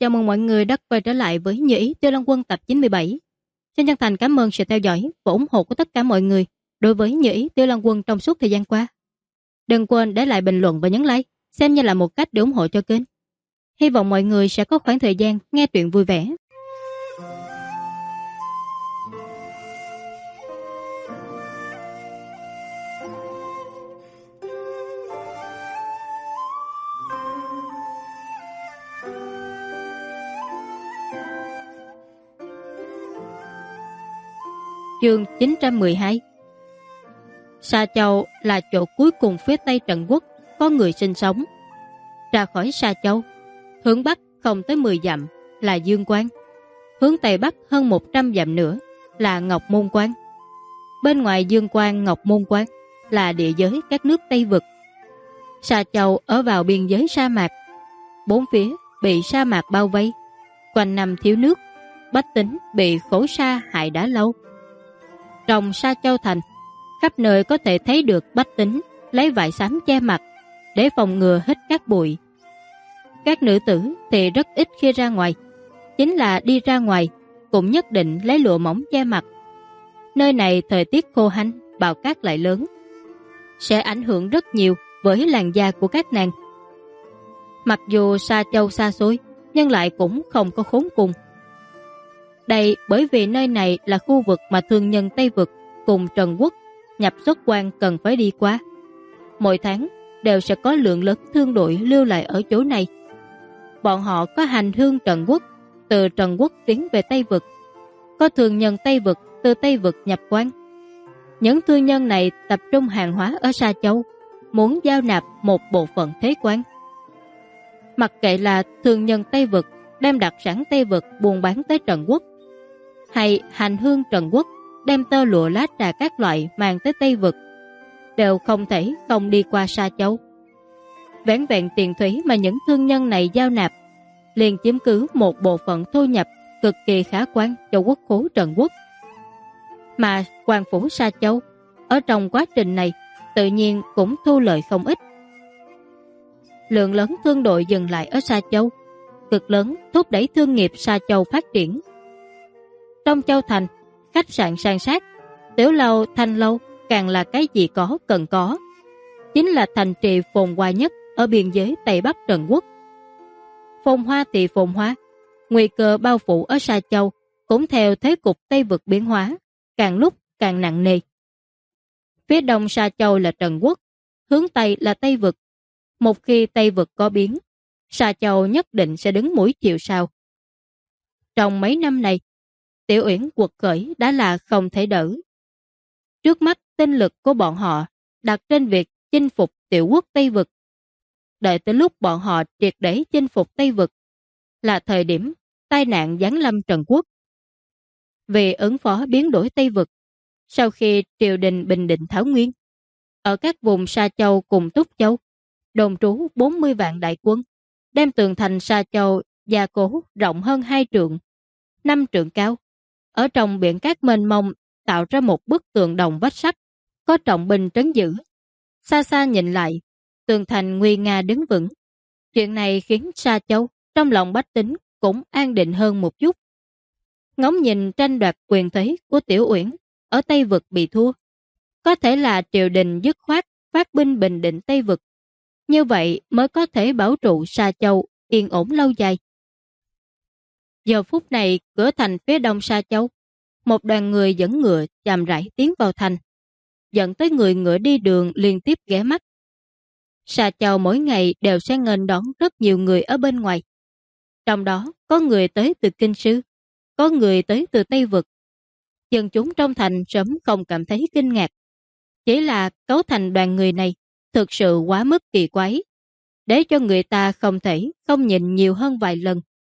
chào mừng mọi người đã quay trở lại với Như Ý Tiêu Long Quân tập 97. Xin chân thành cảm ơn sự theo dõi và ủng hộ của tất cả mọi người đối với Như Ý Tiêu Long Quân trong suốt thời gian qua. Đừng quên để lại bình luận và nhấn like, xem như là một cách để ủng hộ cho kênh. Hy vọng mọi người sẽ có khoảng thời gian nghe truyện vui vẻ. Chương 912. Sa Châu là chỗ cuối cùng phía tây Trần Quốc có người sinh sống. Ra khỏi Sa Châu, hướng bắc không tới 10 dặm là Dương Quan, hướng tây bắc hơn 100 dặm nữa là Ngọc Môn Quan. Bên ngoài Dương Quan, Ngọc Môn Quan là địa giới các nước Tây Vực. Sa Châu ở vào biên giới sa mạc, bốn phía bị sa mạc bao vây, quanh năm thiếu nước, bách tính bị khổ sa hại đã lâu. Trong Sa Châu thành, khắp nơi có thể thấy được bách tính lấy vải xám che mặt để phòng ngừa hít các bụi. Các nữ tử thì rất ít khi ra ngoài, chính là đi ra ngoài cũng nhất định lấy lụa mỏng che mặt. Nơi này thời tiết khô hanh, bão cát lại lớn, sẽ ảnh hưởng rất nhiều với làn da của các nàng. Mặc dù Sa Châu xa xôi, nhưng lại cũng không có khốn cùng. Đây bởi vì nơi này là khu vực mà thương nhân Tây Vực cùng Trần Quốc nhập xuất quan cần phải đi qua. Mỗi tháng đều sẽ có lượng lớn thương đội lưu lại ở chỗ này. Bọn họ có hành hương Trần Quốc, từ Trần Quốc tiến về Tây Vực. Có thương nhân Tây Vực từ Tây Vực nhập quan. Những thương nhân này tập trung hàng hóa ở Sa Châu, muốn giao nạp một bộ phận thuế quan. Mặc kệ là thương nhân Tây Vực đem đặc sản Tây Vực buôn bán tới Trần Quốc, hay hành hương Trần Quốc đem tơ lụa lá trà các loại mang tới Tây Vực, đều không thể không đi qua Sa Châu. Vẻn vẹn tiền thủy mà những thương nhân này giao nạp liền chiếm cứ một bộ phận thu nhập cực kỳ khả quan cho quốc khố Trần Quốc. Mà quan phủ Sa Châu ở trong quá trình này tự nhiên cũng thu lợi không ít. Lượng lớn thương đội dừng lại ở Sa Châu, cực lớn thúc đẩy thương nghiệp Sa Châu phát triển. Trong Châu thành, khách sạn san sát, tiểu lâu, thanh lâu càng là cái gì có cần có. Chính là thành trì phồn hoa nhất ở biên giới Tây Bắc Trần Quốc. Phồn hoa thì phồn hoa, nguy cơ bao phủ ở Sa Châu cũng theo thế cục Tây Vực biến hóa, càng lúc càng nặng nề. Phía đông Sa Châu là Trần Quốc, hướng Tây là Tây Vực. Một khi Tây Vực có biến, Sa Châu nhất định sẽ đứng mũi chịu sào. Trong mấy năm này, Tiểu Uyển quật khởi đã là không thể đỡ. Trước mắt tinh lực của bọn họ đặt trên việc chinh phục tiểu quốc Tây Vực. Đợi tới lúc bọn họ triệt để chinh phục Tây Vực là thời điểm tai nạn giáng lâm Trần Quốc. Vì ứng phó biến đổi Tây Vực, sau khi triều đình bình định Thảo Nguyên, ở các vùng Sa Châu cùng Túc Châu đồn trú 40 vạn đại quân, đem tường thành Sa Châu gia cố rộng hơn 2 trượng, 5 trượng cao. Ở trong biển cát mênh mông tạo ra một bức tường đồng vách sắt, có trọng binh trấn giữ. Xa xa nhìn lại, tường thành nguy nga đứng vững. Chuyện này khiến Sa Châu trong lòng bách tính cũng an định hơn một chút. Ngóng nhìn tranh đoạt quyền thế của Tiểu Uyển ở Tây Vực bị thua, có thể là triều đình dứt khoát phát binh bình định Tây Vực. Như vậy mới có thể bảo trụ Sa Châu yên ổn lâu dài. Giờ phút này, cửa thành phía đông Sa Châu, một đoàn người dẫn ngựa chậm rãi tiến vào thành, dẫn tới người ngựa đi đường liên tiếp ghé mắt. Sa Châu mỗi ngày đều sẽ nghênh đón rất nhiều người ở bên ngoài. Trong đó có người tới từ Kinh Sư, có người tới từ Tây Vực. Dân chúng trong thành sớm không cảm thấy kinh ngạc. Chỉ là cấu thành đoàn người này thực sự quá mức kỳ quái, để cho người ta không thể không nhìn nhiều hơn vài lần.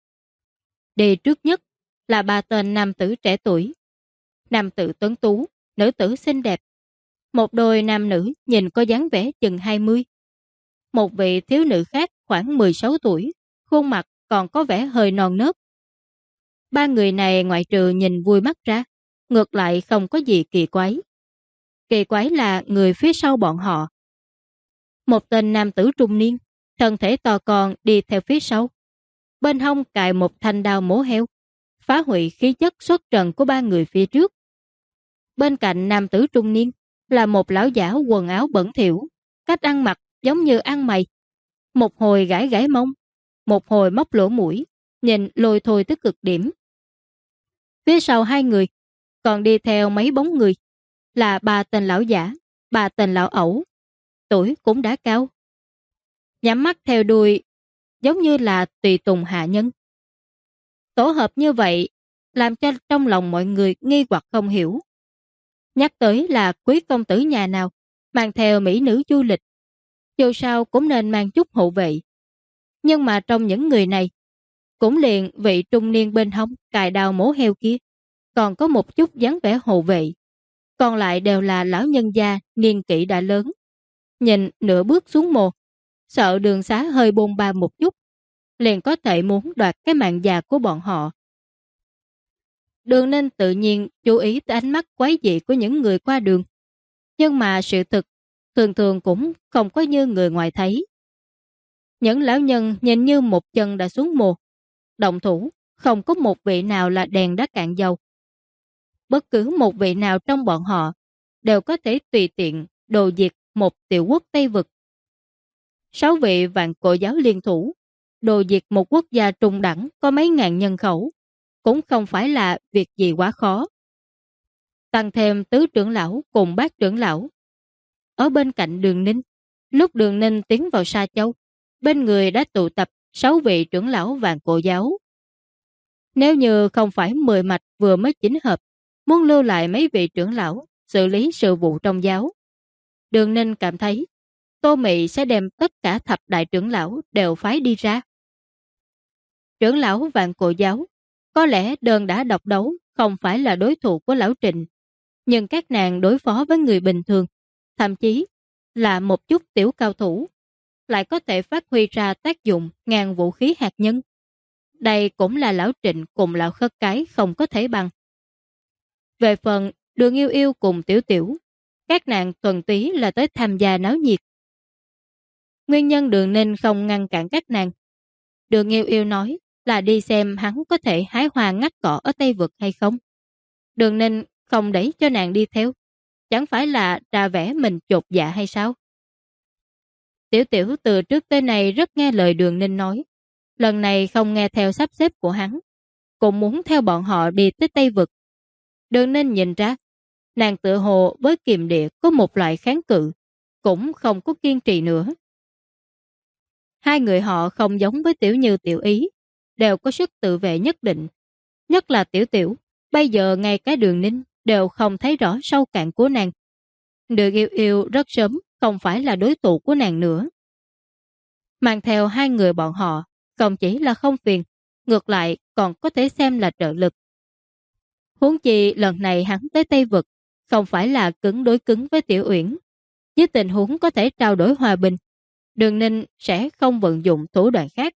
Đi trước nhất là 3 tên nam tử trẻ tuổi. Nam tử tuấn tú, nữ tử xinh đẹp. Một đôi nam nữ nhìn có dáng vẻ chừng 20. Một vị thiếu nữ khác khoảng 16 tuổi, khuôn mặt còn có vẻ hơi non nớt. 3 người này ngoại trừ nhìn vui mắt ra, ngược lại không có gì kỳ quái. Kỳ quái là người phía sau bọn họ. Một tên nam tử trung niên, thân thể to con đi theo phía sau. bên hông cài một thanh đao mổ heo, phá hủy khí chất xuất trần của ba người phía trước. Bên cạnh nam tử trung niên là một lão giả quần áo bẩn thỉu, cách ăn mặc giống như ăn mày. Một hồi gãi gãi mông, một hồi móc lỗ mũi, nhìn lôi thôi tới cực điểm. Phía sau hai người còn đi theo mấy bóng người, là ba tên lão giả, ba tên lão ẩu, tuổi cũng đã cao. Nhắm mắt theo đuôi giống như là tùy tùng hạ nhân. Tổ hợp như vậy làm cho trong lòng mọi người nghi hoặc không hiểu. Nhắc tới là quý công tử nhà nào mang theo mỹ nữ du lịch, dù sao cũng nên mang chút hộ vệ. Nhưng mà trong những người này, cũng liền vị trung niên bên hông cài đao mổ heo kia, còn có một chút dáng vẻ hộ vệ. Còn lại đều là lão nhân gia niên kỷ đã lớn. Nhìn nửa bước xuống mồ, sợ đường xá hơi bôn ba một chút, liền có thể muốn đoạt cái mạng già của bọn họ. Đường Ninh tự nhiên chú ý tới ánh mắt quái dị của những người qua đường. Nhưng mà sự thực thường thường cũng không có như người ngoài thấy. Những lão nhân nhìn như một chân đã xuống mồ. Động thủ, không có một vị nào là đèn đã cạn dầu. Bất cứ một vị nào trong bọn họ đều có thể tùy tiện đồ diệt một tiểu quốc Tây Vực. 6 vị vạn cổ giáo liên thủ, đồ diệt một quốc gia trung đẳng có mấy ngàn nhân khẩu, cũng không phải là việc gì quá khó. Tăng thêm tứ trưởng lão cùng bát trưởng lão. Ở bên cạnh Đường Ninh, lúc Đường Ninh tiến vào Sa Châu, bên người đã tụ tập 6 vị trưởng lão vạn cổ giáo. Nếu như không phải 10 mạch vừa mới chỉnh hợp, muốn lưu lại mấy vị trưởng lão xử lý sự vụ trong giáo, Đường Ninh cảm thấy Tô Mị sẽ đem tất cả thập đại trưởng lão đều phái đi ra. Trưởng lão vạn cổ giáo có lẽ đơn đã độc đấu không phải là đối thủ của lão Trịnh, nhưng các nàng đối phó với người bình thường, thậm chí là một chút tiểu cao thủ, lại có thể phát huy ra tác dụng ngàn vũ khí hạt nhân. Đây cũng là lão Trịnh cùng lão Khất Cái không có thể bằng. Về phần Đường Yêu Yêu cùng Tiểu Tiểu, các nàng thuần túy là tới tham gia náo nhiệt. Nguyên nhân Đường Ninh không ngăn cản các nàng. Đường Yêu Yêu nói là đi xem hắn có thể hái hoa ngắt cỏ ở Tây Vực hay không. Đường Ninh không đẩy cho nàng đi theo, chẳng phải là ra vẻ mình chột dạ hay sao? Tiểu Tiểu từ trước tới nay rất nghe lời Đường Ninh nói, lần này không nghe theo sắp xếp của hắn, cũng muốn theo bọn họ đi tới Tây Vực. Đường Ninh nhìn ra, nàng tự hồ với kiềm địa có một loại kháng cự, cũng không có kiên trì nữa. Hai người họ không giống với Tiểu Như Tiểu Ý, đều có sức tự vệ nhất định. Nhất là Tiểu Tiểu, bây giờ ngay cả Đường Ninh đều không thấy rõ sâu cạn của nàng. Đường Yêu Yêu rất sớm không phải là đối thủ của nàng nữa. Mang theo hai người bọn họ không chỉ là không phiền, ngược lại còn có thể xem là trợ lực. Huống chi lần này hắn tới Tây Vực không phải là cứng đối cứng với Tiểu Uyển. Với tình huống có thể trao đổi hòa bình, Đường Ninh sẽ không vận dụng thủ đoạn khác.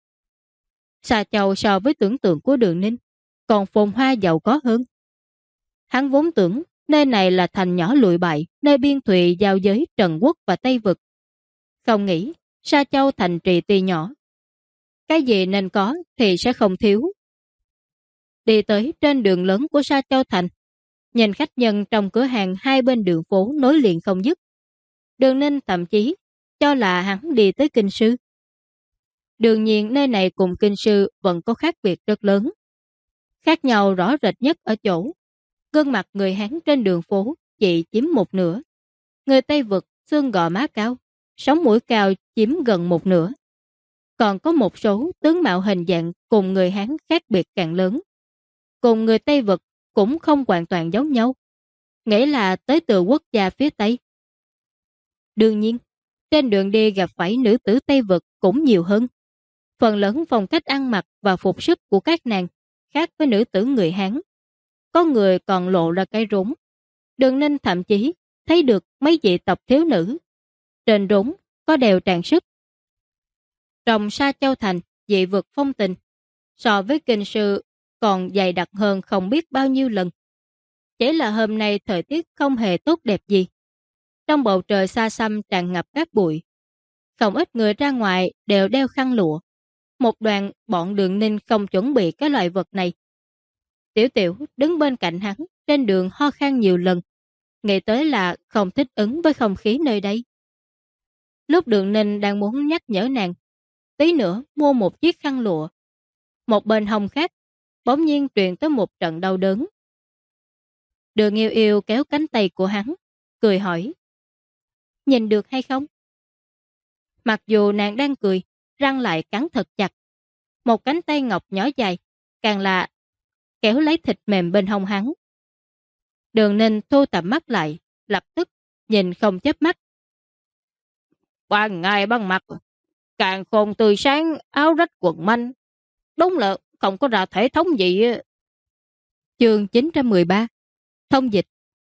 Sa Châu so với tưởng tượng của Đường Ninh còn phồn hoa giàu có hơn. Hắn vốn tưởng nơi này là thành nhỏ lụi bại, nơi biên thùy giao giới Trần Quốc và Tây Vực. Không nghĩ Sa Châu thành trì tuy nhỏ, cái gì nên có thì sẽ không thiếu. Đi tới trên đường lớn của Sa Châu thành, nhìn khách nhân trong cửa hàng hai bên đường phố nối liền không dứt. Đường Ninh thậm chí cho là hắn đi tới Kinh Sư. Đương nhiên nơi này cùng Kinh Sư vẫn có khác biệt rất lớn. Khác nhau rõ rệt nhất ở chỗ gương mặt người Hán trên đường phố chỉ chiếm một nửa. Người Tây Vực xương gò má cao, sống mũi cao chiếm gần một nửa. Còn có một số tướng mạo hình dạng cùng người Hán khác biệt càng lớn. Cùng người Tây Vực cũng không hoàn toàn giống nhau, nghĩa là tới từ quốc gia phía Tây. Đương nhiên, trên đường đi gặp phải nữ tử Tây Vực cũng nhiều hơn. Phần lớn phong cách ăn mặc và phục sức của các nàng khác với nữ tử người Hán. Có người còn lộ ra cái rúng. Đường Ninh thậm chí thấy được mấy dị tộc thiếu nữ. Trên rúng có đeo trang sức. Trong Sa Châu thành dị vực phong tình, so với Kinh Sư còn dày đặc hơn không biết bao nhiêu lần. Chỉ là hôm nay thời tiết không hề tốt đẹp gì. Trong bầu trời xa xăm tràn ngập cát bụi. Không ít người ra ngoài đều đeo khăn lụa. Một đoàn bọn Đường Ninh không chuẩn bị cái loại vật này. Tiểu Tiểu đứng bên cạnh hắn trên đường ho khan nhiều lần, nghĩ tới là không thích ứng với không khí nơi đây. Lúc Đường Ninh đang muốn nhắc nhở nàng, tí nữa mua một chiếc khăn lụa. Một bên hông khác, bỗng nhiên truyền tới một trận đau đớn. Đường Yêu Yêu kéo cánh tay của hắn, cười hỏi, nhìn được hay không? Mặc dù nàng đang cười, răng lại cắn thật chặt. Một cánh tay ngọc nhỏ dài, càng là kéo lấy thịt mềm bên hông hắn. Đường Ninh thu tầm mắt lại, lập tức nhìn không chớp mắt. Ban ngày ban mặt, càng khôn tươi sáng, áo rách quần manh. Đúng là không có ra thể thống gì. Chương 913 Thông dịch.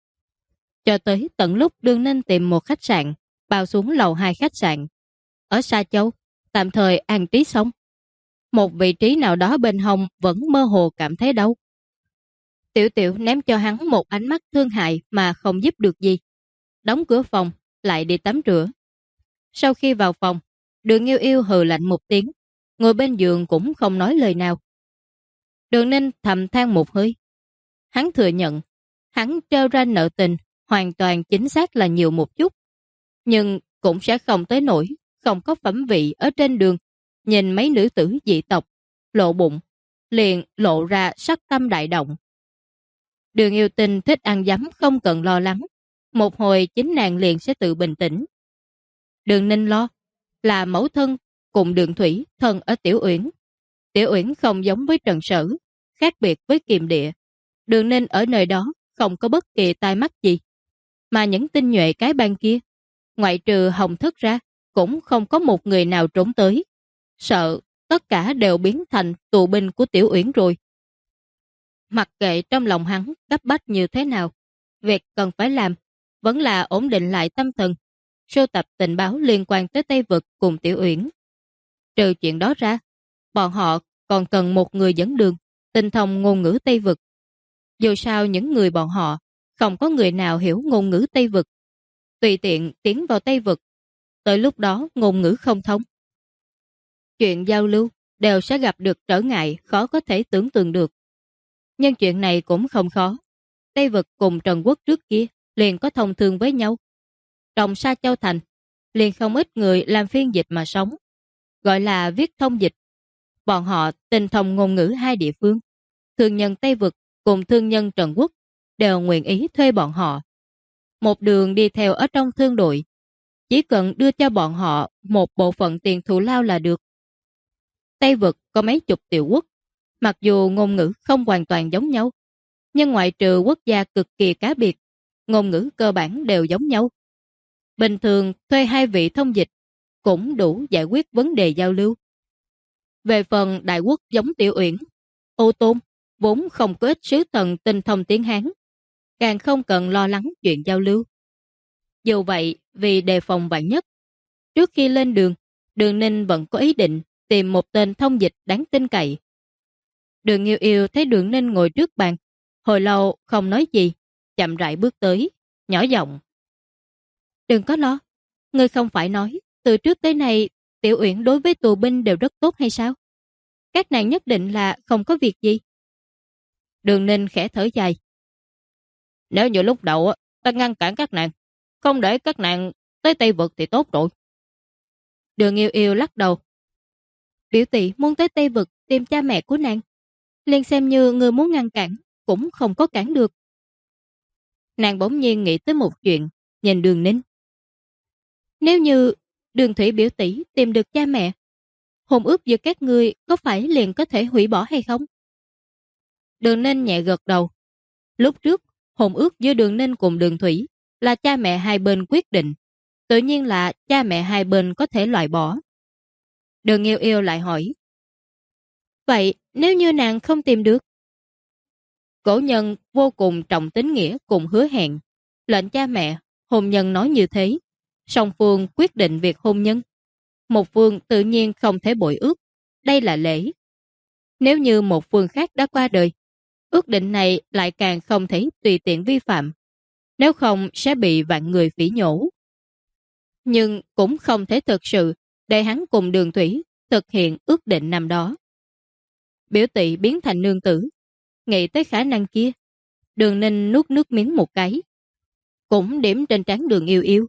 Cho tới tận lúc Đường Ninh tìm một khách sạn, bao xuống lầu 2 khách sạn. Ở Sa Châu, tạm thời an trí xong. Một vị trí nào đó bên hông vẫn mơ hồ cảm thấy đau. Tiểu Tiểu ném cho hắn một ánh mắt thương hại mà không giúp được gì. Đóng cửa phòng, lại đi tắm rửa. Sau khi vào phòng, Đường Yêu Yêu hừ lạnh một tiếng, ngồi bên giường cũng không nói lời nào. Đường Ninh thầm than một hơi. Hắn thừa nhận, hắn trêu ra nợ tình hoàn toàn chính xác là nhiều một chút, nhưng cũng sẽ không tới nỗi không có phẩm vị ở trên đường. Nhìn mấy nữ tử dị tộc lộ bụng, liền lộ ra sắc tâm đại động. Đường Yêu Tinh thích ăn dấm không cần lo lắng, một hồi chính nàng liền sẽ tự bình tĩnh. Đường Ninh lo là mẫu thân cùng Đường Thủy thân ở Tiểu Uyển. Tiểu Uyển không giống với Trần Sở, khác biệt với Kiềm Địa. Đường Ninh ở nơi đó không có bất kỳ tai mắt gì, mà những tinh nhuệ cái bang kia, ngoại trừ Hồng Thức ra, cũng không có một người nào trốn tới. Sợ tất cả đều biến thành tù binh của Tiểu Uyển rồi. Mặc kệ trong lòng hắn cấp bách như thế nào, việc cần phải làm vẫn là ổn định lại tâm thần, sưu tập tình báo liên quan tới Tây Vực cùng Tiểu Uyển. Trừ chuyện đó ra, bọn họ còn cần một người dẫn đường, tinh thông ngôn ngữ Tây Vực. Dù sao những người bọn họ không có người nào hiểu ngôn ngữ Tây Vực. Tùy tiện tiến vào Tây Vực, tới lúc đó ngôn ngữ không thông, chuyện giao lưu đều sẽ gặp được trở ngại khó có thể tưởng tượng được. Nhưng chuyện này cũng không khó. Tây Vực cùng Trần Quốc trước kia liền có thông thương với nhau. Trong Sa Châu Thành liền không ít người làm phiên dịch mà sống, gọi là viết thông dịch. Bọn họ tinh thông ngôn ngữ hai địa phương. Thương nhân Tây Vực cùng thương nhân Trần Quốc đều nguyện ý thuê bọn họ. Một đường đi theo ở trong thương đội, chỉ cần đưa cho bọn họ một bộ phận tiền thù lao là được. Tây Vực có mấy chục tiểu quốc, mặc dù ngôn ngữ không hoàn toàn giống nhau, nhưng ngoại trừ quốc gia cực kỳ cá biệt, ngôn ngữ cơ bản đều giống nhau. Bình thường thuê hai vị thông dịch cũng đủ giải quyết vấn đề giao lưu. Về phần đại quốc giống Tiểu Uyển, Ô Tôn vốn không có ít sứ thần tinh thông tiếng Hán, càng không cần lo lắng chuyện giao lưu. Dù vậy, vì đề phòng vạn nhất, trước khi lên đường, Đường Ninh vẫn có ý định tìm một tên thông dịch đáng tin cậy. Đường Yêu Yêu thấy Đường Ninh ngồi trước bàn, hồi lâu không nói gì, chậm rãi bước tới, nhỏ giọng. Đừng có lo, ngươi không phải nói, từ trước tới nay, Tiểu Uyển đối với tù binh đều rất tốt hay sao? Các nàng nhất định là không có việc gì. Đường Ninh khẽ thở dài. Nếu như lúc đầu ta ngăn cản các nàng, không để các nàng tới Tây Vực thì tốt rồi. Đường Yêu Yêu lắc đầu. Biểu tỷ muốn tới Tây Vực tìm cha mẹ của nàng, liền xem như người muốn ngăn cản cũng không có cản được. Nàng bỗng nhiên nghĩ tới một chuyện, nhìn Đường Ninh. Nếu như Đường Thủy biểu tỷ tìm được cha mẹ, hôn ước giữa các ngươi có phải liền có thể hủy bỏ hay không? Đường Ninh nhẹ gật đầu. Lúc trước, hôn ước giữa Đường Ninh cùng Đường Thủy là cha mẹ hai bên quyết định, tự nhiên là cha mẹ hai bên có thể loại bỏ. Đường Yêu Yêu lại hỏi. Vậy nếu như nàng không tìm được? Cổ nhân vô cùng trọng tín nghĩa cùng hứa hẹn, lệnh cha mẹ, hôn nhân nói như thế, song phương quyết định việc hôn nhân. Một phương tự nhiên không thể bội ước, đây là lễ. Nếu như một phương khác đã qua đời, ước định này lại càng không thể tùy tiện vi phạm, nếu không sẽ bị vạn người phỉ nhổ. Nhưng cũng không thể thực sự để hắn cùng Đường Thủy thực hiện ước định năm đó. Biểu tỷ biến thành nương tử, nghĩ tới khả năng kia, Đường Ninh nuốt nước miếng một cái, cũng điểm trên trán Đường Yêu Yêu.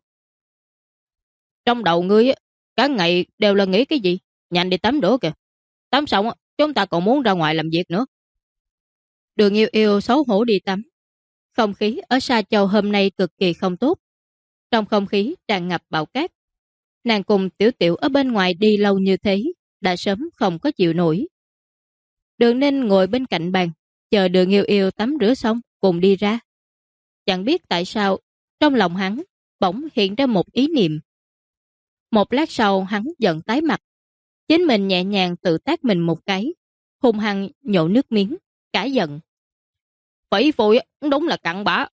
Trong đầu ngươi, cả ngày đều là nghĩ cái gì? Nhanh đi tắm rửa kìa. Tắm xong, chúng ta còn muốn ra ngoài làm việc nữa. Đường Yêu Yêu xấu hổ đi tắm. Không khí ở Sa Châu hôm nay cực kỳ không tốt. Trong không khí tràn ngập bão cát. Nàng cùng Tiểu Tiểu ở bên ngoài đi lâu như thế, đã sớm không có chịu nổi. Đường Ninh ngồi bên cạnh bàn, chờ Đường Yêu Yêu tắm rửa xong cùng đi ra. Chẳng biết tại sao, trong lòng hắn bỗng hiện ra một ý niệm. Một lát sau hắn giận tái mặt, chính mình nhẹ nhàng tự tát mình một cái, hung hăng nhổ nước miếng, cả giận. Phỉ phùi đúng là cặn bã.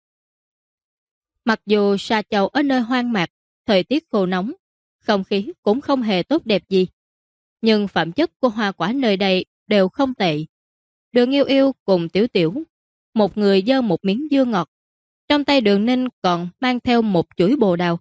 Mặc dù Sa Châu ở nơi hoang mạc, thời tiết khô nóng, không khí cũng không hề tốt đẹp gì, nhưng phẩm chất của hoa quả nơi đây đều không tệ. Đường Yêu Yêu cùng Tiểu Tiểu, một người giơ một miếng dưa ngọt, trong tay Đường Ninh còn mang theo một chuỗi bồ đào.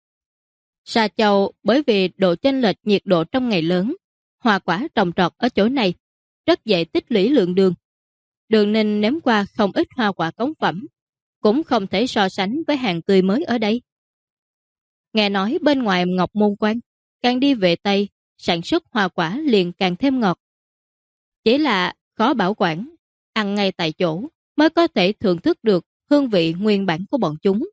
Sa Châu bởi vì độ chênh lệch nhiệt độ trong ngày lớn, hoa quả trồng trọt ở chỗ này rất dễ tích lũy lượng đường. Đường Ninh nếm qua không ít hoa quả cống phẩm, cũng không thể so sánh với hàng tươi mới ở đây. Nghe nói bên ngoài Ngọc Môn Quan, càng đi về Tây, sản xuất hoa quả liền càng thêm ngọt. Chỉ là khó bảo quản, ăn ngay tại chỗ mới có thể thưởng thức được hương vị nguyên bản của bọn chúng.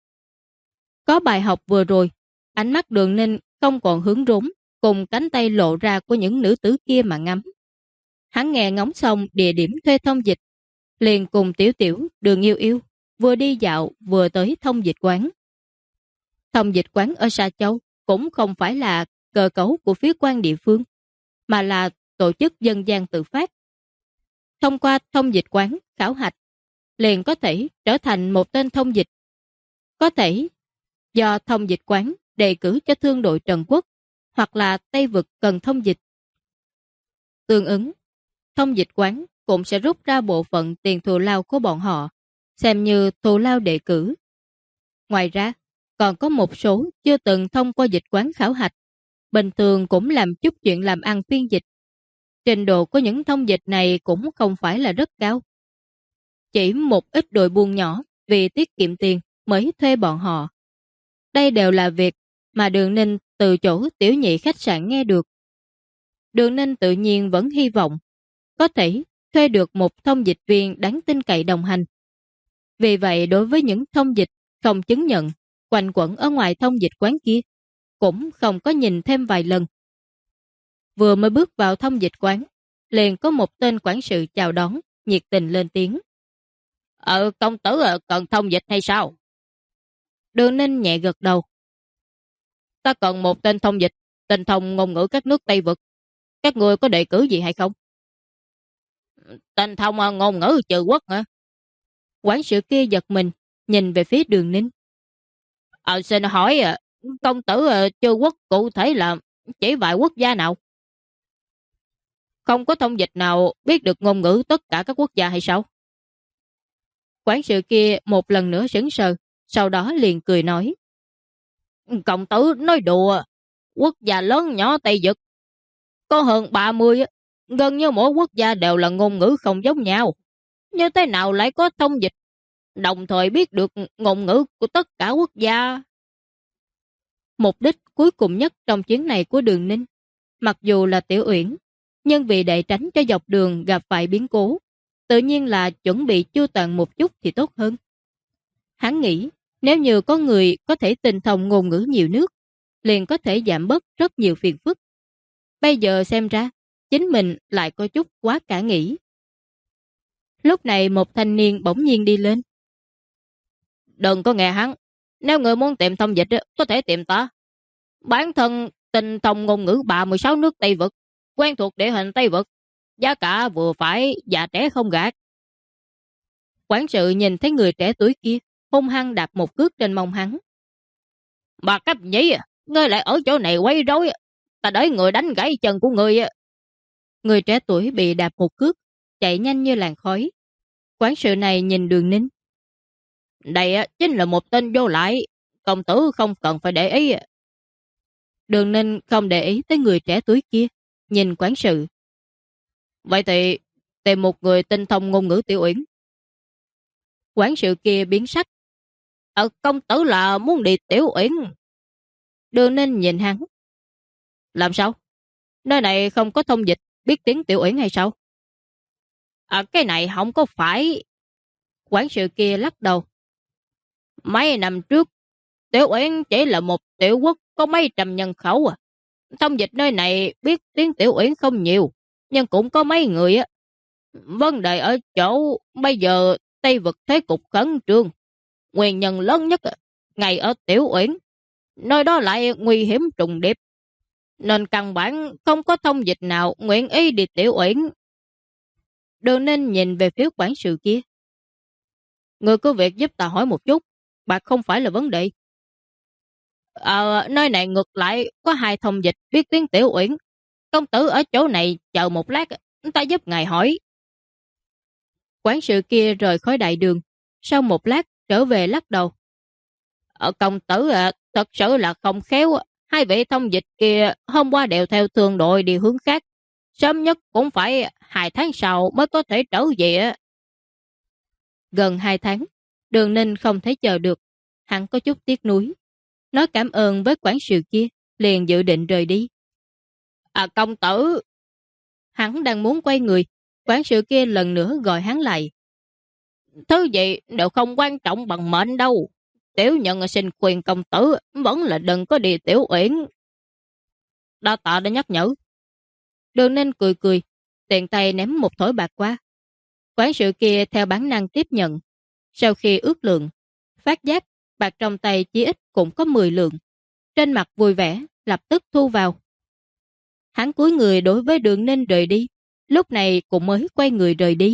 Có bài học vừa rồi, ánh mắt Đường Ninh không còn hướng rốn, cùng cánh tay lộ ra của những nữ tử kia mà ngắm. Hắn nghe ngóng xong địa điểm thuê thông dịch, liền cùng Tiểu Tiểu, Đường Yêu Yêu vừa đi dạo vừa tới thông dịch quán. Thông dịch quán ở Sa Châu cũng không phải là cơ cấu của phía quan địa phương, mà là tổ chức dân gian tự phát. Thông qua thông dịch quán khảo hạch, liền có thể trở thành một tên thông dịch. Có thể do thông dịch quán đề cử cho thương đội Trần Quốc hoặc là Tây Vực cần thông dịch. Tương ứng, thông dịch quán cũng sẽ rút ra bộ phận tiền thù lao của bọn họ, xem như thù lao đề cử. Ngoài ra, còn có một số chưa từng thông qua dịch quán khảo hạch, bình thường cũng làm chút chuyện làm ăn phiên dịch. Trình độ của những thông dịch này cũng không phải là rất cao. Chỉ một ít đội buôn nhỏ vì tiết kiệm tiền mới thuê bọn họ. Đây đều là việc mà Đường Ninh từ chỗ tiểu nhị khách sạn nghe được. Đường Ninh tự nhiên vẫn hy vọng có thể thuê được một thông dịch viên đáng tin cậy đồng hành. Vì vậy đối với những thông dịch không chứng nhận quanh quẩn ở ngoài thông dịch quán kia, cũng không có nhìn thêm vài lần. Vừa mới bước vào thông dịch quán, liền có một tên quản sự chào đón, nhiệt tình lên tiếng. Công tử cần thông dịch hay sao? Đường Ninh nhẹ gật đầu. Ta cần một tên thông dịch, tinh thông ngôn ngữ các nước Tây Vực. Các người có đề cử gì hay không? Tinh thông ngôn ngữ trừ quốc hả? Quản sự kia giật mình, nhìn về phía Đường Ninh. Xin hỏi, công tử trừ quốc cụ thể là chỉ vài quốc gia nào? Không có thông dịch nào biết được ngôn ngữ tất cả các quốc gia hay sao? Quản sự kia một lần nữa sững sờ, sau đó liền cười nói. Công tử nói đùa, quốc gia lớn nhỏ Tây Vực có hơn 30, gần như mỗi quốc gia đều là ngôn ngữ không giống nhau. Như thế nào lại có thông dịch, đồng thời biết được ngôn ngữ của tất cả quốc gia? Mục đích cuối cùng nhất trong chuyến này của Đường Ninh, mặc dù là Tiểu Uyển, nhưng vì để tránh cho dọc đường gặp phải biến cố, tự nhiên là chuẩn bị chu toàn một chút thì tốt hơn. Hắn nghĩ, nếu như có người có thể tinh thông ngôn ngữ nhiều nước, liền có thể giảm bớt rất nhiều phiền phức. Bây giờ xem ra, chính mình lại có chút quá cả nghĩ. Lúc này một thanh niên bỗng nhiên đi lên. Đừng có nghe hắn, nếu người muốn tìm thông dịch có thể tìm ta. Bản thân tinh thông ngôn ngữ 36 nước Tây Vực, quen thuộc địa hình Tây Vực, giá cả vừa phải, già trẻ không gạt. Quản sự nhìn thấy người trẻ tuổi kia, hung hăng đạp một cước trên mông hắn. Bà cấp nhí, ngươi lại ở chỗ này quấy rối, ta đợi người đánh gãy chân của ngươi. Người trẻ tuổi bị đạp một cước, chạy nhanh như làn khói. Quản sự này nhìn Đường Ninh. Đây chính là một tên vô lại, công tử không cần phải để ý. Đường Ninh không để ý tới người trẻ tuổi kia, nhìn quản sự. Vậy thì tìm một người tinh thông ngôn ngữ Tiểu Uyển. Quản sự kia biến sắc. Công tử là muốn đi Tiểu Uyển. Đường Ninh nhìn hắn. Làm sao? Nơi này không có thông dịch biết tiếng Tiểu Uyển hay sao? Cái này không có phải. Quản sự kia lắc đầu. Mấy năm trước, Tiểu Uyển chỉ là một tiểu quốc có mấy trăm nhân khẩu à. Thông dịch nơi này biết tiếng Tiểu Uyển không nhiều, nhưng cũng có mấy người á. Vấn đề ở chỗ bây giờ Tây vực thế cục khẩn trương. Nguyên nhân lớn nhất ngay ở Tiểu Uyển. Nơi đó lại nguy hiểm trùng điệp. Nên căn bản không có thông dịch nào nguyện ý đi Tiểu Uyển. Đường Ninh nhìn về phía quản sự kia. Người cứ việc giúp ta hỏi một chút, bạc không phải là vấn đề. Nơi này ngược lại có hai thông dịch biết tiếng Tiểu Uyển. Công tử ở chỗ này chờ một lát, ta giúp ngài hỏi. Quản sự kia rời khỏi đại đường, sau một lát trở về lắc đầu. Công tử thật sự là không khéo. Hai vị thông dịch kia hôm qua đều theo thường đội đi hướng khác. Sớm nhất cũng phải 2 tháng sau mới có thể trở về. Gần 2 tháng, Đường Ninh không thể chờ được. Hắn có chút tiếc nuối. Nói cảm ơn với quản sự kia, liền dự định rời đi. Công tử! Hắn đang muốn quay người, quản sự kia lần nữa gọi hắn lại. Thứ gì đều không quan trọng bằng mệnh đâu. Tiểu nhân xin khuyên công tử vẫn là đừng có đi Tiểu Uyển. Đa tạ đã nhắc nhở. Đường Ninh cười cười, tiện tay ném một thỏi bạc qua. Quản sự kia theo bản năng tiếp nhận. Sau khi ước lượng, phát giác bạc trong tay chỉ ít cũng có 10 lượng. Trên mặt vui vẻ, lập tức thu vào. Hắn cúi người đối với Đường Ninh rời đi, lúc này cũng mới quay người rời đi.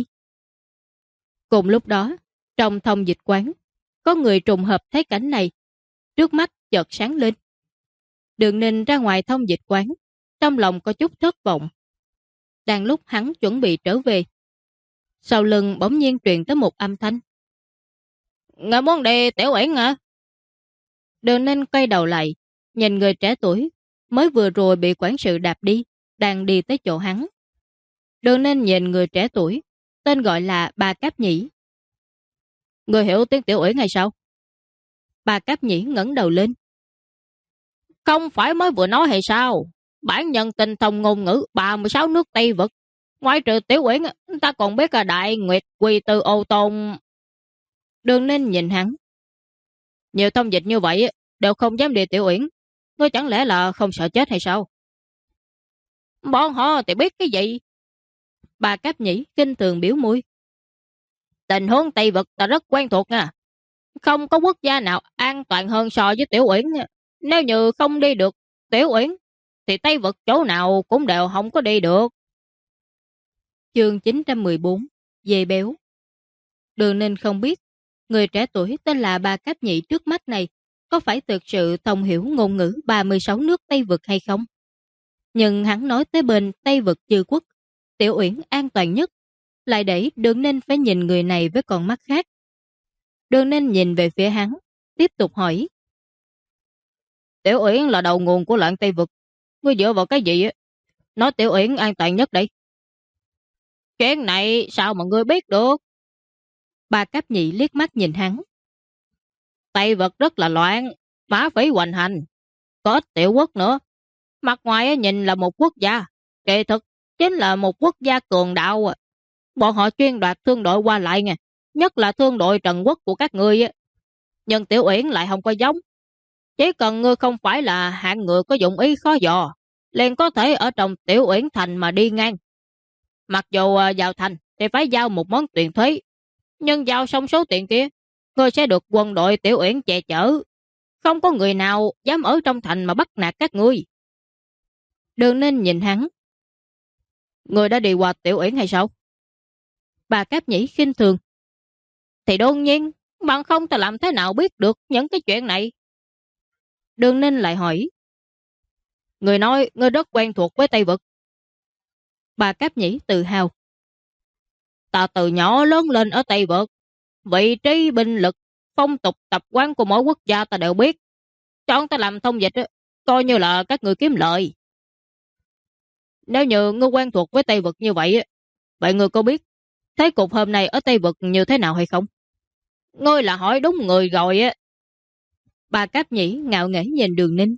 Cùng lúc đó, trong thông dịch quán, có người trùng hợp thấy cảnh này, trước mắt chợt sáng lên. Đường Ninh ra ngoài thông dịch quán, trong lòng có chút thất vọng. Đang lúc hắn chuẩn bị trở về, sau lưng bỗng nhiên truyền tới một âm thanh. Người muốn đi Tiểu Uyển hả? Đường Ninh quay đầu lại, nhìn người trẻ tuổi, mới vừa rồi bị quản sự đạp đi, đang đi tới chỗ hắn. Đường Ninh nhìn người trẻ tuổi, tên gọi là Bà Cáp Nhĩ. Người hiểu tiếng Tiểu Uyển hay sao? Bà Cáp Nhĩ ngẩng đầu lên. Không phải mới vừa nói hay sao? Bản nhân tinh thông ngôn ngữ 36 nước Tây Vực. Ngoài trừ Tiểu Uyển, ta còn biết là Đại Nguyệt Quỳ Từ Ô Tôn. Đường Ninh nhìn hắn. Nhiều thông dịch như vậy đều không dám đi Tiểu Uyển. Ngươi chẳng lẽ là không sợ chết hay sao? Bọn họ thì biết cái gì? Bà Cáp Nhĩ kinh thường biểu môi. Tình huống Tây Vực ta rất quen thuộc nha. Không có quốc gia nào an toàn hơn so với Tiểu Uyển. Nếu như không đi được Tiểu Uyển, thì Tây Vực chỗ nào cũng đều không có đi được. Chương 914, Dê béo. Đường Ninh không biết, người trẻ tuổi tên là Bà Cáp Nhĩ trước mắt này có phải thực sự thông hiểu ngôn ngữ 36 nước Tây Vực hay không. Nhưng hắn nói tới bên Tây Vực Chư Quốc, Tiểu Uyển an toàn nhất, lại để Đường Ninh phải nhìn người này với con mắt khác. Đường Ninh nhìn về phía hắn, tiếp tục hỏi. Tiểu Uyển là đầu nguồn của loạn Tây Vực. Ngươi dựa vào cái gì á? Nói Tiểu Uyển an toàn nhất đấy. Chuyện này sao mà ngươi biết được? Bà Cáp Nhĩ liếc mắt nhìn hắn. Tây Vực rất là loạn, phá phí hoành hành, có ít tiểu quốc nữa. Mặt ngoài nhìn là một quốc gia, kỳ thực chính là một quốc gia cường đạo. Bọn họ chuyên đoạt thương đội qua lại nha, nhất là thương đội Trần Quốc của các ngươi. Nhưng Tiểu Uyển lại không có giống. Chỉ cần ngươi không phải là hạng người có dụng ý khó dò, liền có thể ở trong Tiểu Uyển thành mà đi ngang. Mặc dù vào thành thì phải giao một món tiền thuế, nhưng giao xong số tiền kia, ngươi sẽ được quân đội Tiểu Uyển che chở. Không có người nào dám ở trong thành mà bắt nạt các ngươi. Đường Ninh nhìn hắn. Ngươi đã đi qua Tiểu Uyển hay sao? Bà Cáp Nhĩ khinh thường. Thì đương nhiên, bằng không ta làm thế nào biết được những cái chuyện này? Đường Ninh lại hỏi. Người nói ngươi rất quen thuộc với Tây Vực. Bà Cáp Nhĩ tự hào. Ta từ nhỏ lớn lên ở Tây Vực. Vị trí, binh lực, phong tục, tập quán của mỗi quốc gia ta đều biết. Chọn ta làm thông dịch, coi như là các người kiếm lợi. Nếu như ngươi quen thuộc với Tây Vực như vậy, vậy ngươi có biết thế cục hôm nay ở Tây Vực như thế nào hay không? Ngươi là hỏi đúng người rồi á. Bà Cáp Nhĩ ngạo nghễ nhìn Đường Ninh.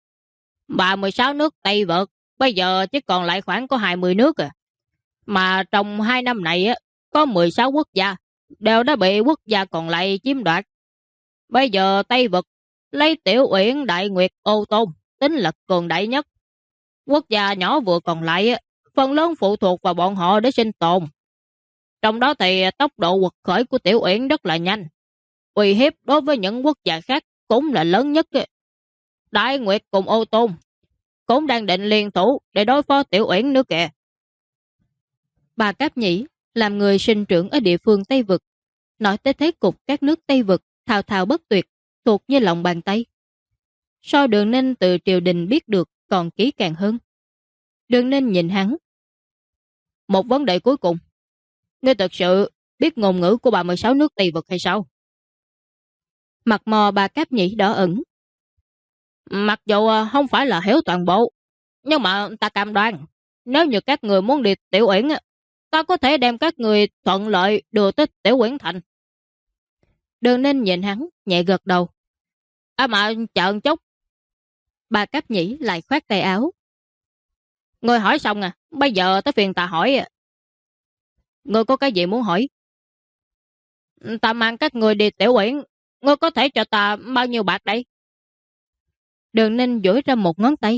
36 nước Tây Vực, bây giờ chỉ còn lại khoảng có 20 nước à. Mà trong 2 năm này á, có 16 quốc gia, đều đã bị quốc gia còn lại chiếm đoạt. Bây giờ Tây Vực lấy Tiểu Uyển Đại Nguyệt Ô Tôn tính là cường đại nhất. Quốc gia nhỏ vừa còn lại á, phần lớn phụ thuộc vào bọn họ để sinh tồn. Trong đó thì tốc độ quật khởi của Tiểu Uyển rất là nhanh. Uy hiếp đối với những quốc gia khác cũng là lớn nhất. Đại Nguyệt cùng Ô Tôn cũng đang định liên thủ để đối phó Tiểu Uyển nữa kìa. Bà Cáp Nhĩ làm người sinh trưởng ở địa phương Tây Vực, nói tới thế cục các nước Tây Vực thao thao bất tuyệt, thuộc như lòng bàn tay. So Đường Ninh từ triều đình biết được còn kỹ càng hơn. Đường Ninh nhìn hắn. Một vấn đề cuối cùng, ngươi thực sự biết ngôn ngữ của 36 nước Tây Vực hay sao? Mặt mò bà Cáp Nhĩ đỏ ửng. Mặc dù không phải là hiểu toàn bộ, nhưng mà ta cam đoan, nếu như các người muốn đi Tiểu Uyển, ta có thể đem các người thuận lợi đưa tới Tiểu Uyển Thành. Đường Ninh nhìn hắn, nhẹ gật đầu. Mà chờ một chút. Bà Cáp Nhĩ lại khoát tay áo. Ngươi hỏi xong bây giờ tới phiền ta hỏi. Ngươi có cái gì muốn hỏi? Ta mang các người đi Tiểu Uyển, ngươi có thể cho ta bao nhiêu bạc đây? Đường Ninh duỗi ra một ngón tay.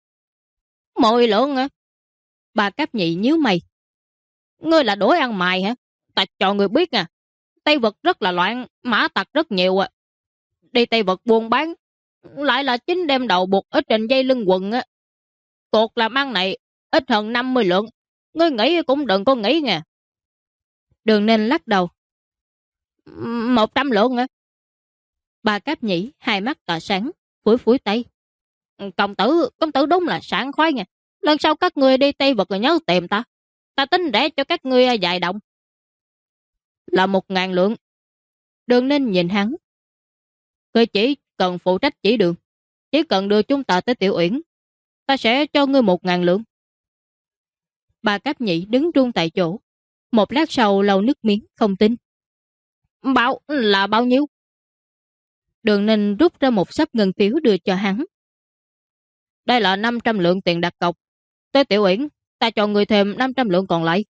10 lượng hả? Bà Cáp Nhĩ nhíu mày. Ngươi là đuổi ăn mày hả? Ta cho ngươi biết Tây Vực rất là loạn, mã tặc rất nhiều Đi Tây Vực buôn bán, lại là chính đem đầu buộc ở trên dây lưng quần Cuộc làm ăn này ít hơn 50 lượng. Ngươi nghĩ cũng đừng có nghĩ nha. Đường Ninh lắc đầu. 100 lượng hả? Bà Cáp Nhĩ hai mắt tỏa sáng, phủi phủi tay. Công tử đúng là sảng khoái nha. Lần sau các ngươi đi Tây Vực rồi nhớ tìm ta. Ta tính để cho các ngươi dài động. Là 1.000 lượng. Đường Ninh nhìn hắn. Ngươi chỉ cần phụ trách chỉ đường. Chỉ cần đưa chúng ta tới Tiểu Uyển, ta sẽ cho ngươi 1.000 lượng. Bà Cáp Nhĩ đứng run tại chỗ. Một lát sau lau nước miếng không tin. Bao nhiêu? Đường Ninh rút ra một xấp ngân phiếu đưa cho hắn. Đây là 500 lượng tiền đặt cọc. Tới Tiểu Uyển, ta cho người thêm 500 lượng còn lại.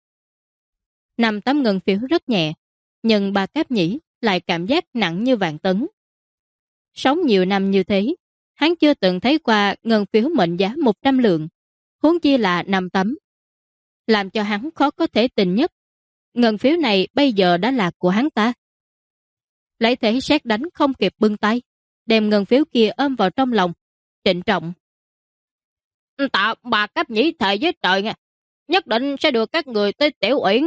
5 tấm ngân phiếu rất nhẹ, nhưng bà Cáp Nhĩ lại cảm giác nặng như vạn tấn. Sống nhiều năm như thế, hắn chưa từng thấy qua ngân phiếu mệnh giá 100 lượng, huống chi là 5 tấm. Làm cho hắn khó có thể tin nhất, ngân phiếu này bây giờ đã là của hắn ta. Lấy thế sét đánh không kịp bưng tay, đem ngân phiếu kia ôm vào trong lòng, trịnh trọng. Tạ bà Cáp Nhĩ thề với trời nha, nhất định sẽ đưa các người tới Tiểu Uyển.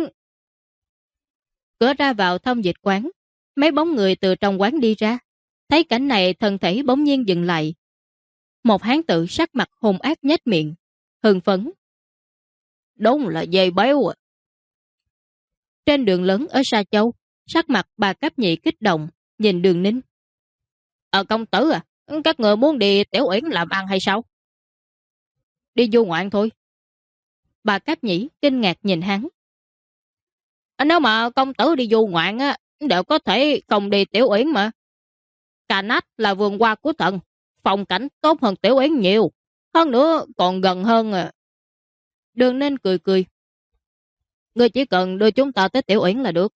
Cửa ra vào thông dịch quán, mấy bóng người từ trong quán đi ra. Thấy cảnh này thân thể bỗng nhiên dừng lại. Một hán tử sắc mặt hung ác nhếch miệng, hưng phấn. Đúng là dây béo Trên đường lớn ở Sa Châu, sắc mặt bà Cáp Nhĩ kích động, nhìn Đường Ninh. Công tử các người muốn đi Tiểu Uyển làm ăn hay sao? Đi du ngoạn thôi. Bà Cáp Nhĩ kinh ngạc nhìn hắn. Nếu mà công tử đi du ngoạn đều có thể không đi Tiểu Uyển mà. Cà Nát là vườn hoa của thần, phong cảnh tốt hơn Tiểu Uyển nhiều, hơn nữa còn gần hơn Đường Ninh cười cười. Ngươi chỉ cần đưa chúng ta tới Tiểu Uyển là được.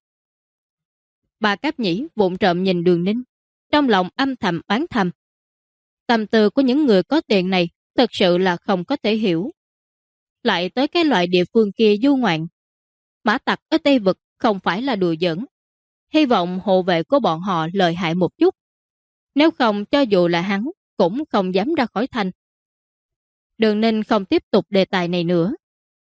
Bà Cáp Nhĩ vụng trộm nhìn Đường Ninh, trong lòng âm thầm oán thầm. Tâm tư của những người có tiền này thực sự là không có thể hiểu. Lại tới cái loại địa phương kia du ngoạn. Mã tặc ở Tây Vực không phải là đùa giỡn. Hy vọng hộ vệ của bọn họ lợi hại một chút. Nếu không cho dù là hắn cũng không dám ra khỏi thành. Đường Ninh không tiếp tục đề tài này nữa.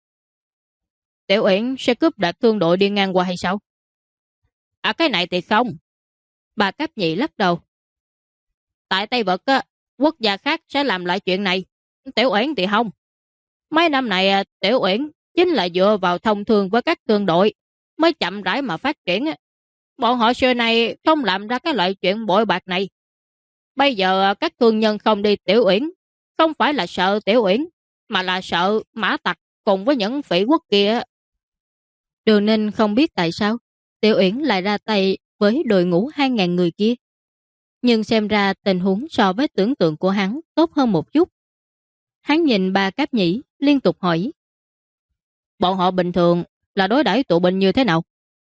Tiểu Uyển sẽ cướp đoạt thương đội đi ngang qua hay sao? Cái này thì không. Bà Cáp Nhĩ lắc đầu. Tại Tây Vực quốc gia khác sẽ làm lại chuyện này. Tiểu Uyển thì không. Mấy năm này Tiểu Uyển chính là dựa vào thông thương với các thương đội mới chậm rãi mà phát triển. Bọn họ xưa này không làm ra cái loại chuyện bội bạc này. Bây giờ các thương nhân không đi Tiểu Uyển, không phải là sợ Tiểu Uyển, mà là sợ mã tặc cùng với những phỉ quốc kia. Đường Ninh không biết tại sao Tiểu Uyển lại ra tay với đội ngũ 2.000 người kia. Nhưng xem ra tình huống so với tưởng tượng của hắn tốt hơn một chút. Hắn nhìn Ba Cáp Nhĩ liên tục hỏi: Bọn họ bình thường là đối đãi tù binh như thế nào?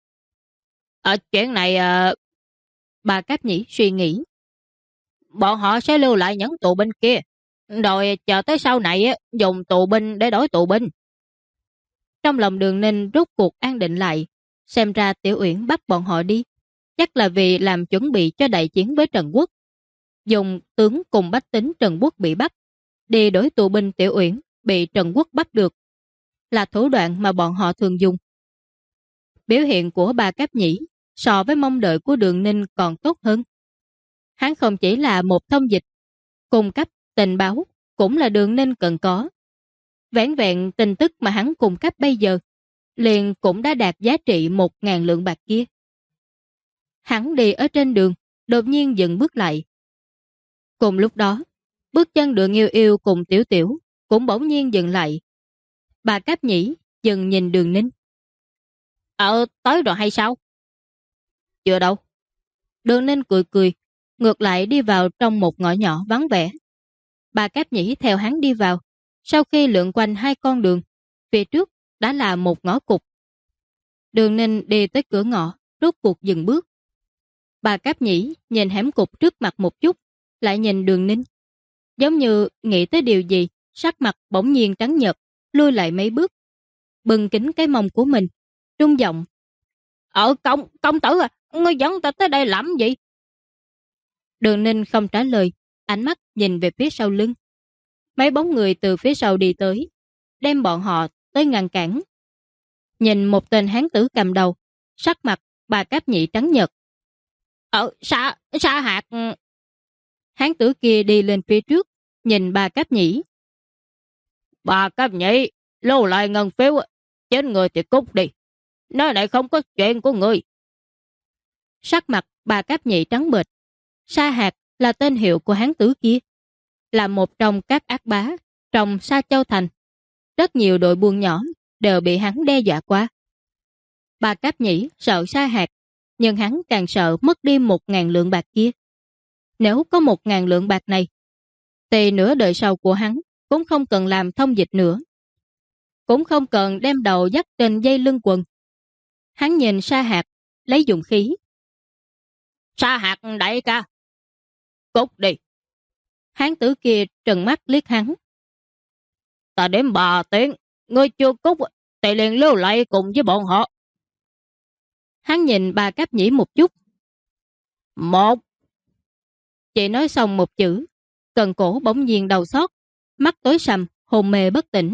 Ở chuyện này Ba Cáp Nhĩ suy nghĩ: bọn họ sẽ lưu lại những tù binh kia, rồi chờ tới sau này dùng tù binh để đổi tù binh. Trong lòng Đường Ninh rốt cuộc an định lại. Xem ra Tiểu Uyển bắt bọn họ đi chắc là vì làm chuẩn bị cho đại chiến với Trần Quốc. Dùng tướng cùng bách tính Trần Quốc bị bắt đi đổi tù binh Tiểu Uyển bị Trần Quốc bắt được, là thủ đoạn mà bọn họ thường dùng. Biểu hiện của Ba Cáp Nhĩ so với mong đợi của Đường Ninh còn tốt hơn. Hắn không chỉ là một thông dịch, cung cấp tình báo cũng là Đường Ninh cần có. Vẻn vẹn tin tức mà hắn cung cấp bây giờ liền cũng đã đạt giá trị 1.000 lượng bạc kia. Hắn đi ở trên đường, đột nhiên dừng bước lại. Cùng lúc đó, bước chân Đường Yêu Yêu cùng Tiểu Tiểu cũng bỗng nhiên dừng lại. Bà Cáp Nhĩ dừng nhìn Đường Ninh. Tới rồi hay sao? Chưa đâu. Đường Ninh cười cười, ngược lại đi vào trong một ngõ nhỏ vắng vẻ. Bà Cáp Nhĩ theo hắn đi vào. Sau khi lượn quanh hai con đường, phía trước đã là một ngõ cụt. Đường Ninh đi tới cửa ngõ, rốt cuộc dừng bước. Bà Cáp Nhĩ nhìn hẻm cụt trước mặt một chút, lại nhìn Đường Ninh. Giống như nghĩ tới điều gì, sắc mặt bỗng nhiên trắng nhợt, lui lại mấy bước. Bưng kính cái mông của mình, trung giọng: Công tử à, ngươi dẫn ta tới đây làm gì? Đường Ninh không trả lời, ánh mắt nhìn về phía sau lưng. Mấy bóng người từ phía sau đi tới, đem bọn họ tới ngăn cản. Nhìn một tên hán tử cầm đầu, sắc mặt Bà Cáp Nhĩ trắng nhợt. Sa Hạc. Hán tử kia đi lên phía trước, nhìn Bà Cáp Nhĩ. Bà Cáp Nhĩ, lưu lại ngân phiếu, trên người thì cút đi. Nơi này không có chuyện của người. Sắc mặt Bà Cáp Nhĩ trắng bệch. Sa Hạc là tên hiệu của hán tử kia, là một trong các ác bá trong Sa Châu Thành. Rất nhiều đội buôn nhỏ đều bị hắn đe dọa qua. Bà Cáp Nhĩ sợ Sa Hạc, nhưng hắn càng sợ mất đi 1.000 lượng bạc kia. Nếu có 1.000 lượng bạc này, thì nửa đời sau của hắn cũng không cần làm thông dịch nữa, cũng không cần đem đầu dắt trên dây lưng quần. Hắn nhìn Sa Hạc, lấy dũng khí. Sa Hạc đại ca, cút đi. Hán tử kia trừng mắt liếc hắn. Ta đếm 3 tiếng, ngươi chưa cút thì liền lưu lại cùng với bọn họ. Hắn nhìn Bà Cáp Nhĩ một chút. 1. Chỉ nói xong một chữ, cần cổ bỗng nhiên đau xót, mắt tối sầm, hôn mê bất tỉnh.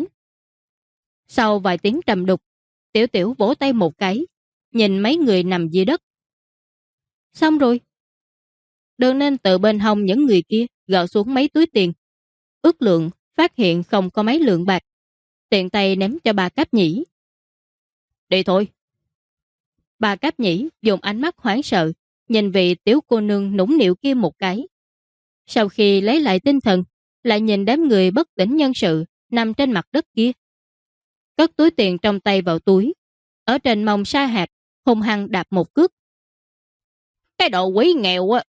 Sau vài tiếng trầm đục, Tiểu Tiểu vỗ tay một cái, nhìn mấy người nằm dưới đất. Xong rồi. Đường Ninh từ bên hông những người kia gỡ xuống mấy túi tiền. Ước lượng, phát hiện không có mấy lượng bạc. Tiện tay ném cho Bà Cáp Nhĩ. Đi thôi. Bà Cáp Nhĩ dùng ánh mắt hoảng sợ, nhìn vị tiểu cô nương nũng nịu kia một cái. Sau khi lấy lại tinh thần, lại nhìn đám người bất tỉnh nhân sự nằm trên mặt đất kia. Cất túi tiền trong tay vào túi, ở trên mông Sa Hạc hung hăng đạp một cước. Cái đồ quý nghèo á.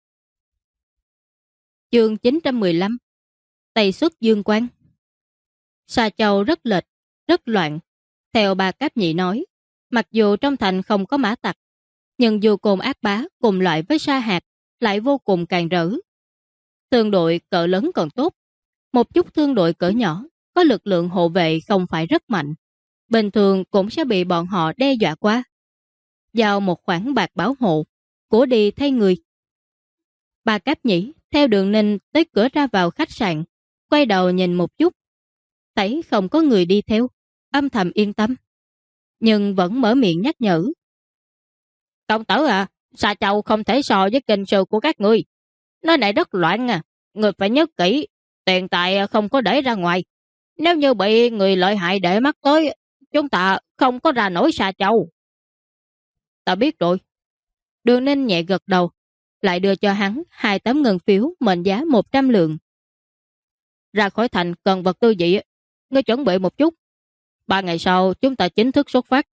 Chương 915. Tây xuất dương quang. Sa Châu rất lệch, rất loạn. Theo Bà Cáp Nhĩ nói, mặc dù trong thành không có mã tặc, nhưng dù cồn ác bá cùng loại với Sa Hạc lại vô cùng càn rỡ. Thương đội cỡ lớn còn tốt, một chút thương đội cỡ nhỏ có lực lượng hộ vệ không phải rất mạnh, bình thường cũng sẽ bị bọn họ đe dọa qua. Giao một khoản bạc bảo hộ, của đi thay người. Bà Cáp Nhĩ theo Đường Ninh tới cửa ra vào khách sạn, quay đầu nhìn một chút, thấy không có người đi theo, âm thầm yên tâm, nhưng vẫn mở miệng nhắc nhở. Công tử à, Sa Châu không thể so với kinh sư của các ngươi. Nơi này rất loạn à, người phải nhớ kỹ, tiền tài không có để ra ngoài. Nếu như bị người lợi hại để mắt tới, chúng ta không có ra nổi Sa Châu. Ta biết rồi. Đường Ninh nhẹ gật đầu, lại đưa cho hắn 2 tấm ngân phiếu mệnh giá 100 lượng. Ra khỏi thành cần vật tư gì, ngươi chuẩn bị một chút. 3 ngày sau chúng ta chính thức xuất phát.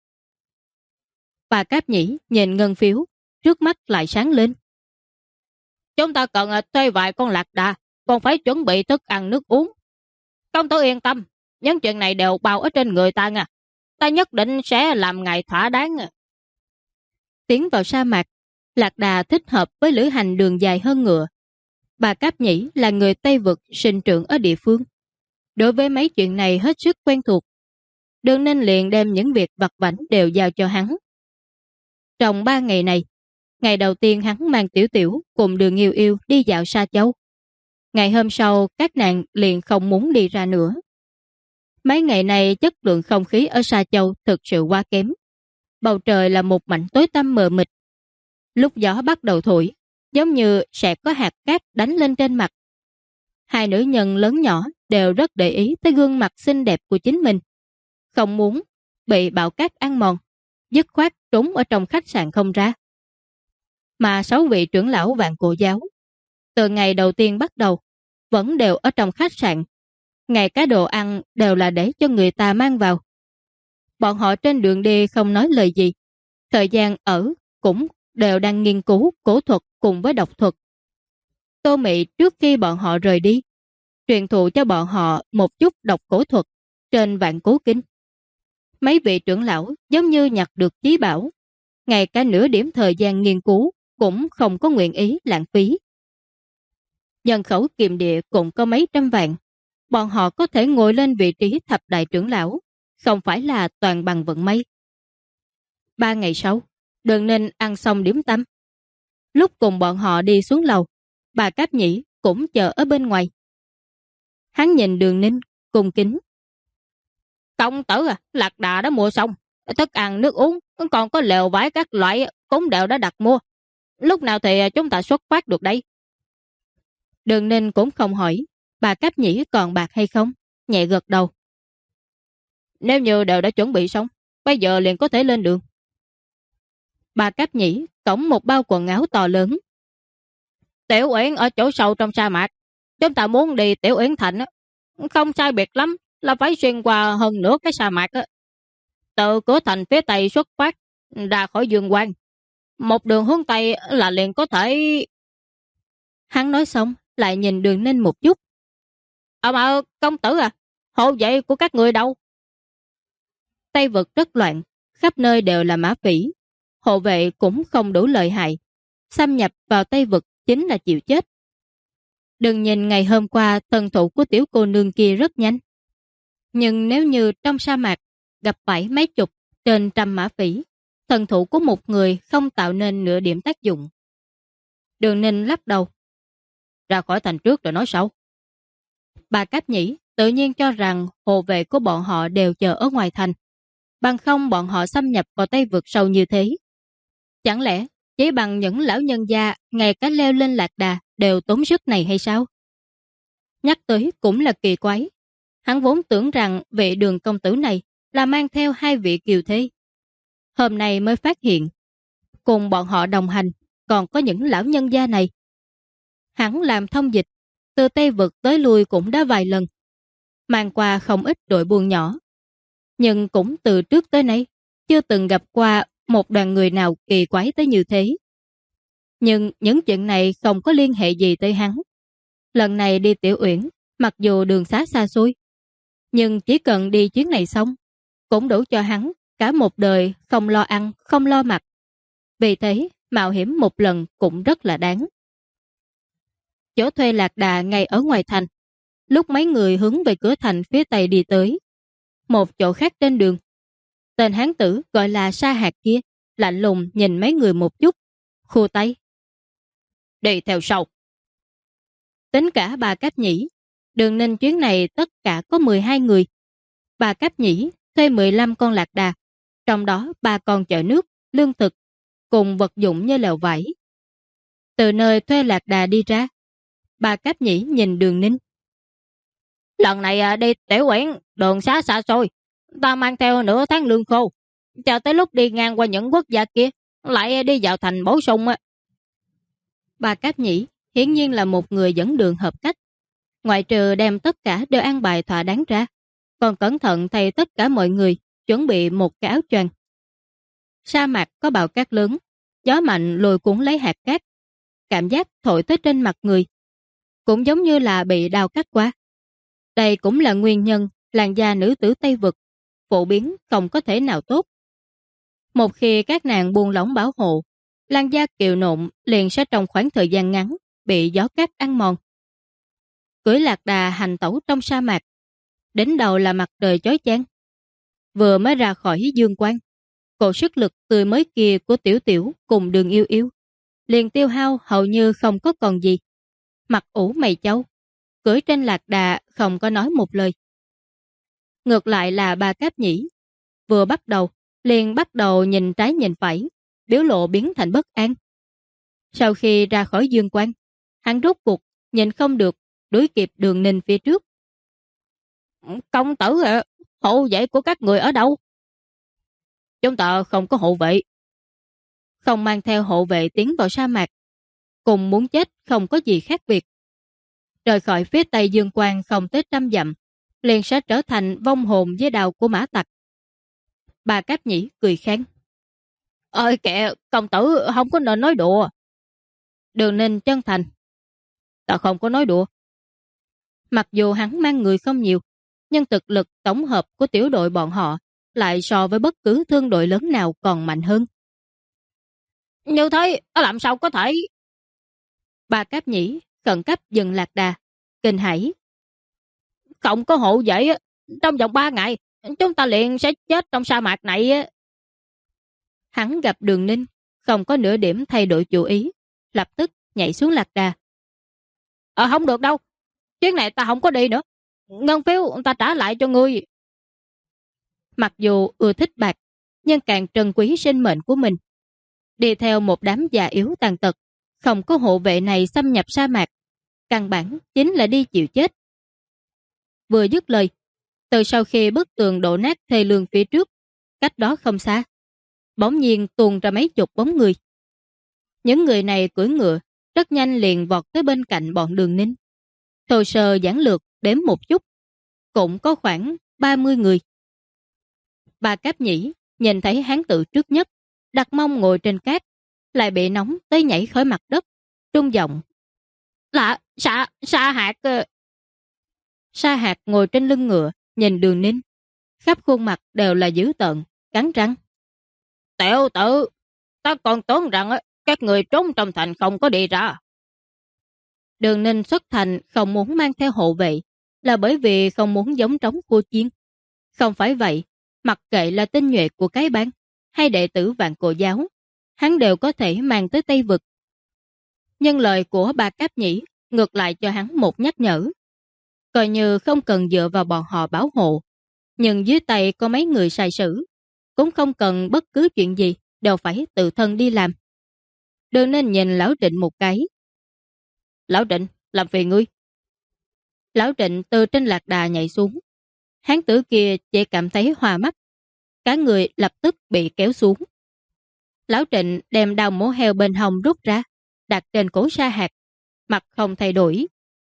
Bà Cáp Nhĩ nhìn ngân phiếu, trước mắt lại sáng lên. Chúng ta cần thuê vài con lạc đà, còn phải chuẩn bị thức ăn nước uống. Công tử yên tâm, những chuyện này đều bao ở trên người ta nha. Ta nhất định sẽ làm ngài thỏa đáng. Tiến vào sa mạc, lạc đà thích hợp với lữ hành đường dài hơn ngựa. Bà Cáp Nhĩ là người Tây Vực sinh trưởng ở địa phương. Đối với mấy chuyện này hết sức quen thuộc. Đường Ninh liền đem những việc vặt vãnh đều giao cho hắn. Trong 3 ngày này, ngày đầu tiên hắn mang Tiểu Tiểu cùng Đường Yêu Yêu đi dạo Sa Châu. Ngày hôm sau, các nàng liền không muốn đi ra nữa. Mấy ngày này chất lượng không khí ở Sa Châu thực sự quá kém. Bầu trời là một mảnh tối tăm mờ mịt. Lúc gió bắt đầu thổi, giống như sẽ có hạt cát đánh lên trên mặt. Hai nữ nhân lớn nhỏ đều rất để ý tới gương mặt xinh đẹp của chính mình. Không muốn bị bão cát ăn mòn, dứt khoát trốn ở trong khách sạn không ra. Mà 6 vị trưởng lão Vạn Cổ giáo, từ ngày đầu tiên bắt đầu, vẫn đều ở trong khách sạn. Ngay cả đồ ăn đều là để cho người ta mang vào. Bọn họ trên đường đi không nói lời gì. Thời gian ở cũng đều đang nghiên cứu cổ thuật cùng với độc thuật. Tô Mị trước khi bọn họ rời đi, truyền thụ cho bọn họ một chút độc cổ thuật trên Vạn Cổ Kinh. Mấy vị trưởng lão giống như nhặt được chí bảo, ngay cả nửa điểm thời gian nghiên cứu cũng không có nguyện ý lãng phí. Nhân khẩu kiềm địa cũng có mấy trăm vạn, bọn họ có thể ngồi lên vị trí thập đại trưởng lão, không phải là toàn bằng vận may. 3 ngày sau, Đường Ninh ăn xong điểm tâm. Lúc cùng bọn họ đi xuống lầu, bà Cáp Nhĩ cũng chờ ở bên ngoài. Hắn nhìn Đường Ninh, cung kính. Công tử lạc đà đã mua xong, thức ăn nước uống, còn có lều vải các loại cũng đều đã đặt mua. Lúc nào thì chúng ta xuất phát được đây? Đường Ninh cũng không hỏi bà Cáp Nhĩ còn bạc hay không, nhẹ gật đầu. Nếu như đều đã chuẩn bị xong, bây giờ liền có thể lên đường. Bà Cáp Nhĩ cõng một bao quần áo to lớn. Tiểu Uyển ở chỗ sâu trong sa mạc, chúng ta muốn đi Tiểu Uyển Thành, không sai biệt lắm là phải xuyên qua hơn nửa cái sa mạc. Từ cửa thành phía Tây xuất phát ra khỏi Dương Quang, một đường hướng Tây là liền có thể. Hắn nói xong lại nhìn Đường Ninh một chút. Mà công tử hộ vệ của các người đâu? Tây Vực rất loạn, khắp nơi đều là mã phỉ. Hộ vệ cũng không đủ lợi hại. Xâm nhập vào Tây Vực chính là chịu chết. Đừng nhìn ngày hôm qua thần thủ của tiểu cô nương kia rất nhanh. Nhưng nếu như trong sa mạc gặp phải mấy chục trên trăm mã phỉ, thần thủ của một người không tạo nên nửa điểm tác dụng. Đường Ninh lắc đầu. Ra khỏi thành trước rồi nói sau. Bà Cáp Nhĩ tự nhiên cho rằng hộ vệ của bọn họ đều chờ ở ngoài thành. Bằng không bọn họ xâm nhập vào Tây Vực sâu như thế. Chẳng lẽ chỉ bằng những lão nhân gia ngày cả leo lên lạc đà đều tốn sức này hay sao? Nhắc tới cũng là kỳ quái. Hắn vốn tưởng rằng vị Đường công tử này là mang theo 2 vị kiều thế. Hôm nay mới phát hiện, cùng bọn họ đồng hành còn có những lão nhân gia này. Hắn làm thông dịch, từ Tây Vực tới lui cũng đã vài lần, mang qua không ít đội buôn nhỏ. Nhưng cũng từ trước tới nay, chưa từng gặp qua một đoàn người nào kỳ quái tới như thế. Nhưng những chuyện này không có liên hệ gì tới hắn. Lần này đi Tiểu Uyển, mặc dù đường xá xa xôi, nhưng chỉ cần đi chuyến này xong, cũng đủ cho hắn cả một đời không lo ăn, không lo mặc. Vì thế, mạo hiểm một lần cũng rất là đáng. Chỗ thuê lạc đà ngay ở ngoài thành. Lúc mấy người hướng về cửa thành phía Tây đi tới, một chỗ khác trên đường, tên hán tử gọi là Sa Hạt kia lạnh lùng nhìn mấy người một chút, khua tay. Đi theo sau. Tính cả bà Cáp Nhĩ, Đường Ninh chuyến này tất cả có 12 người. Bà Cáp Nhĩ thuê 15 con lạc đà, trong đó 3 con chở nước, lương thực, cùng vật dụng như lều vải. Từ nơi thuê lạc đà đi ra, bà Cáp Nhĩ nhìn Đường Ninh. Lần này đi Tiểu Uyển, đường xá xa xôi, ta mang theo nửa tháng lương khô. Chờ tới lúc đi ngang qua những quốc gia kia, lại đi vào thành bổ sung. Bà Cáp Nhĩ hiển nhiên là một người dẫn đường hợp cách. Ngoại trừ đem tất cả đều an bài thỏa đáng ra, còn cẩn thận thay tất cả mọi người chuẩn bị một cái áo choàng. Sa mạc có bão cát lớn, gió mạnh lùi cuốn lấy hạt cát, cảm giác thổi tới trên mặt người, cũng giống như là bị đào cắt qua. Đây cũng là nguyên nhân làn da nữ tử Tây Vực phổ biến không có thể nào tốt. Một khi các nàng buông lỏng bảo hộ, làn da kiều nộn liền sẽ trong khoảng thời gian ngắn bị gió cát ăn mòn. Cưỡi lạc đà hành tẩu trong sa mạc, đến đầu là mặt trời chói chang. Vừa mới ra khỏi dương quang, cổ sức lực tươi mới kia của Tiểu Tiểu cùng Đường Yêu Yêu liền tiêu hao hầu như không có còn gì. Mặt ủ mày chau, cưỡi trên lạc đà không có nói một lời. Ngược lại là Ba Cáp Nhĩ, vừa bắt đầu liền bắt đầu nhìn trái nhìn phải, biểu lộ biến thành bất an. Sau khi ra khỏi dương quang, hắn rốt cuộc nhìn không được, đuổi kịp Đường Ninh phía trước. Công tử ạ, hộ vệ của các người ở đâu? Chúng ta không có hộ vệ. Không mang theo hộ vệ tiến vào sa mạc, cùng muốn chết không có gì khác biệt. Rời khỏi phía tây dương quang không tới 100 dặm, liền sẽ trở thành vong hồn với đào của mã tặc. Bà Cáp Nhĩ cười khen. Ơi kệ, công tử không có nên nói đùa. Đường Ninh chân thành. Ta không có nói đùa. Mặc dù hắn mang người không nhiều, nhưng thực lực tổng hợp của tiểu đội bọn họ lại so với bất cứ thương đội lớn nào còn mạnh hơn. Như thế, làm sao có thể? Bà Cáp Nhĩ khẩn cấp dừng lạc đà, kinh hãi. Không có hộ vệ, trong vòng 3 ngày, chúng ta liền sẽ chết trong sa mạc này. Hắn gặp Đường Ninh, không có nửa điểm thay đổi chủ ý, lập tức nhảy xuống lạc đà. Không được đâu, chuyến này ta không có đi nữa. Ngân phiếu ta trả lại cho ngươi. Mặc dù ưa thích bạc, nhưng càng trân quý sinh mệnh của mình. Đi theo một đám già yếu tàn tật, không có hộ vệ này xâm nhập sa mạc, căn bản chính là đi chịu chết. Vừa dứt lời, từ sau khi bức tường đổ nát thê lương phía trước, cách đó không xa, bỗng nhiên tuôn ra mấy chục bóng người. Những người này cưỡi ngựa, rất nhanh liền vọt tới bên cạnh bọn Đường Ninh. Thô sơ giản lược đếm một chút, cũng có khoảng 30 người. Bà Cáp Nhĩ nhìn thấy hán tự trước nhất, đặt mông ngồi trên cát, lại bị nóng tới nhảy khỏi mặt đất, trung giọng. Là Sa Hạc. Sa Hạc ngồi trên lưng ngựa, nhìn Đường Ninh, khắp khuôn mặt đều là dữ tợn, cắn răng. Tiểu tử, ta còn tưởng rằng các người trốn trong thành không có đi ra. Đường Ninh xuất thành không muốn mang theo hộ vệ, là bởi vì không muốn giống trống cua chiên. Không phải vậy, mặc kệ là tinh nhuệ của cái bang hay đệ tử Vạn Cổ giáo, hắn đều có thể mang tới Tây Vực. Nhưng lời của Ba Cáp Nhĩ ngược lại cho hắn một nhắc nhở. Coi như không cần dựa vào bọn họ bảo hộ, nhưng dưới tay có mấy người sai sử, cũng không cần bất cứ chuyện gì đều phải tự thân đi làm. Đường Ninh nhìn Lão Trịnh một cái. Lão Trịnh, làm phiền ngươi. Lão Trịnh từ trên lạc đà nhảy xuống. Hán tử kia chỉ cảm thấy hoa mắt, cả người lập tức bị kéo xuống. Lão Trịnh đem đao mổ heo bên hông rút ra, đặt trên cổ Sa Hạc, mặt không thay đổi.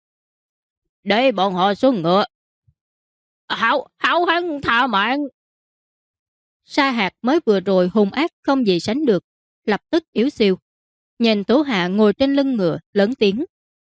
Để bọn họ xuống ngựa. Hảo hắn tha mạng. Sa Hạc mới vừa rồi hung ác không gì sánh được, lập tức yếu xìu. Nhìn Tố Hạ ngồi trên lưng ngựa, lớn tiếng.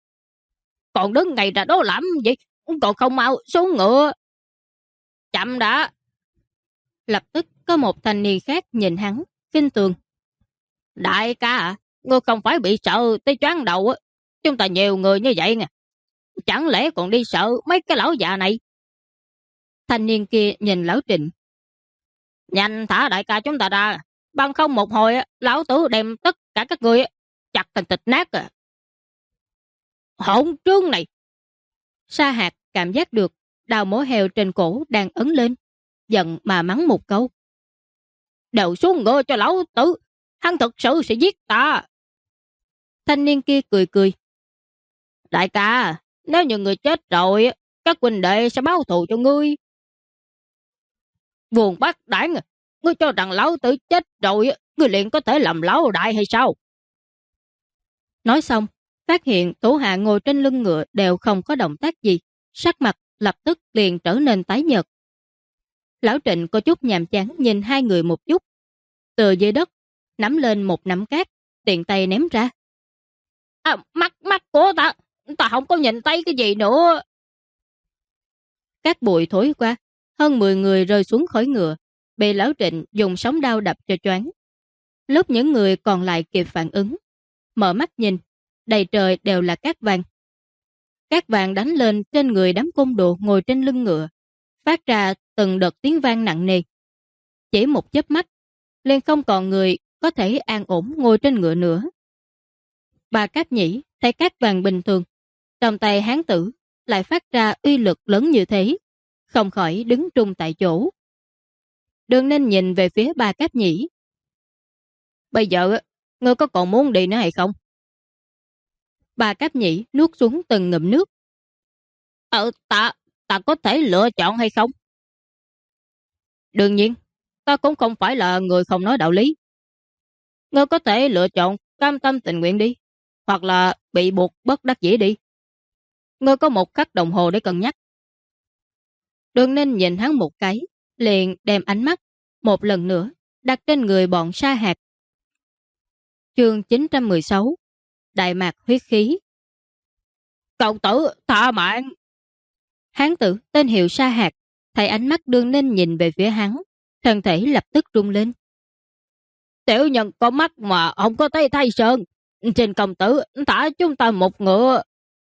Còn đứng ngày ra đó làm gì? Còn không mau xuống ngựa. Chậm đã. Lập tức có một thanh niên khác nhìn hắn, kinh tường. Đại ca à, ngươi không phải bị sợ tới choáng đầu á. Chúng ta nhiều người như vậy nè. Chẳng lẽ còn đi sợ mấy cái lão già này? Thanh niên kia nhìn Lão Trịnh. Nhanh thả đại ca chúng ta ra. Bằng không một hồi lão tử đem tất cả các người chặt thành thịt nát à. Hỗn trương này. Sa Hạc cảm giác được đào mổ heo trên cổ đang ấn lên, giận mà mắng một câu. Đều xuống ngựa cho lão tử, hắn thực sự sẽ giết ta. Thanh niên kia cười cười. Đại ca, nếu như người chết rồi, các huynh đệ sẽ báo thù cho ngươi. Buồn bác đảng, ngươi cho rằng lão tử chết rồi, ngươi liền có thể làm lão đại hay sao? Nói xong, phát hiện Tố Hạ ngồi trên lưng ngựa đều không có động tác gì, sắc mặt lập tức liền trở nên tái nhợt, Lão Trịnh có chút nhàm chán nhìn hai người một chút. Từ dưới đất, nắm lên một nắm cát, tiện tay ném ra. Mắt của ta, ta không có nhìn thấy cái gì nữa. Cát bụi thổi qua, hơn 10 người rơi xuống khỏi ngựa, bị Lão Trịnh dùng sóng đao đập cho choáng. Lúc những người còn lại kịp phản ứng, mở mắt nhìn, đầy trời đều là cát vàng. Cát vàng đánh lên trên người đám côn đồ ngồi trên lưng ngựa, phát ra từng đợt tiếng vang nặng nề. Chỉ một chớp mắt, liền không còn người có thể an ổn ngồi trên ngựa nữa. Bà Cáp Nhĩ thấy cát vàng bình thường, trong tay hán tử lại phát ra uy lực lớn như thế, không khỏi đứng trung tại chỗ. Đường Ninh nhìn về phía bà Cáp Nhĩ. Bây giờ, ngươi có còn muốn đi nữa hay không? Bà Cáp Nhĩ nuốt xuống từng ngụm nước. Ta có thể lựa chọn hay không? Đương nhiên, ta cũng không phải là người không nói đạo lý. Ngươi có thể lựa chọn cam tâm tình nguyện đi, hoặc là bị buộc bất đắc dĩ đi. Ngươi có 1 khắc đồng hồ để cân nhắc. Đường Ninh nhìn hắn một cái, liền đem ánh mắt một lần nữa đặt trên người bọn Sa Hạt. Chương 916 Đại mạc huyết khí. Cậu tử, thả mạng! Hán tử tên hiệu Sa Hạt thấy ánh mắt Đường Ninh nhìn về phía hắn, thân thể lập tức rung lên. Tiểu nhân có mắt mà không có thấy thay sơn. Trình công tử, thả chúng ta một ngựa.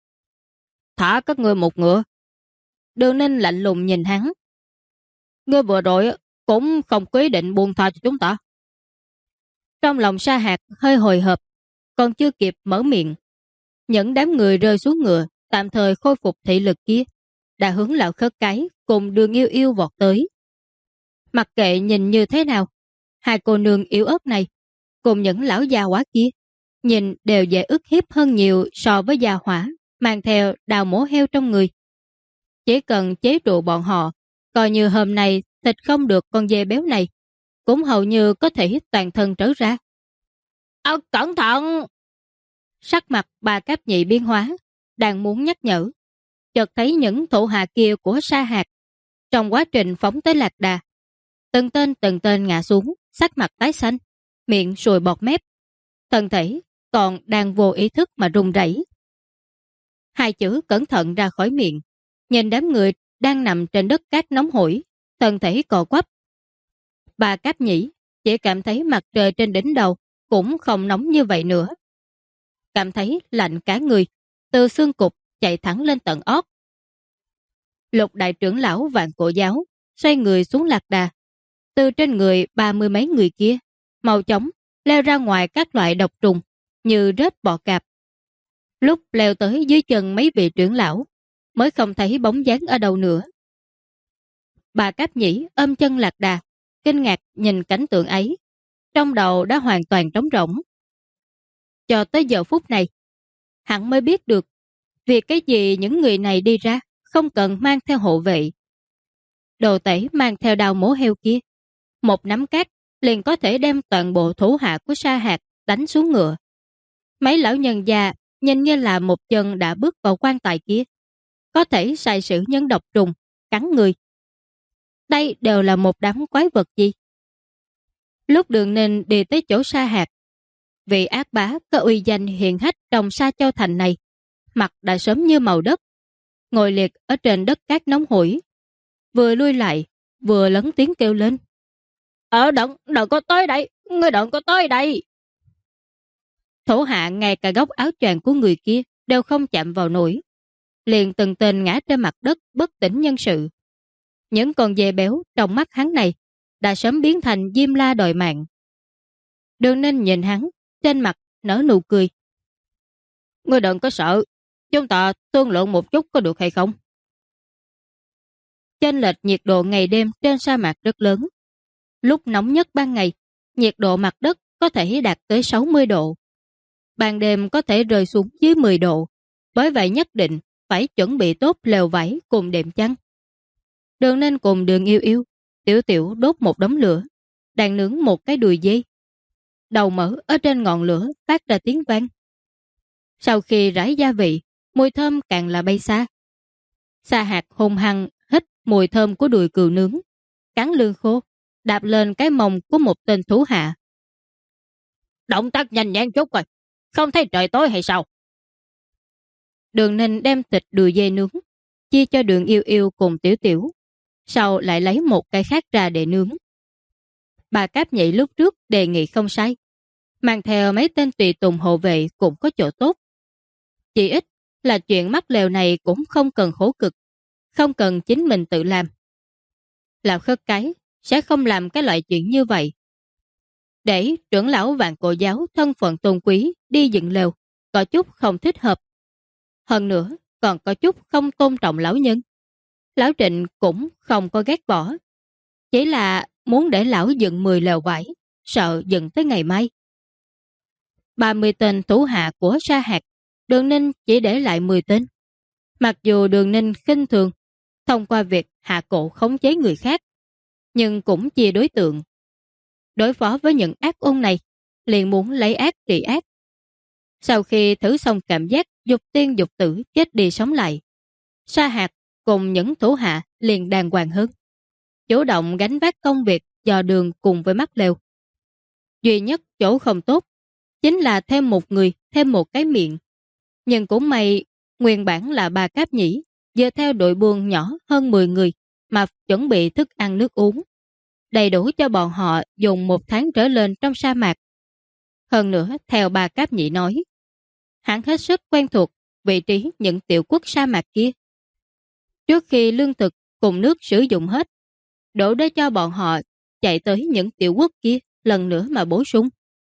Thả các ngươi một ngựa. Đường Ninh lạnh lùng nhìn hắn. Ngươi vừa rồi cũng không quyết định buông tha cho chúng ta. Trong lòng Sa Hạt hơi hồi hộp, còn chưa kịp mở miệng. Những đám người rơi xuống ngựa, tạm thời khôi phục thị lực kia, đã hướng lão khất cái cùng Đường Yêu Yêu vọt tới. Mặc kệ nhìn như thế nào, hai cô nương yếu ớt này, cùng những lão già quá kia, nhìn đều dễ ức hiếp hơn nhiều so với già hỏa, mang theo đào mổ heo trong người. Chỉ cần chế trụ bọn họ, coi như hôm nay thịt không được con dê béo này, cũng hầu như có thể toàn thân trở ra. Cẩn thận! Sắc mặt bà Cáp Nhĩ biến hóa, đang muốn nhắc nhở. Chợt thấy những thủ hạ kia của Sa Hạt, trong quá trình phóng tới lạc đà. Từng tên ngã xuống, sắc mặt tái xanh, miệng sùi bọt mép. Thân thể còn đang vô ý thức mà run rẩy. Hai chữ cẩn thận ra khỏi miệng, nhìn đám người đang nằm trên đất cát nóng hổi, thân thể cò quắp. Bà Cáp Nhĩ chỉ cảm thấy mặt trời trên đỉnh đầu cũng không nóng như vậy nữa. Cảm thấy lạnh cả người, từ xương cụt chạy thẳng lên tận ót. Lục đại trưởng lão Vạn Cổ Giáo xoay người xuống lạc đà. Từ trên người 30 mấy người kia, mau chóng leo ra ngoài các loại độc trùng như rết bọ cạp. Lúc leo tới dưới chân mấy vị trưởng lão, mới không thấy bóng dáng ở đâu nữa. Bà Cáp Nhĩ ôm chân lạc đà, kinh ngạc nhìn cảnh tượng ấy, trong đầu đã hoàn toàn trống rỗng. Cho tới giờ phút này, hắn mới biết được vì cái gì những người này đi ra không cần mang theo hộ vệ. Đồ tể mang theo đao mổ heo kia, một nắm cát liền có thể đem toàn bộ thủ hạ của Sa Hạt đánh xuống ngựa. Mấy lão nhân già nhìn như là một chân đã bước vào quan tài kia, có thể sai sử nhân độc trùng, cắn người. Đây đều là một đám quái vật gì? Lúc Đường Ninh đi tới chỗ Sa Hạt, vị ác bá có uy danh hiển hách trong Sa Châu Thành này, mặt đã sớm như màu đất, ngồi liệt ở trên đất cát nóng hổi, vừa lui lại, vừa lớn tiếng kêu lên. Đừng có tới đây, ngươi đừng có tới đây. Thủ hạ ngay cả góc áo choàng của người kia đều không chạm vào nổi, liền từng tên ngã trên mặt đất bất tỉnh nhân sự. Những con dê béo trong mắt hắn này đã sớm biến thành diêm la đòi mạng. Đường Ninh nhìn hắn, trên mặt nở nụ cười. Ngươi đừng có sợ, chúng ta thương lượng một chút có được hay không? Chênh lệch nhiệt độ ngày đêm trên sa mạc rất lớn. Lúc nóng nhất ban ngày, nhiệt độ mặt đất có thể đạt tới 60 độ. Ban đêm có thể rơi xuống dưới 10 độ, bởi vậy nhất định phải chuẩn bị tốt lều vải cùng đệm chăn. Đường Ninh cùng Đường Yêu Yêu, Tiểu Tiểu đốt một đống lửa, đang nướng một cái đùi dê. Đầu mỡ ở trên ngọn lửa phát ra tiếng vang. Sau khi rải gia vị, mùi thơm càng là bay xa. Sa Hạt hùng hăng hít mùi thơm của đùi cừu nướng, cắn lương khô, đạp lên cái mông của một tên thủ hạ. Động tác nhanh nhẹn chút rồi, không thấy trời tối hay sao? Đường Ninh đem thịt đùi dê nướng, chia cho Đường Yêu Yêu cùng Tiểu Tiểu, sau lại lấy một cái khác ra để nướng. Bà Cáp Nhĩ lúc trước đề nghị không sai, mang theo mấy tên tùy tùng hộ vệ cũng có chỗ tốt. Chỉ ít là chuyện mắc lèo này cũng không cần khổ cực, không cần chính mình tự làm. Lão Khất Cái sẽ không làm cái loại chuyện như vậy. Để trưởng lão Vạn Cổ Giáo thân phận tôn quý đi dựng lều, có chút không thích hợp. Hơn nữa, còn có chút không tôn trọng lão nhân. Lão Trịnh cũng không có ghét bỏ. Chỉ là muốn để lão dựng 10 lều vải, sợ dựng tới ngày mai. 30 tên thủ hạ của Sa Hạt, Đường Ninh chỉ để lại 10 tên. Mặc dù Đường Ninh khinh thường thông qua việc hạ cổ khống chế người khác, nhưng cũng chia đối tượng. Đối phó với những ác ôn này, liền muốn lấy ác trị ác. Sau khi thử xong cảm giác dục tiên dục tử chết đi sống lại, Sa Hạt cùng những thủ hạ liền đàng hoàng hơn, chủ động gánh vác công việc dò đường cùng với mắt lều. Duy nhất chỗ không tốt chính là thêm một người, thêm một cái miệng. Nhưng cũng may, nguyên bản là bà Cáp Nhĩ, dựa theo đội buôn nhỏ hơn 10 người mà chuẩn bị thức ăn nước uống, đầy đủ cho bọn họ dùng 1 tháng trở lên trong sa mạc. Hơn nữa, theo bà Cáp Nhĩ nói, hắn hết sức quen thuộc vị trí những tiểu quốc sa mạc kia. Trước khi lương thực cùng nước sử dụng hết, đổ để cho bọn họ chạy tới những tiểu quốc kia lần nữa mà bổ sung.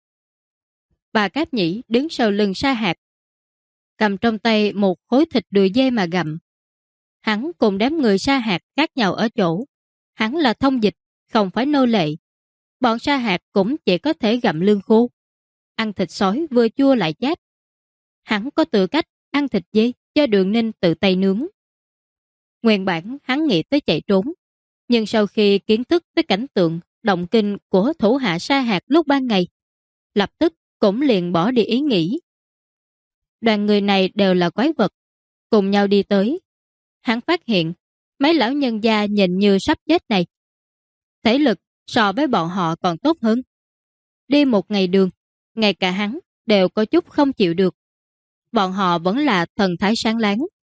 Bà Cáp Nhĩ đứng sau lưng Sa Hạt, cầm trong tay một khối thịt đùi dê mà gặm. Hắn cùng đám người Sa Hạt khác nhau ở chỗ, hắn là thông dịch, không phải nô lệ. Bọn Sa Hạt cũng chỉ có thể gặm lương khô, ăn thịt sói vừa chua lại chát. Hắn có tư cách ăn thịt dê cho Đường Ninh tự tay nướng. Nguyên bản hắn nghĩ tới chạy trốn, nhưng sau khi kiến thức tới cảnh tượng động kinh của thủ hạ Sa Hạt lúc ban ngày, lập tức cũng liền bỏ đi ý nghĩ. Đoàn người này đều là quái vật, cùng nhau đi tới. Hắn phát hiện mấy lão nhân gia nhìn như sắp chết này, thể lực so với bọn họ còn tốt hơn. Đi một ngày đường, ngay cả hắn đều có chút không chịu được. Bọn họ vẫn là thần thái sáng láng.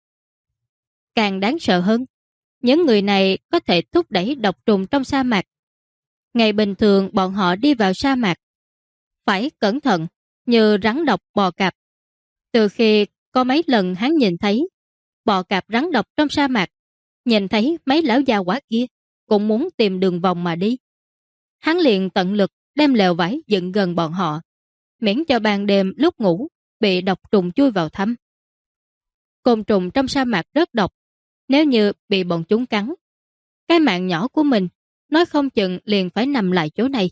Càng đáng sợ hơn, những người này có thể thúc đẩy độc trùng trong sa mạc. Ngày bình thường bọn họ đi vào sa mạc, phải cẩn thận như rắn độc bò cạp. Từ khi có mấy lần hắn nhìn thấy bò cạp rắn độc trong sa mạc, nhìn thấy mấy lão già quả kia cũng muốn tìm đường vòng mà đi. Hắn liền tận lực đem lều vải dựng gần bọn họ, miễn cho ban đêm lúc ngủ bị độc trùng chui vào thăm. Côn trùng trong sa mạc rất độc, nếu như bị bọn chúng cắn, cái mạng nhỏ của mình nói không chừng liền phải nằm lại chỗ này.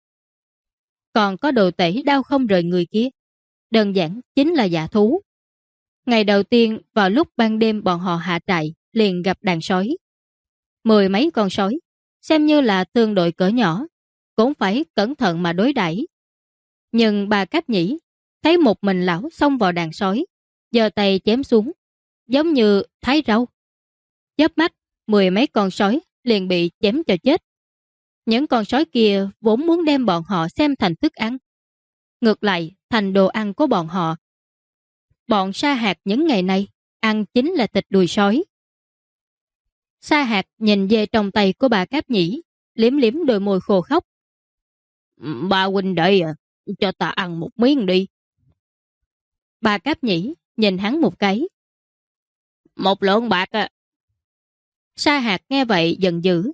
Còn có đồ tể đau không rời người kia, đơn giản chính là dạ thú. Ngày đầu tiên vào lúc ban đêm bọn họ hạ trại liền gặp đàn sói. 10 mấy con sói, xem như là tương đối cỡ nhỏ, cũng phải cẩn thận mà đối đãi. Nhưng bà Cáp Nhĩ thấy một mình lão xông vào đàn sói, giơ tay chém xuống, giống như thái rau. Chớp mắt, 10 mấy con sói liền bị chém cho chết. Những con sói kia vốn muốn đem bọn họ xem thành thức ăn, ngược lại thành đồ ăn của bọn họ. Bọn Sa Hạt những ngày này ăn chính là thịt đùi sói. Sa Hạt nhìn dê trong tay của bà Cáp Nhĩ, liếm liếm đôi môi khô khóc. Bà huynh đệ à, cho ta ăn một miếng đi. Bà Cáp Nhĩ nhìn hắn một cái. 1 lượng bạc à. Sa Hạt nghe vậy giận dữ.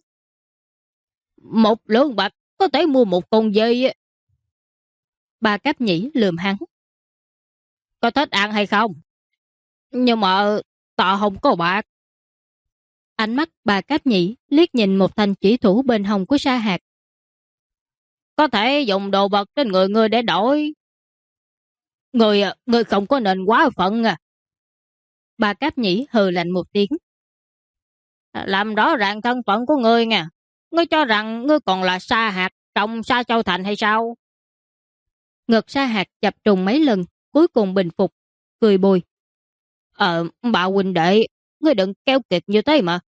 1 lượng bạc có thể mua một con dê. Bà Cáp Nhĩ lườm hắn. Có thích ăn hay không? Nhưng mà ta không có bạc. Ánh mắt bà Cáp Nhĩ liếc nhìn một thanh chỉ thủ bên hông của Sa Hạt. Có thể dùng đồ vật trên người ngươi để đổi. Ngươi không có nên quá phận à. Bà Cáp Nhĩ hừ lạnh một tiếng. Làm rõ ràng thân phận của ngươi nha. Ngươi cho rằng ngươi còn là Sa Hạt trong Sa Châu Thành hay sao? Ngực Sa Hạt chập trùng mấy lần, cuối cùng bình phục, cười bồi. Bà huynh đệ, ngươi đừng keo kiệt như thế mà.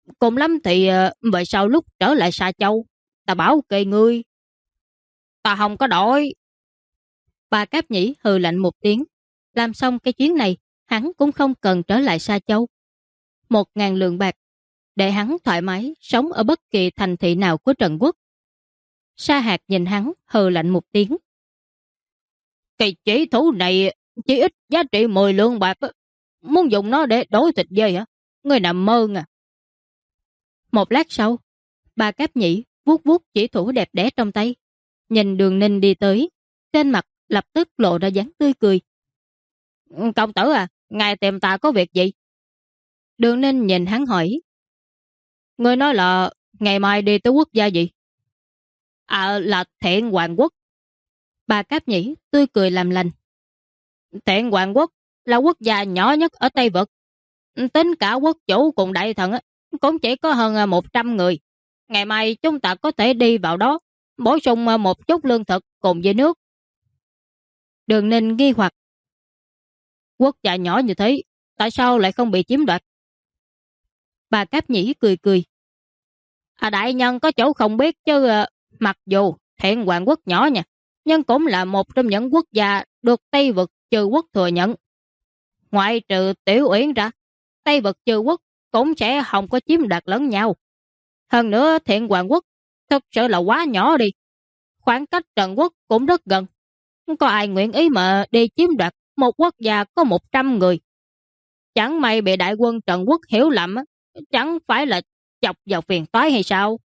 Cùng lắm thì về sau lúc trở lại Sa Châu, ta bảo kê ngươi. Ta không có đổi. Bà Cáp Nhĩ hừ lạnh một tiếng. Làm xong cái chuyến này, hắn cũng không cần trở lại Sa Châu. 1.000 lượng bạc, để hắn thoải mái sống ở bất kỳ thành thị nào của Trần Quốc. Sa Hạc nhìn hắn hừ lạnh một tiếng. Cái chỉ thủ này chỉ ít giá trị 10 lượng bạc. Muốn dùng nó để đổi thịt dê hả? Ngươi nằm mơ à? Một lát sau, bà Cáp Nhĩ vuốt vuốt chỉ thủ đẹp đẽ trong tay. Nhìn Đường Ninh đi tới, trên mặt lập tức lộ ra dáng tươi cười. Công tử à, ngài tìm ta có việc gì? Đường Ninh nhìn hắn hỏi. Ngươi nói là ngày mai đi tới quốc gia gì? À, là Thiện Hoàng Quốc. Bà Cáp Nhĩ tươi cười làm lành. Thiện Hoàng Quốc là quốc gia nhỏ nhất ở Tây Vực. Tính cả quốc chủ cùng đại thần cũng chỉ có hơn 100 người. Ngày mai chúng ta có thể đi vào đó, bổ sung một chút lương thực cùng với nước. Đường Ninh nghi hoặc. Quốc gia nhỏ như thế, tại sao lại không bị chiếm đoạt? Bà Cáp Nhĩ cười cười. À, đại nhân có chỗ không biết chứ, mặc dù Thiện Hoàng Quốc nhỏ nha, nhưng cũng là một trong những quốc gia được Tây Vực Chư Quốc thừa nhận. Ngoại trừ Tiểu Uyển ra, Tây Vực Chư Quốc cũng sẽ không có chiếm đoạt lẫn nhau. Hơn nữa Thiện Hoàng Quốc thực sự là quá nhỏ đi. Khoảng cách Trần Quốc cũng rất gần. Có ai nguyện ý mà đi chiếm đoạt một quốc gia có 100 người? Chẳng may bị đại quân Trần Quốc hiểu lầm, chẳng phải là chọc vào phiền toái hay sao?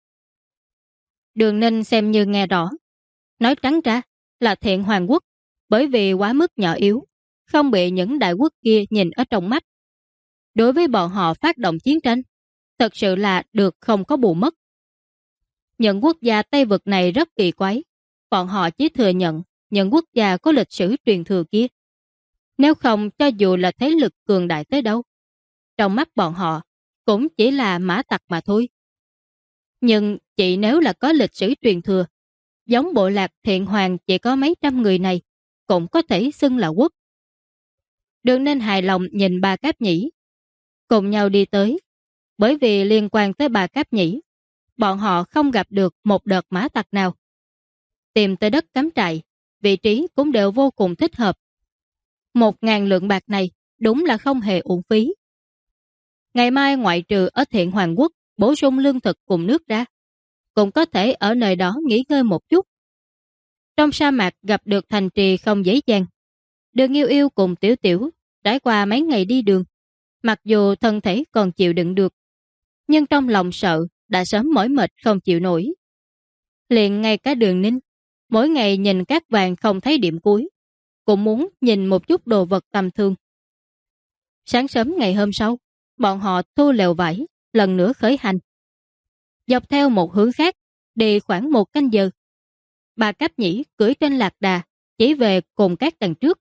Đường Ninh xem như nghe rõ. Nói trắng ra là Thiện Hoàng Quốc, bởi vì quá mức nhỏ yếu, không bị những đại quốc kia nhìn ở trong mắt. Đối với bọn họ phát động chiến tranh, thật sự là được không có bù mất. Những quốc gia Tây Vực này rất kỳ quái. Bọn họ chỉ thừa nhận những quốc gia có lịch sử truyền thừa kia. Nếu không, cho dù là thế lực cường đại tới đâu, trong mắt bọn họ cũng chỉ là mã tặc mà thôi. Nhưng chỉ nếu là có lịch sử truyền thừa, giống bộ lạc Thiện Hoàng chỉ có mấy trăm người này, cũng có thể xưng là quốc. Đường Ninh hài lòng nhìn bà Cáp Nhĩ. Cùng nhau đi tới. Bởi vì liên quan tới bà Cáp Nhĩ, bọn họ không gặp được một đợt mã tặc nào. Tìm tới đất cắm trại, vị trí cũng đều vô cùng thích hợp. 1.000 lượng bạc này đúng là không hề uổng phí. Ngày mai ngoại trừ ở Thiện Hoàng Quốc bổ sung lương thực cùng nước ra, cũng có thể ở nơi đó nghỉ ngơi một chút. Trong sa mạc gặp được thành trì không dễ dàng. Đường Yêu Yêu cùng Tiểu Tiểu trải qua mấy ngày đi đường, mặc dù thân thể còn chịu đựng được, nhưng trong lòng sợ đã sớm mỏi mệt không chịu nổi. Liền ngay cả Đường Ninh, mỗi ngày nhìn cát vàng không thấy điểm cuối, cũng muốn nhìn một chút đồ vật tầm thường. Sáng sớm ngày hôm sau, bọn họ thu lều vải, lần nữa khởi hành. Dọc theo một hướng khác, đi khoảng 1 canh giờ. Bà Cáp Nhĩ cưỡi trên lạc đà, chỉ về cồn cát đằng trước.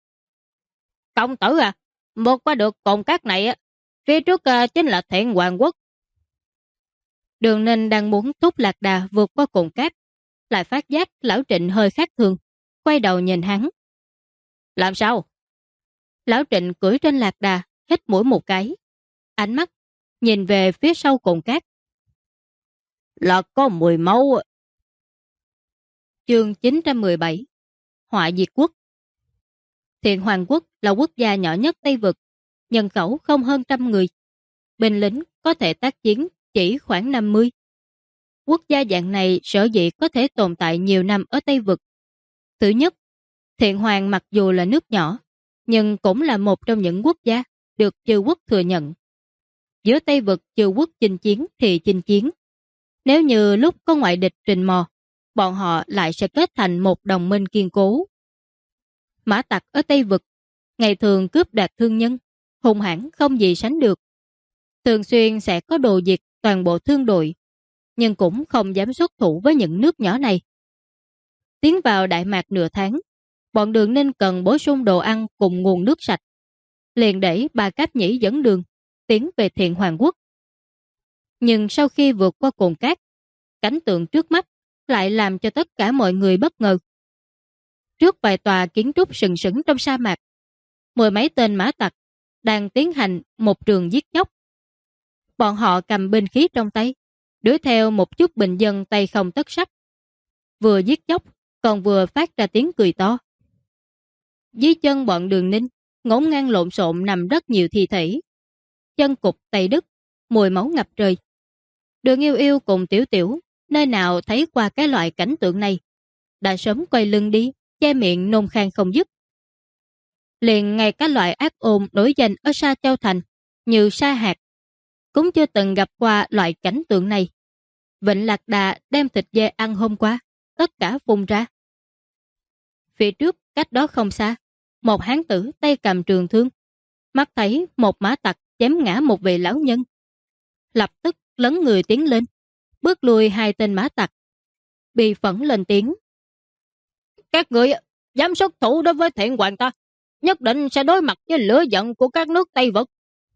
Công tử à, một qua được cồn cát này, phía trước chính là Thiện Hoàng Quốc. Đường Ninh đang muốn thúc lạc đà vượt qua cồn cát, lại phát giác Lão Trịnh hơi khác thường, quay đầu nhìn hắn. Làm sao? Lão Trịnh cưỡi trên lạc đà, hít mũi một cái. Ánh mắt nhìn về phía sau cồn cát. Là có 10 máu. Chương 917. Họa diệt quốc. Thiện Hoàng Quốc là quốc gia nhỏ nhất Tây Vực, nhân khẩu không hơn 100 người. Binh lính có thể tác chiến chỉ khoảng 50. Quốc gia dạng này sở dĩ có thể tồn tại nhiều năm ở Tây Vực. Thứ nhất, Thiện Hoàng mặc dù là nước nhỏ, nhưng cũng là một trong những quốc gia được chư quốc thừa nhận. Giữa Tây Vực chư quốc chinh chiến thì chinh chiến. Nếu như lúc có ngoại địch rình mò, bọn họ lại sẽ kết thành một đồng minh kiên cố. Mã tặc ở Tây Vực, ngày thường cướp đoạt thương nhân, hung hãn không gì sánh được. Thường xuyên sẽ có đồ diệt toàn bộ thương đội, nhưng cũng không dám xuất thủ với những nước nhỏ này. Tiến vào Đại Mạc nửa tháng, bọn Đường Ninh cần bổ sung đồ ăn cùng nguồn nước sạch. Liền để bà Cáp Nhĩ dẫn đường, tiến về Thiện Hoàng Quốc. Nhưng sau khi vượt qua cồn cát, cảnh tượng trước mắt lại làm cho tất cả mọi người bất ngờ. Trước vài tòa kiến trúc sừng sững trong sa mạc, 10 mấy tên mã tặc đang tiến hành một trường giết chóc. Bọn họ cầm binh khí trong tay, đuổi theo một chút bình dân tay không tất sắt. Vừa giết chóc, còn vừa phát ra tiếng cười to. Dưới chân bọn Đường Ninh, ngổn ngang lộn xộn nằm rất nhiều thi thể. Chân cụt tay đứt, mùi máu ngập trời. Đường Yêu Yêu cùng Tiểu Tiểu, nơi nào thấy qua cái loại cảnh tượng này, đã sớm quay lưng đi, che miệng nôn khan không dứt. Liền ngay cả loại ác ôn nổi danh ở Sa Châu Thành, như Sa Hạt, cũng chưa từng gặp qua loại cảnh tượng này. Vịnh Lạc Đà đem thịt dê ăn hôm qua, tất cả phun ra. Phía trước, cách đó không xa, một hán tử tay cầm trường thương, mắt thấy một mã tặc chém ngã một vị lão nhân. Lập tức lấn người tiến lên, bước lùi hai tên mã tặc. Bị phẫn lên tiếng. Các người dám xuất thủ đối với Thiện Hoàng ta, nhất định sẽ đối mặt với lửa giận của các nước Tây Vực.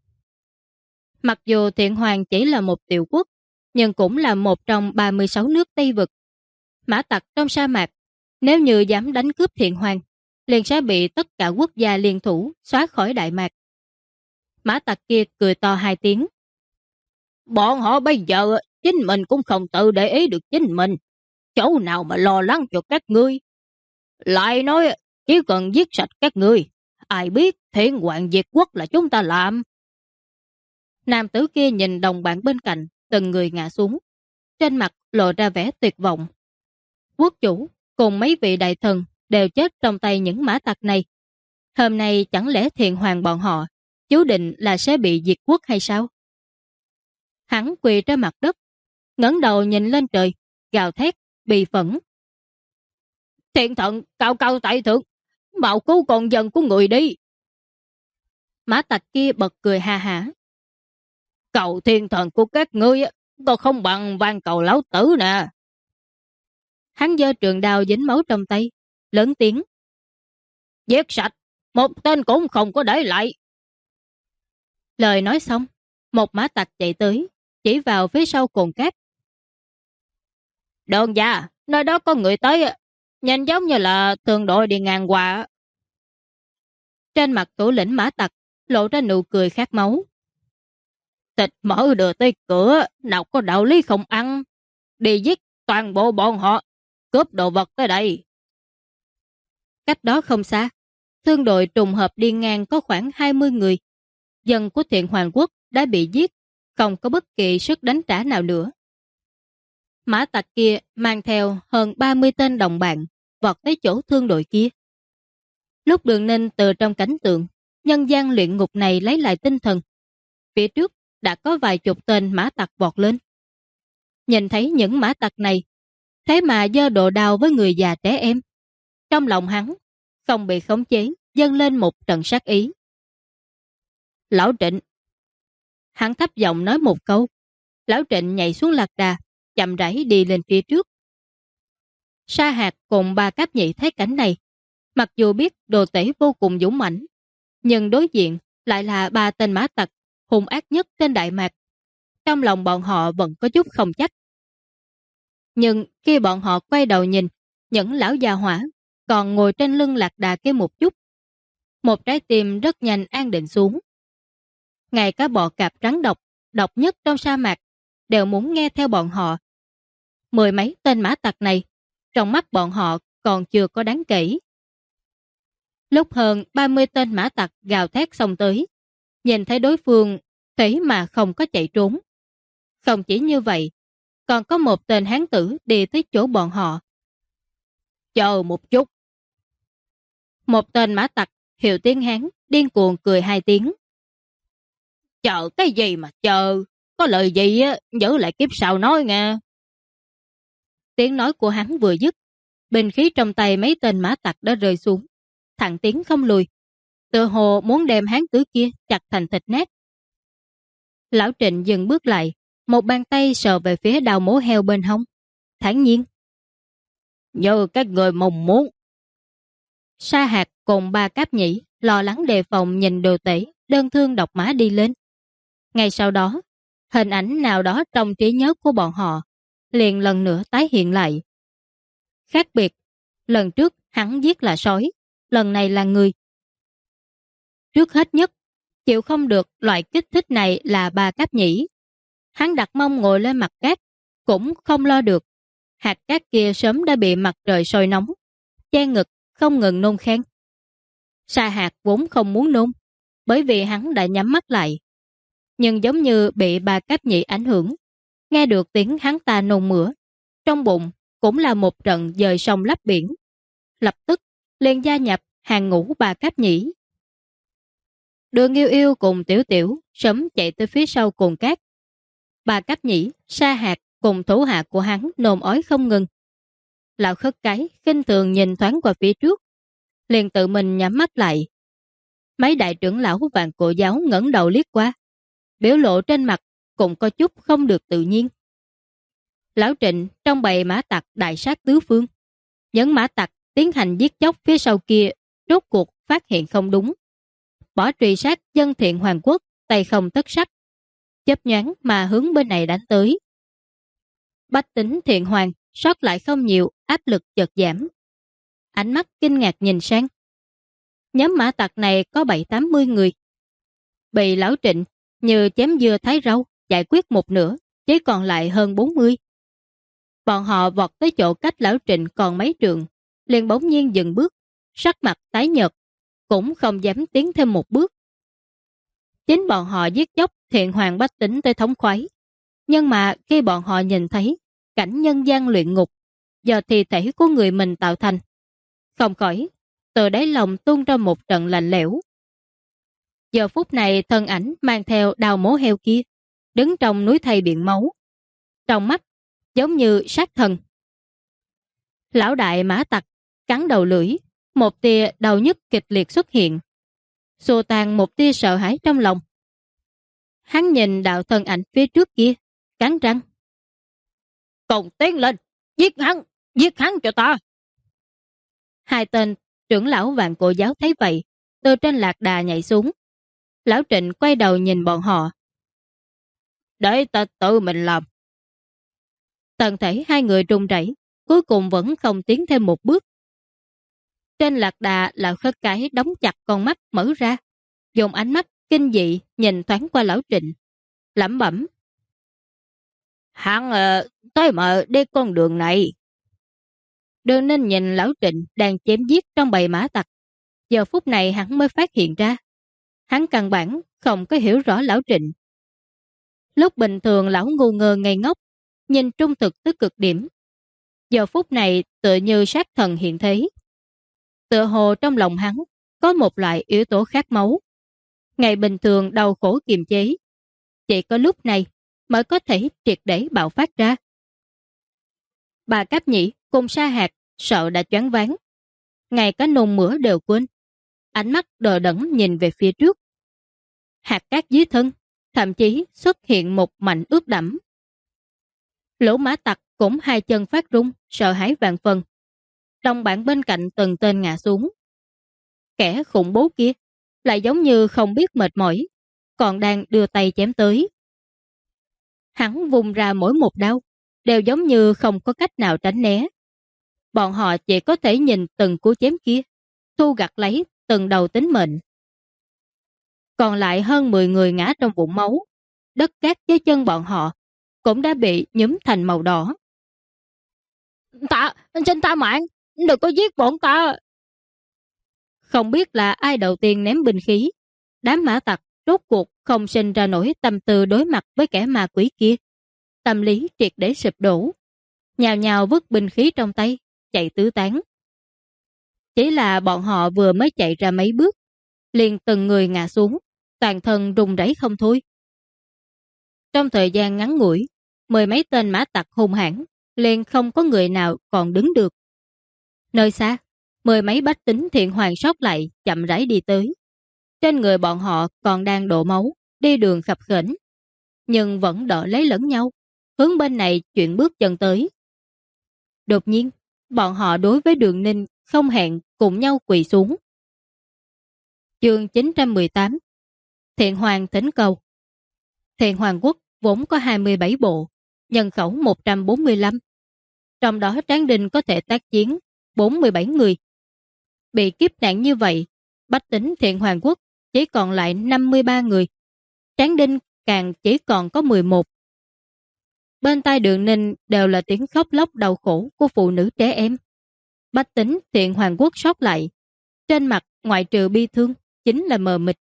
Mặc dù Thiện Hoàng chỉ là một tiểu quốc, nhưng cũng là một trong 36 nước Tây Vực. Mã tặc trong sa mạc, nếu như dám đánh cướp Thiện Hoàng, liền sẽ bị tất cả quốc gia liên thủ xóa khỏi Đại Mạc. Mã tặc kia cười to hai tiếng. Bọn họ bây giờ chính mình cũng không tự để ý được chính mình, chỗ nào mà lo lắng cho các ngươi. Lại nói chỉ cần giết sạch các ngươi, ai biết Thiện Hoàng diệt quốc là chúng ta làm. Nam tử kia nhìn đồng bạn bên cạnh, từng người ngã xuống, trên mặt lộ ra vẻ tuyệt vọng. Quốc chủ cùng mấy vị đại thần đều chết trong tay những mã tặc này. Hôm nay chẳng lẽ Thiện Hoàng bọn họ chú định là sẽ bị diệt quốc hay sao? Hắn quỳ trên mặt đất, ngẩng đầu nhìn lên trời, gào thét, bị phẫn. Thiện thần cao cao tại thượng, mạo cứu con dân của người đi. Mã tặc kia bật cười ha hả. Cầu thiên thần của các ngươi còn không bằng van cầu lão tử nè. Hắn giơ trường đao dính máu trong tay, lớn tiếng. Giết sạch, một tên cũng không có để lại. Lời nói xong, một mã tặc chạy tới, chỉ vào phía sau cồn cát. Đơn gia, nơi đó có người tới, nhìn giống như là thường đội đi ngang qua. Trên mặt thủ lĩnh mã tặc lộ ra nụ cười khát máu. Thịt mỡ đưa tới cửa, nào có đạo lý không ăn. Đi giết toàn bộ bọn họ, cướp đồ vật tới đây. Cách đó không xa, thương đội trùng hợp đi ngang có khoảng 20 người. Dân của Thiện Hoàng quốc đã bị giết, không có bất kỳ sức đánh trả nào nữa. Mã tặc kia mang theo hơn 30 tên đồng bạn, vọt tới chỗ thương đội kia. Lúc Đường Ninh từ trong cảnh tượng nhân gian luyện ngục này lấy lại tinh thần, phía trước đã có vài chục tên mã tặc vọt lên. Nhìn thấy những mã tặc này, thế mà giơ đồ đao với người già trẻ em. Trong lòng hắn không bị khống chế, dâng lên một trận sát ý. Lão Trịnh. Hắn thấp giọng nói một câu. Lão Trịnh nhảy xuống lạc đà, chậm rãi đi lên phía trước. Sa Hạt cùng ba cáp nhị thấy cảnh này, mặc dù biết đồ tể vô cùng dũng mãnh, nhưng đối diện lại là ba tên mã tặc hung ác nhất trên Đại Mạc. Trong lòng bọn họ vẫn có chút không chắc. Nhưng khi bọn họ quay đầu nhìn những lão già hỏa còn ngồi trên lưng lạc đà kia một chút, một trái tim rất nhanh an định xuống. Ngay cả bọ cạp trắng độc nhất trong sa mạc đều muốn nghe theo bọn họ. Mười mấy tên mã tặc này, trong mắt bọn họ còn chưa có đáng kể. Lúc hơn 30 tên mã tặc gào thét xông tới, nhìn thấy đối phương thế mà không có chạy trốn. Không chỉ như vậy, còn có một tên hán tử đi tới chỗ bọn họ. Chờ một chút. Một tên mã tặc hiệu tiếng Hán điên cuồng cười hai tiếng. Chờ cái gì mà chờ, có lời gì á giữ lại kiếp sau nói nghe. Tiếng nói của hắn vừa dứt, binh khí trong tay mấy tên mã tặc đã rơi xuống, thẳng tiến không lùi, tựa hồ muốn đem hán tử kia chặt thành thịt nát. Lão Trịnh dừng bước lại, một bàn tay sờ về phía đầu mố heo bên hông, thản nhiên. Như các người mong muốn. Sa Hạt cùng ba cáp nhĩ lo lắng đề phòng nhìn đồ tể đơn thương độc mã đi lên. Ngay sau đó, hình ảnh nào đó trong trí nhớ của bọn họ liền lần nữa tái hiện lại. Khác biệt, lần trước hắn giết là sói, lần này là người. Trước hết nhất, chịu không được loại kích thích này là ba cáp nhĩ. Hắn đặt mông ngồi lên mặt cát, cũng không lo được. Hạt cát kia sớm đã bị mặt trời sôi nóng, che ngực không ngừng nôn khan. Sa Hạt vốn không muốn nôn, bởi vì hắn đã nhắm mắt lại. Nhưng giống như bị Bà Cáp Nhĩ ảnh hưởng, nghe được tiếng hắn ta nôn mửa, trong bụng cũng là một trận dời sông lấp biển. Lập tức liền gia nhập hàng ngũ Bà Cáp Nhĩ. Đường Yêu Yêu cùng Tiểu Tiểu sớm chạy tới phía sau cồn cát. Bà Cáp Nhĩ, Sa Hạt cùng thủ hạ của hắn nôn ói không ngừng. Lão Khất Cái khinh thường nhìn thoáng qua phía trước, liền tự mình nhắm mắt lại. Mấy đại trưởng lão Vạn Cổ giáo ngẩng đầu liếc qua, biểu lộ trên mặt cũng có chút không được tự nhiên. Lão Trịnh trong bầy mã tặc đại sát tứ phương, những mã tặc tiến hành giết chóc phía sau kia rốt cuộc phát hiện không đúng, bỏ truy sát dân Thiện Hoàng Quốc tay không tất sắt, chớp nhoáng mà hướng bên này đánh tới. Bách tính Thiện Hoàng sót lại không nhiều, áp lực chợt giảm. Ánh mắt kinh ngạc nhìn sang. Nhóm mã tặc này có 70-80 người. Bị Lão Trịnh như chém dưa thái rau giải quyết một nửa, chỉ còn lại hơn 40. Bọn họ vọt tới chỗ cách Lão Trịnh còn mấy trượng, liền bỗng nhiên dừng bước, sắc mặt tái nhợt, cũng không dám tiến thêm một bước. Chính bọn họ giết chóc Thiện Hoàng bách tính tới thống khoái. Nhưng mà khi bọn họ nhìn thấy cảnh nhân gian luyện ngục do thi thể của người mình tạo thành, không khỏi từ đáy lòng tuôn ra một trận lạnh lẽo. Giờ phút này thân ảnh mang theo đao mổ heo kia đứng trong núi thây biển máu, trong mắt giống như sát thần. Lão đại mã tặc cắn đầu lưỡi, một tia đau nhức kịch liệt xuất hiện, xua tan một tia sợ hãi trong lòng. Hắn nhìn đạo thân ảnh phía trước kia, cắn răng. Cùng tiến lên, giết hắn cho ta. Hai tên trưởng lão Vạn Cổ giáo thấy vậy, từ trên lạc đà nhảy xuống. Lão Trịnh quay đầu nhìn bọn họ. Để ta tự mình làm. Toàn thể hai người run rẩy, cuối cùng vẫn không tiến thêm một bước. Trên lạc đà, Lão Khất Cái đóng chặt con mắt mở ra, dùng ánh mắt kinh dị nhìn thoáng qua Lão Trịnh, lẩm bẩm. Hắn tới mà đi con đường này. Đường Ninh nhìn Lão Trịnh đang chém giết trong bầy mã tặc. Giờ phút này hắn mới phát hiện ra, hắn căn bản không có hiểu rõ Lão Trịnh. Lúc bình thường lão ngu ngơ ngây ngốc, nhìn trung thực tới cực điểm. Giờ phút này tựa như sát thần hiện thế. Tựa hồ trong lòng hắn có một loại yếu tố khát máu. Ngày bình thường đau khổ kiềm chế, chỉ có lúc này mới có thể triệt để bạo phát ra. Bà Cáp Nhĩ cùng Sa Hạt sợ đã choáng váng, ngay cả nôn mửa đều quên, ánh mắt đờ đẫn nhìn về phía trước. Hạt cát dưới thân thậm chí xuất hiện một mảnh ướt đẫm. Lũ mã tặc cũng hai chân phát run, sợ hãi vạn phần. Đồng bạn bên cạnh từng tên ngã xuống. Kẻ khủng bố kia lại giống như không biết mệt mỏi, còn đang đưa tay chém tới. Hắn vùng ra mỗi một đao, đều giống như không có cách nào tránh né. Bọn họ chỉ có thể nhìn từng cú chém kia, thu gặt lấy từng đầu tính mệnh. Còn lại hơn 10 người ngã trong vũng máu, đất cát dưới chân bọn họ cũng đã bị nhúm thành màu đỏ. Xin ta mạng, đừng có giết bọn ta. Không biết là ai đầu tiên ném binh khí, đám mã tặc rốt cuộc không sinh ra nổi tâm tư đối mặt với kẻ ma quỷ kia. Tâm lý triệt để sụp đổ, nhào nhào vứt binh khí trong tay, chạy tứ tán. Chỉ là bọn họ vừa mới chạy ra mấy bước, liền từng người ngã xuống, toàn thân run rẩy không thôi. Trong thời gian ngắn ngủi, 10 mấy tên mã tặc hung hãn, liền không có người nào còn đứng được. Nơi xa, 10 mấy bách tính Thiện Hoàng sót lại chậm rãi đi tới. Trên người bọn họ còn đang đổ máu, đi đường khập khểnh, nhưng vẫn đỡ lấy lẫn nhau, hướng bên này chuyển bước chân tới. Đột nhiên, bọn họ đối với Đường Ninh không hẹn cùng nhau quỳ xuống. Chương 918 Thiện Hoàng thỉnh cầu. Thiện Hoàng quốc vốn có 27 bộ, nhân khẩu 145. Trong đó Tráng Đinh có thể tác chiến 47 người. Bị kiếp nạn như vậy, bách tính Thiện Hoàng quốc chỉ còn lại 53 người. Tráng Đinh càng chỉ còn có 11, Bên tai Đường Ninh đều là tiếng khóc lóc đau khổ của phụ nữ trẻ em. Bách Tính Thiện Hoàng Quốc sót lại, trên mặt ngoại trừ bi thương chính là mờ mịt.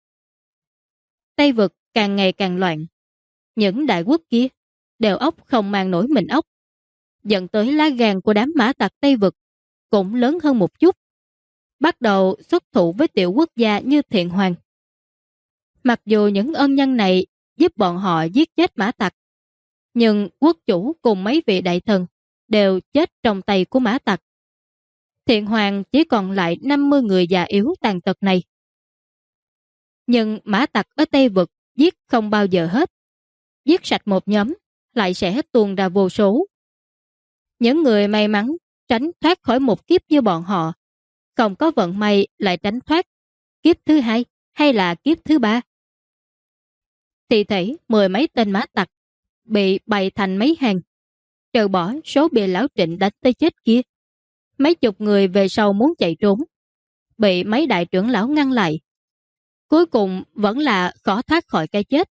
Tây vực càng ngày càng loạn. Những đại quốc kia đều óc không mang nổi mình óc, dẫn tới lá gan của đám mã tặc Tây vực cũng lớn hơn một chút, bắt đầu xuất thủ với tiểu quốc gia như Thiện Hoàng. Mặc dù những ân nhân này giúp bọn họ giết chết mã tặc, nhưng quốc chủ cùng mấy vị đại thần đều chết trong tay của mã tặc. Thiện Hoàng chỉ còn lại 50 người già yếu tàn tật này. Nhưng mã tặc ở Tây vực giết không bao giờ hết. Giết sạch một nhóm lại sẽ tuôn ra vô số. Những người may mắn tránh thoát khỏi một kiếp như bọn họ, không có vận may lại tránh thoát kiếp thứ hai hay là kiếp thứ ba. Thì thấy 10 mấy tên mã tặc bị bày thành mấy hàng, trừ bỏ số bị lão Trịnh đánh tới chết kia. Mấy chục người về sau muốn chạy trốn, bị mấy đại trưởng lão ngăn lại. Cuối cùng vẫn là khó thoát khỏi cái chết.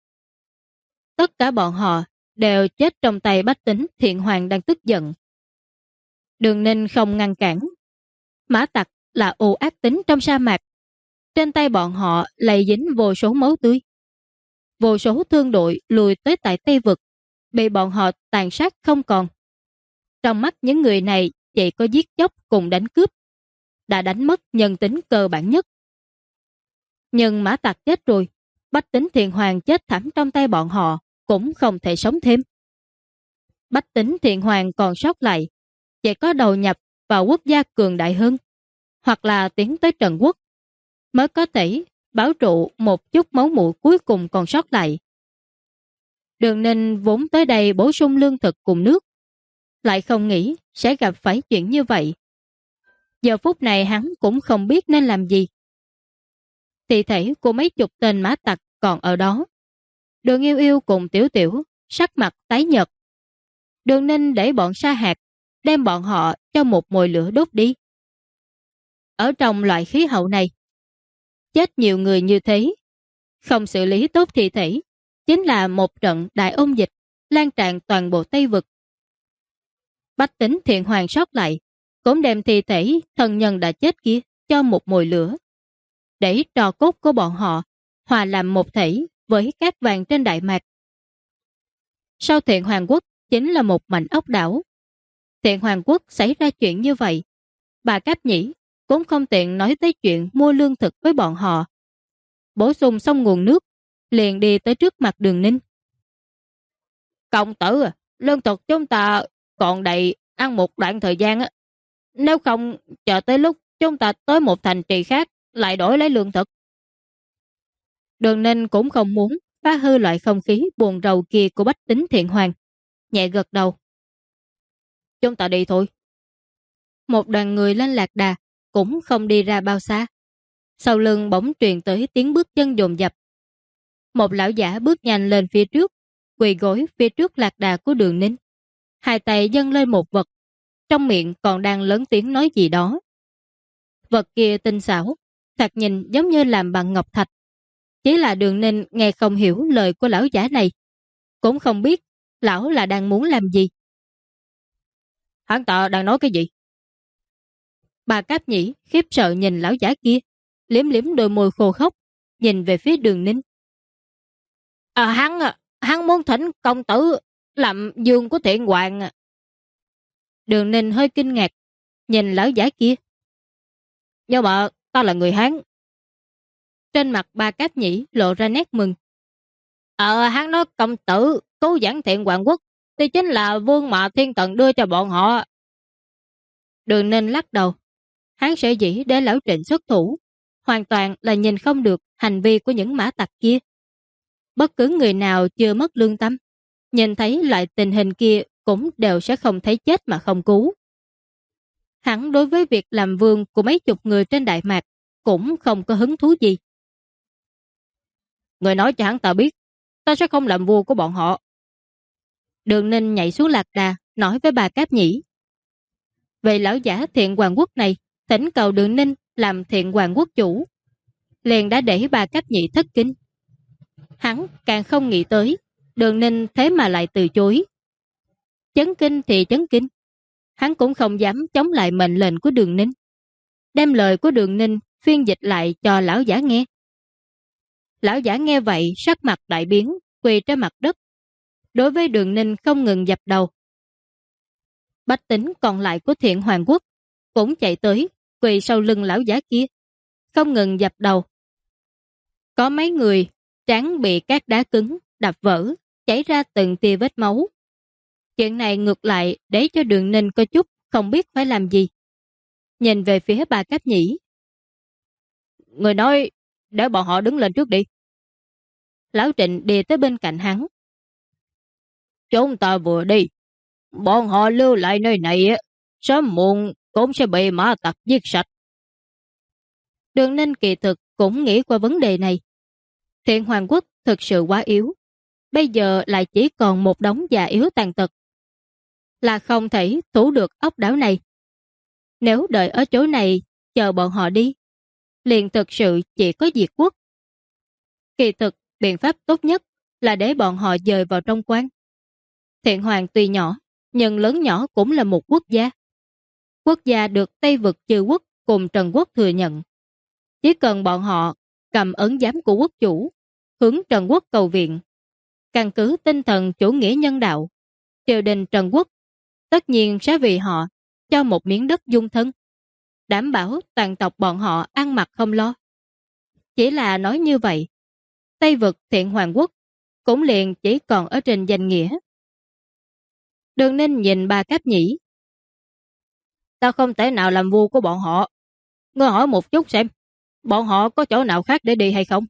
Tất cả bọn họ đều chết trong tay Bách Tính Thiện Hoàng đang tức giận. Đường Ninh không ngăn cản. Mã tặc là ồ ác tính trong sa mạc. Trên tay bọn họ lây dính vô số máu tươi. Vô số thương đội lùi tới tại Tây vực, bị bọn họ tàn sát không còn. Trong mắt những người này chỉ có giết chóc cùng đánh cướp, đã đánh mất nhân tính cơ bản nhất. Nhưng mã tặc chết rồi, Bách Tính Thiện Hoàng chết thảm trong tay bọn họ cũng không thể sống thêm. Bách Tính Thiện Hoàng còn sót lại, chỉ có đầu nhập vào quốc gia cường đại hơn, hoặc là tiến tới Trần Quốc, mới có thể bảo trụ một chút máu mủ cuối cùng còn sót lại. Đường Ninh vốn tới đây bổ sung lương thực cùng nước, lại không nghĩ sẽ gặp phải chuyện như vậy. Giờ phút này hắn cũng không biết nên làm gì. Thi thể của mấy chục tên mã tặc còn ở đó. Đường Yêu Yêu cùng Tiểu Tiểu sắc mặt tái nhợt. Đường Ninh để bọn Sa Hạt đem bọn họ cho một mồi lửa đốt đi. Ở trong loại khí hậu này, chết nhiều người như thế, không xử lý tốt thi thể, chính là một trận đại ôn dịch lan tràn toàn bộ Tây vực. Bách Tính Thiện Hoàng sót lại, cũng đem thi thể thân nhân đã chết kia cho một mồi lửa, để trò cốt của bọn họ hòa làm một thể với cát vàng trên Đại Mạc. Sau Thiện Hoàng Quốc chính là một mảnh ốc đảo. Thiện Hoàng Quốc xảy ra chuyện như vậy, bà Cáp Nhĩ cũng không tiện nói tới chuyện mua lương thực với bọn họ. Bổ sung xong nguồn nước, liền đi tới trước mặt Đường Ninh. Công tử, lương thực chúng ta còn đầy ăn một đoạn thời gian á. Nếu không chờ tới lúc chúng ta tới một thành trì khác lại đổi lấy lương thực. Đường Ninh cũng không muốn phá hư loại không khí buồn rầu kia của Bách Tính Thiện Hoàng, nhẹ gật đầu. Chúng ta đi thôi. Một đoàn người lên lạc đà cũng không đi ra bao xa. Sau lưng bỗng truyền tới tiếng bước chân dồn dập. Một lão giả bước nhanh lên phía trước, quỳ gối phía trước lạc đà của Đường Ninh. Hai tay dâng lên một vật, trong miệng còn đang lớn tiếng nói gì đó. Vật kia tinh xảo, thoạt nhìn giống như làm bằng ngọc thạch. Chỉ là Đường Ninh nghe không hiểu lời của lão giả này, cũng không biết lão là đang muốn làm gì. Hắn ta đang nói cái gì? Bà Cáp Nhĩ khiếp sợ nhìn lão giả kia, liếm liếm đôi môi khô khốc, nhìn về phía Đường Ninh. Hắn muốn thỉnh công tử làm dương của Thiện Hoàng. Đường Ninh hơi kinh ngạc, nhìn lão giả kia. Nhưng mà ta là người Hán. Trên mặt bà Cáp Nhĩ lộ ra nét mừng. Hắn nói công tử cứu giảng Thiện Hoàng Quốc thì chính là vương mà thiên thần đưa cho bọn họ. Đường Ninh lắc đầu. Hắn sẽ dĩ để lão Trịnh xuất thủ, hoàn toàn là nhìn không được hành vi của những mã tặc kia. Bất cứ người nào chưa mất lương tâm, nhìn thấy loại tình hình kia cũng đều sẽ không thấy chết mà không cứu. Hắn đối với việc làm vương của mấy chục người trên Đại Mạc cũng không có hứng thú gì. Người nói cho hắn ta biết, ta sẽ không làm vua của bọn họ. Đường Ninh nhảy xuống lạc đà, nói với bà Cáp Nhĩ. Vậy lão giả Thiện Hoàng Quốc này thỉnh cầu Đường Ninh làm Thiện Hoàng Quốc chủ, liền đã để bà Cáp Nhĩ thất kinh. Hắn càng không nghĩ tới Đường Ninh thế mà lại từ chối. Chấn kinh thì chấn kinh, hắn cũng không dám chống lại mệnh lệnh của Đường Ninh. Đem lời của Đường Ninh phiên dịch lại cho lão giả nghe. Lão giả nghe vậy sắc mặt đại biến, quỳ trên mặt đất. Đối với Đường Ninh không ngừng dập đầu. Bách tính còn lại của Thiện Hoàng Quốc cũng chạy tới, quỳ sau lưng lão giả kia, không ngừng dập đầu. Có mấy người trán bị các đá cứng đập vỡ, chảy ra từng tia vết máu. Chuyện này ngược lại để cho Đường Ninh có chút không biết phải làm gì. Nhìn về phía Bà Cáp Nhĩ. Người nói để bọn họ đứng lên trước đi. Lão Trịnh đi tới bên cạnh hắn. Chúng ta vừa đi, bọn họ lưu lại nơi này, sớm muộn cũng sẽ bị mã tặc giết sạch. Đường Ninh kỳ thực cũng nghĩ qua vấn đề này. Thiện Hoàng Quốc thực sự quá yếu, bây giờ lại chỉ còn một đống già yếu tàn tật, là không thể thủ được ốc đảo này. Nếu đợi ở chỗ này chờ bọn họ đi, liền thực sự chỉ có diệt quốc. Kỳ thực biện pháp tốt nhất là để bọn họ dời vào trong quan. Thiện Hoàng tuy nhỏ, nhưng lớn nhỏ cũng là một quốc gia. Quốc gia được Tây Vực Chư Quốc cùng Trần Quốc thừa nhận. Chỉ cần bọn họ cầm ấn giám của quốc chủ, hướng Trần Quốc cầu viện, căn cứ tinh thần chủ nghĩa nhân đạo, triều đình Trần Quốc tất nhiên sẽ vì họ cho một miếng đất dung thân, đảm bảo toàn tộc bọn họ ăn mặc không lo. Chỉ là nói như vậy, Tây Vực Thiện Hoàng Quốc cũng liền chỉ còn ở trên danh nghĩa. Đường Ninh nhìn Bà Cáp Nhĩ. Ta không thể nào làm vua của bọn họ. Ngươi hỏi một chút xem, bọn họ có chỗ nào khác để đi hay không?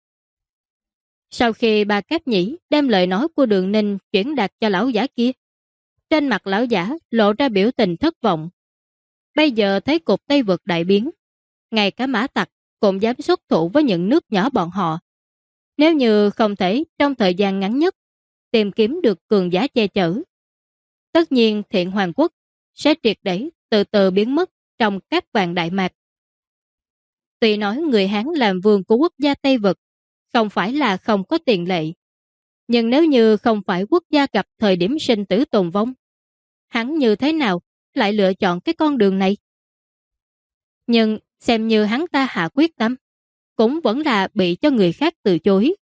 Sau khi Bà Cáp Nhĩ đem lời nói của Đường Ninh chuyển đạt cho lão giả kia, trên mặt lão giả lộ ra biểu tình thất vọng. Bây giờ thấy cục Tây Vực đại biến, ngay cả mã tặc cũng dám xuất thủ với những nước nhỏ bọn họ. Nếu như không thể trong thời gian ngắn nhất tìm kiếm được cường giả che chở, tất nhiên Thiện Hoàng Quốc sẽ triệt để từ từ biến mất trong các vạn đại mạc. Tuy nói người Hán làm vương của quốc gia Tây Vực không phải là không có tiền lệ, nhưng nếu như không phải quốc gia gặp thời điểm sinh tử tồn vong, hắn như thế nào lại lựa chọn cái con đường này? Nhưng xem như hắn ta hạ quyết tâm, cũng vẫn là bị cho người khác từ chối.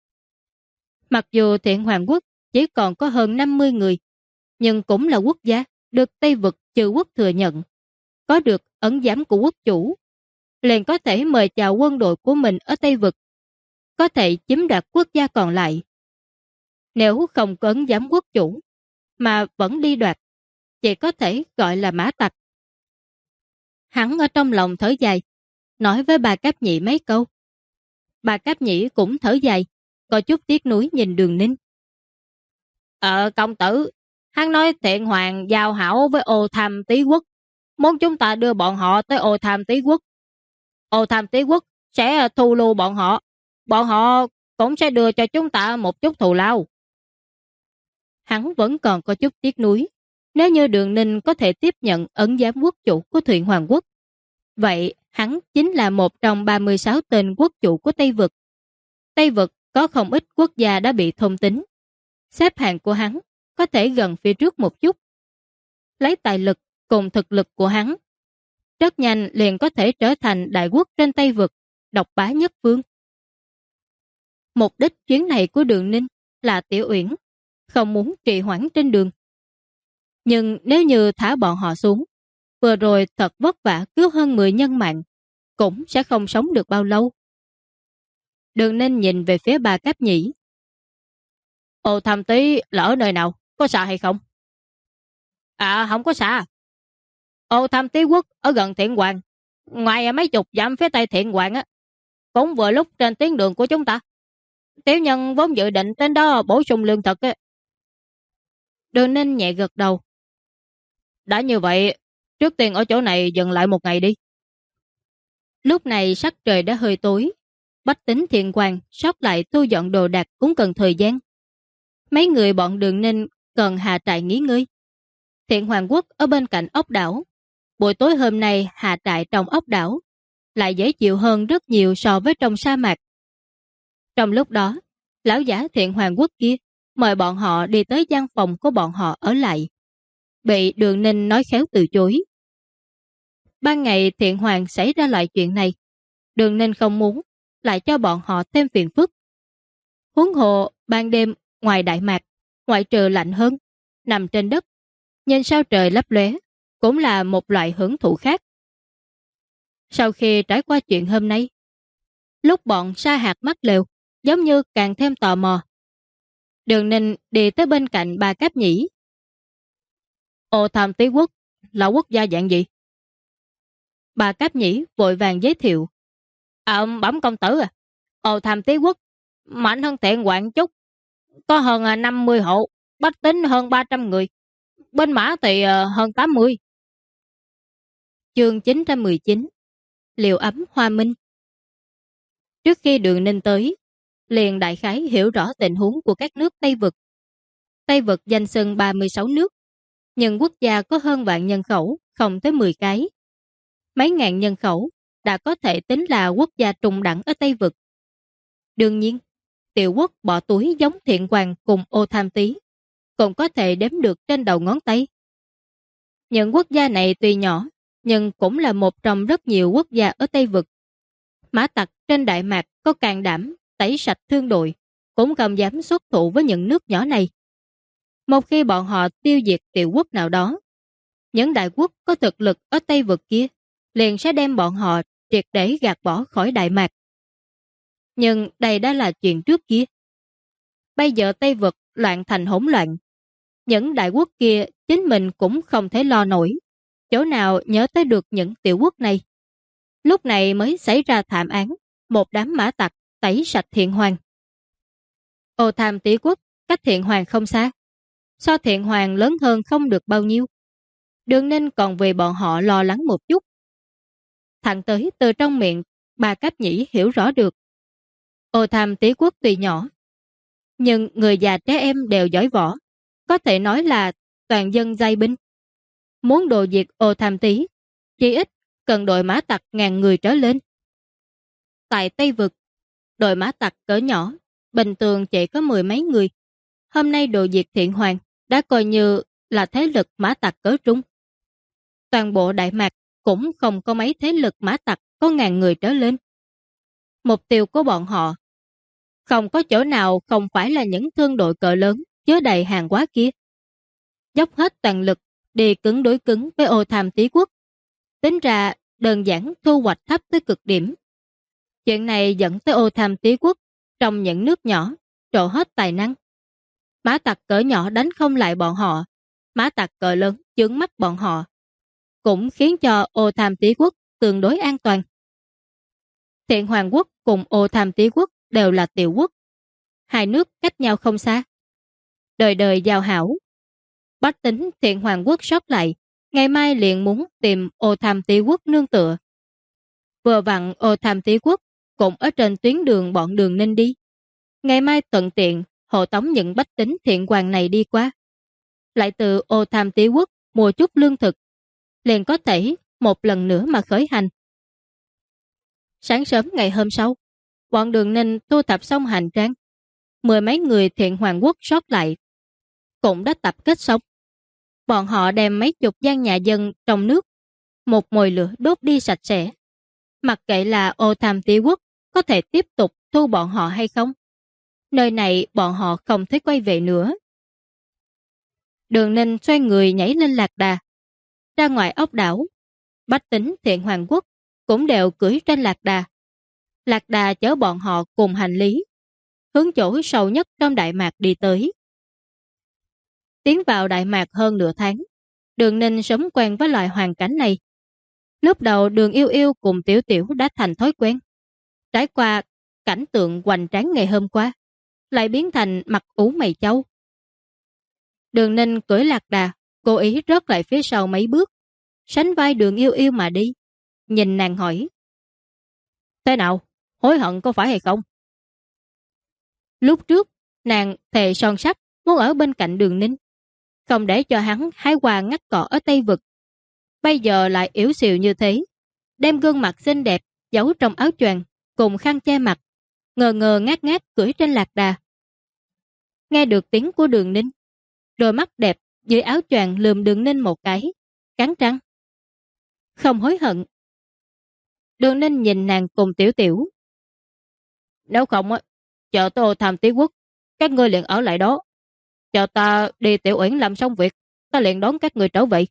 Mặc dù Thiện Hoàng Quốc chỉ còn có hơn 50 người, nhưng cũng là quốc gia được Tây Vực Chư Quốc thừa nhận, có được ấn giám của quốc chủ, liền có thể mời chào quân đội của mình ở Tây Vực, có thể chiếm đoạt quốc gia còn lại. Nếu không có ấn giám quốc chủ, mà vẫn đi đoạt, chỉ có thể gọi là mã tặc. Hắn ở trong lòng thở dài, nói với Bà Cáp Nhĩ mấy câu. Bà Cáp Nhĩ cũng thở dài, có chút tiếc nuối nhìn Đường Ninh. Công tử, hắn nói Thiện Hoàng giao hảo với Ô Tham Tý Quốc, muốn chúng ta đưa bọn họ tới Ô Tham Tý Quốc. Ô Tham Tý Quốc sẽ thu lưu bọn họ cũng sẽ đưa cho chúng ta một chút thù lao. Hắn vẫn còn có chút tiếc nuối. Nếu như Đường Ninh có thể tiếp nhận ấn giám quốc chủ của Thiện Hoàng Quốc, vậy hắn chính là một trong 36 tên quốc chủ của Tây Vực. Tây Vực có không ít quốc gia đã bị thôn tính. Xếp hạng của hắn có thể gần phía trước một chút. Lấy tài lực cùng thực lực của hắn, rất nhanh liền có thể trở thành đại quốc trên Tây Vực, độc bá nhất phương. Mục đích chuyến này của Đường Ninh là Tiểu Uyển, không muốn trì hoãn trên đường. Nhưng nếu như thả bọn họ xuống, vừa rồi thật vất vả cứu hơn 10 nhân mạng, cũng sẽ không sống được bao lâu. Đường Ninh nhìn về phía Bà Cáp Nhĩ. Ô Tham Tý là ở nơi nào? Có xa hay không? Không có xa. Ô Tham Tý Quốc ở gần Thiện Hoàng, ngoài mấy chục dặm phía tây Thiện Hoàng á, cũng vừa lúc trên tuyến đường của chúng ta. Tiểu nhân vốn dự định đến đó bổ sung lương thực á. Đường Ninh nhẹ gật đầu. Đã như vậy, trước tiên ở chỗ này dừng lại một ngày đi. Lúc này sắc trời đã hơi tối, bách tính Thiện Hoàng sắp lại thu dọn đồ đạc cũng cần thời gian. Mấy người bọn Đường Ninh cần hạ trại nghỉ ngơi. Thiện Hoàng Quốc ở bên cạnh ốc đảo. Buổi tối hôm nay hạ trại trong ốc đảo lại dễ chịu hơn rất nhiều so với trong sa mạc. Trong lúc đó, lão giả Thiện Hoàng Quốc kia mời bọn họ đi tới gian phòng của bọn họ ở lại. Bị Đường Ninh nói khéo từ chối. Ban ngày Thiện Hoàng xảy ra loại chuyện này, Đường Ninh không muốn lại cho bọn họ thêm phiền phức. Huống hồ ban đêm ngoài Đại Mạc, ngoại trừ lạnh hơn, nằm trên đất, nhìn sao trời lấp lóe, cũng là một loại hưởng thụ khác. Sau khi trải qua chuyện hôm nay, lúc bọn Sa Hạt mắc lều, giống như càng thêm tò mò. Đường Ninh đi tới bên cạnh bà Cáp Nhĩ. Ô Tham Tý Quốc là quốc gia dạng gì? Bà Cáp Nhĩ vội vàng giới thiệu. Bẩm công tử à, Ô Tham Tý Quốc mạnh hơn Thiện Hoàng chút, có hơn 50 hộ, bách tính hơn 300 người, bên mã thì hơn 80. Chương 919 Liều ấm Hoa Minh. Trước khi Đường Ninh tới, liền đại khái hiểu rõ tình huống của các nước Tây Vực. Tây Vực danh xưng 36 nước, nhưng quốc gia có hơn vạn nhân khẩu, không tới 10 cái. Mấy ngàn nhân khẩu đã có thể tính là quốc gia trung đẳng ở Tây Vực. Đương nhiên, tiểu quốc bỏ túi giống Thiện Hoàng cùng Ô Tham Tý cũng có thể đếm được trên đầu ngón tay. Những quốc gia này tuy nhỏ, nhưng cũng là một trong rất nhiều quốc gia ở Tây Vực. Mã tặc trên Đại Mạc có can đảm tẩy sạch thương đội, cũng không dám xuất thủ với những nước nhỏ này. Một khi bọn họ tiêu diệt tiểu quốc nào đó, những đại quốc có thực lực ở Tây Vực kia liền sẽ đem bọn họ triệt để gạt bỏ khỏi Đại Mạc. Nhưng đây đã là chuyện trước kia. Bây giờ Tây Vực loạn thành hỗn loạn, những đại quốc kia chính mình cũng không thể lo nổi, chỗ nào nhớ tới được những tiểu quốc này. Lúc này mới xảy ra thảm án, một đám mã tặc tẩy sạch Thiện Hoàng. Ô Tham Tý Quốc cách Thiện Hoàng không xa, so Thiện Hoàng lớn hơn không được bao nhiêu. Đường Ninh còn vì bọn họ lo lắng một chút. Thẳng tới từ trong miệng bà Cáp Nhĩ hiểu rõ được. Ô Tham Tý Quốc tuy nhỏ, nhưng người già trẻ em đều giỏi võ, có thể nói là toàn dân giai binh. Muốn đồ diệt Ô Tham Tý, chỉ ít cần đội mã tặc 1000 người trở lên. Tại Tây Vực, đội mã tặc cỡ nhỏ, bình thường chỉ có 10 mấy người. Hôm nay đồ diệt Thiện Hoàng đã coi như là thế lực mã tặc cỡ trung. Toàn bộ Đại Mạc cũng không có mấy thế lực mã tặc có 1000 người trở lên. Mục tiêu của bọn họ không có chỗ nào không phải là những thương đội cỡ lớn chứa đầy hàng hóa kia. Dốc hết toàn lực đi cứng đối cứng với Ô Tham Tý Quốc. Tính ra đơn giản thu hoạch thấp tới cực điểm. Chuyện này dẫn tới Ô Tham Tý Quốc trong những nước nhỏ trổ hết tài năng. Mã tặc cỡ nhỏ đánh không lại bọn họ, mã tặc cỡ lớn chướng mắt bọn họ, cũng khiến cho Ô Tham Tý Quốc tương đối an toàn. Thiện Hoàng Quốc cùng Ô Tham Tý Quốc đều là tiểu quốc, hai nước cách nhau không xa, đời đời giao hảo. Bách tính Thiện Hoàng Quốc sót lại, ngày mai liền muốn tìm Ô Tham Tý Quốc nương tựa. Vừa vặn Ô Tham Tý Quốc cũng ở trên tuyến đường bọn Đường Ninh đi. Ngày mai thuận tiện hộ tống những bách tính Thiện Hoàng này đi qua. Lại từ Ô Tham Tý Quốc mua chút lương thực, liền có thể một lần nữa mà khởi hành. Sáng sớm ngày hôm sau, bọn Đường Ninh thu thập xong hành trang. 10 mấy người Thiện Hoàng Quốc sót lại cũng đã tập kết xong. Bọn họ đem mấy chục gian nhà dân trong nước, một mồi lửa đốt đi sạch sẽ. Mặc kệ là Ô Tham Tý Quốc có thể tiếp tục thu bọn họ hay không, nơi này bọn họ không thể quay về nữa. Đường Ninh xoay người nhảy lên lạc đà, ra ngoài ốc đảo. Bách tính Thiện Hoàng Quốc cũng đều cưỡi trên lạc đà. Lạc đà chở bọn họ cùng hành lý, hướng chỗ sâu nhất trong Đại Mạc đi tới. Tiến vào Đại Mạc hơn nửa tháng, Đường Ninh sống quen với loại hoàn cảnh này. Lúc đầu Đường Yêu Yêu cùng Tiểu Tiểu đã thành thói quen. Trải qua cảnh tượng hoành tráng ngày hôm qua, lại biến thành mặt ủ mày châu. Đường Ninh cưỡi lạc đà, cố ý rớt lại phía sau mấy bước, sánh vai Đường Yêu Yêu mà đi. Nhìn nàng hỏi: Thế nào? Hối hận có phải hay không? Lúc trước, nàng thề son sắt muốn ở bên cạnh Đường Ninh, không để cho hắn hái hoa ngắt cỏ ở Tây Vực. Bây giờ lại yếu xìu như thế, đem gương mặt xinh đẹp giấu trong áo choàng cùng khăn che mặt, ngơ ngơ ngác ngác cưỡi trên lạc đà. Nghe được tiếng của Đường Ninh, đôi mắt đẹp dưới áo choàng lườm Đường Ninh một cái, cắn răng. Không hối hận. Đường Ninh nhìn nàng cùng Tiểu Tiểu. Nếu không á, chờ tôi tham tí quốc, các ngươi liền ở lại đó. Chờ ta đi Tiểu Uyển làm xong việc, ta liền đón các người trở về.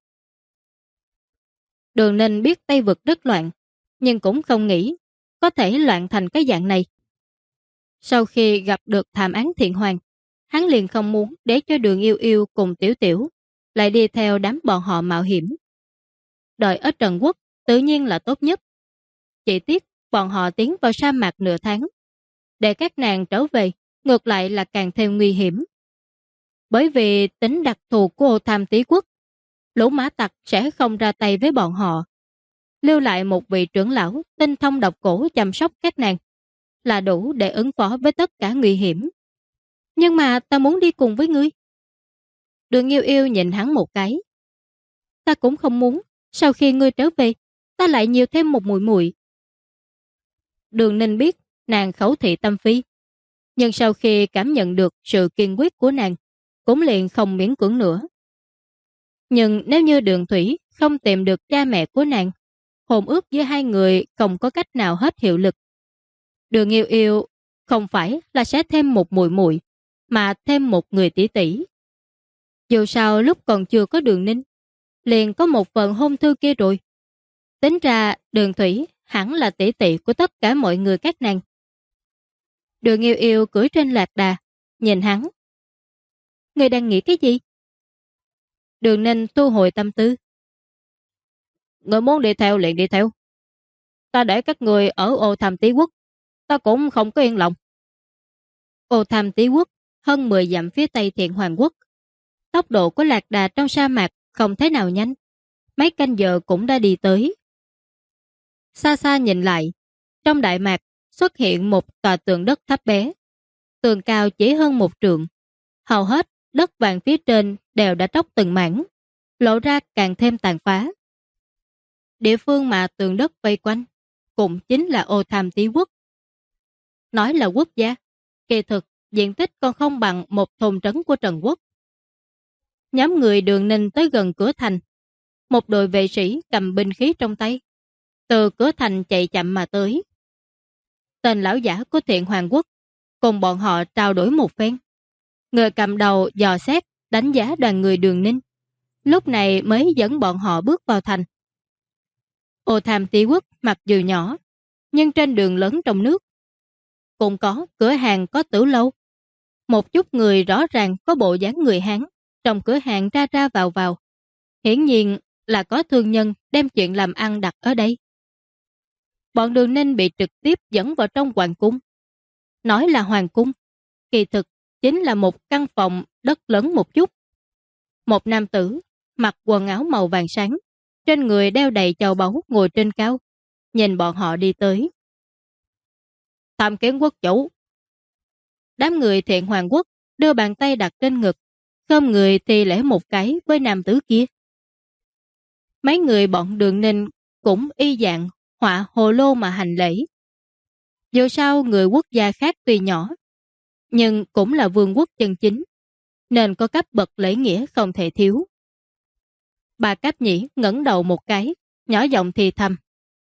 Đường Ninh biết Tây Vực rất loạn, nhưng cũng không nghĩ có thể loạn thành cái dạng này. Sau khi gặp được thảm án Thiện Hoàng, hắn liền không muốn để cho Đường Yêu Yêu cùng Tiểu Tiểu lại đi theo đám bọn họ mạo hiểm. Đợi ở Trần Quốc tự nhiên là tốt nhất. Chỉ tiếc bọn họ tiến vào sa mạc nửa tháng. Để các nàng trở về, ngược lại là càng thêm nguy hiểm. Bởi vì tính đặc thù của Ô Tham Tý Quốc, lũ mã tặc sẽ không ra tay với bọn họ. Lưu lại một vị trưởng lão tinh thông độc cổ chăm sóc các nàng là đủ để ứng phó với tất cả nguy hiểm. Nhưng mà ta muốn đi cùng với ngươi. Đường Yêu Yêu nhìn hắn một cái. Ta cũng không muốn, sau khi ngươi trở về, ta lại nhiều thêm một muội muội. Đường Ninh biết nàng khẩu thị tâm phi, nhưng sau khi cảm nhận được sự kiên quyết của nàng, cũng liền không miễn cưỡng nữa. Nhưng nếu như Đường Thủy không tìm được cha mẹ của nàng, hôn ước với hai người không có cách nào hết hiệu lực. Đường Yêu Yêu không phải là sẽ thêm một muội muội, mà thêm một người tỷ tỷ. Dù sao lúc còn chưa có Đường Ninh, liền có một phần hôn thư kia rồi. Tính ra Đường Thủy hẳn là tỷ tỷ của tất cả mọi người các nàng. Đường Yêu Yêu cưỡi trên lạc đà, nhìn hắn. Ngươi đang nghĩ cái gì? Đường Ninh thu hồi tâm tư. Người muốn đi theo liền đi theo. Ta để các người ở Ô Tham Tý Quốc, ta cũng không có yên lòng. Ô Tham Tý Quốc hơn 10 dặm phía tây Thiện Hoàng Quốc. Tốc độ của lạc đà trong sa mạc không thế nào nhanh. Mấy canh giờ cũng đã đi tới. Xa xa nhìn lại, trong đại mạc xuất hiện một tòa tường đất thấp bé. Tường cao chỉ hơn 1 trượng. Hầu hết đất vàng phía trên đều đã tróc từng mảng, lộ ra càng thêm tàn phá. Địa phương mà tường đất vây quanh cũng chính là Ô Tham Tý Quốc. Nói là quốc gia, kỳ thực diện tích còn không bằng một thôn trấn của Trần Quốc. Nhóm người Đường Ninh tới gần cửa thành, một đội vệ sĩ cầm binh khí trong tay, từ cửa thành chạy chậm mà tới. Tên lão giả của Thiện Hoàng Quốc cùng bọn họ trao đổi một phen. Người cầm đầu dò xét, đánh giá đoàn người Đường Ninh, lúc này mới dẫn bọn họ bước vào thành. Ô Tham Tý Quốc mặc dù nhỏ, nhưng trên đường lớn trong nước cũng có cửa hàng có tử lâu. Một chút người rõ ràng có bộ dáng người Hán trong cửa hàng ra ra vào vào. Hiển nhiên là có thương nhân đem chuyện làm ăn đặt ở đây. Bọn Đường Ninh bị trực tiếp dẫn vào trong hoàng cung. Nói là hoàng cung, kỳ thực chính là một căn phòng đất lớn một chút. Một nam tử mặc quần áo màu vàng sáng, trên người đeo đầy châu báu ngồi trên cao, nhìn bọn họ đi tới. Tham kiến quốc chủ. Đám người Thiện Hoàng Quốc đưa bàn tay đặt trên ngực, khom người thi lễ một cái với nam tử kia. Mấy người bọn Đường Ninh cũng y dạng họa hồ lô mà hành lễ. Dù sao người quốc gia khác tuy nhỏ, nhưng cũng là vương quốc chân chính, nên có cấp bậc lễ nghĩa không thể thiếu. Bà Cáp Nhĩ ngẩng đầu một cái, nhỏ giọng thì thầm.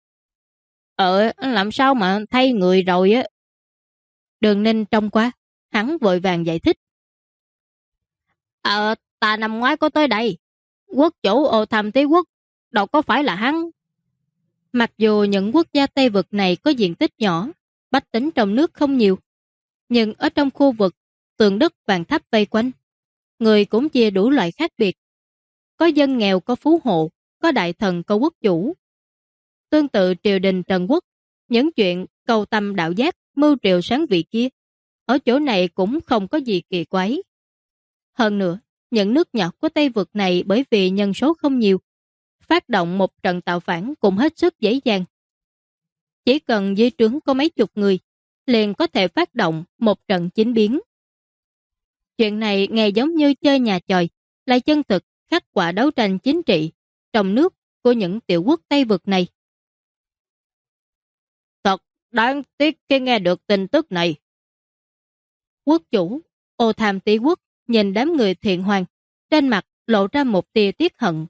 Làm sao mà thay người rồi á? Đường Ninh trông qua, hắn vội vàng giải thích. Ta năm ngoái có tới đây. Quốc chủ Ô Tham Tý Quốc đâu có phải là hắn. Mặc dù những quốc gia Tây Vực này có diện tích nhỏ, bách tính trong nước không nhiều, nhưng ở trong khu vực tường đất vàng thấp vây quanh, người cũng chia đủ loại khác biệt. Có dân nghèo có phú hộ, có đại thần có quốc chủ. Tương tự triều đình Trần Quốc, những chuyện cầu tâm đạo giác, mưu triều sáng vị kia, ở chỗ này cũng không có gì kỳ quái. Hơn nữa, những nước nhỏ của Tây Vực này bởi vì nhân số không nhiều, phát động một trận tạo phản cũng hết sức dễ dàng. Chỉ cần dưới trướng có mấy chục người, liền có thể phát động một trận chính biến. Chuyện này nghe giống như chơi nhà chòi, lại chân thực khắc quả đấu tranh chính trị trong nước của những tiểu quốc Tây Vực này. Thật đáng tiếc khi nghe được tin tức này. Quốc chủ Ô Tham Tý Quốc nhìn đám người thiện hoàng, trên mặt lộ ra một tia tiếc hận.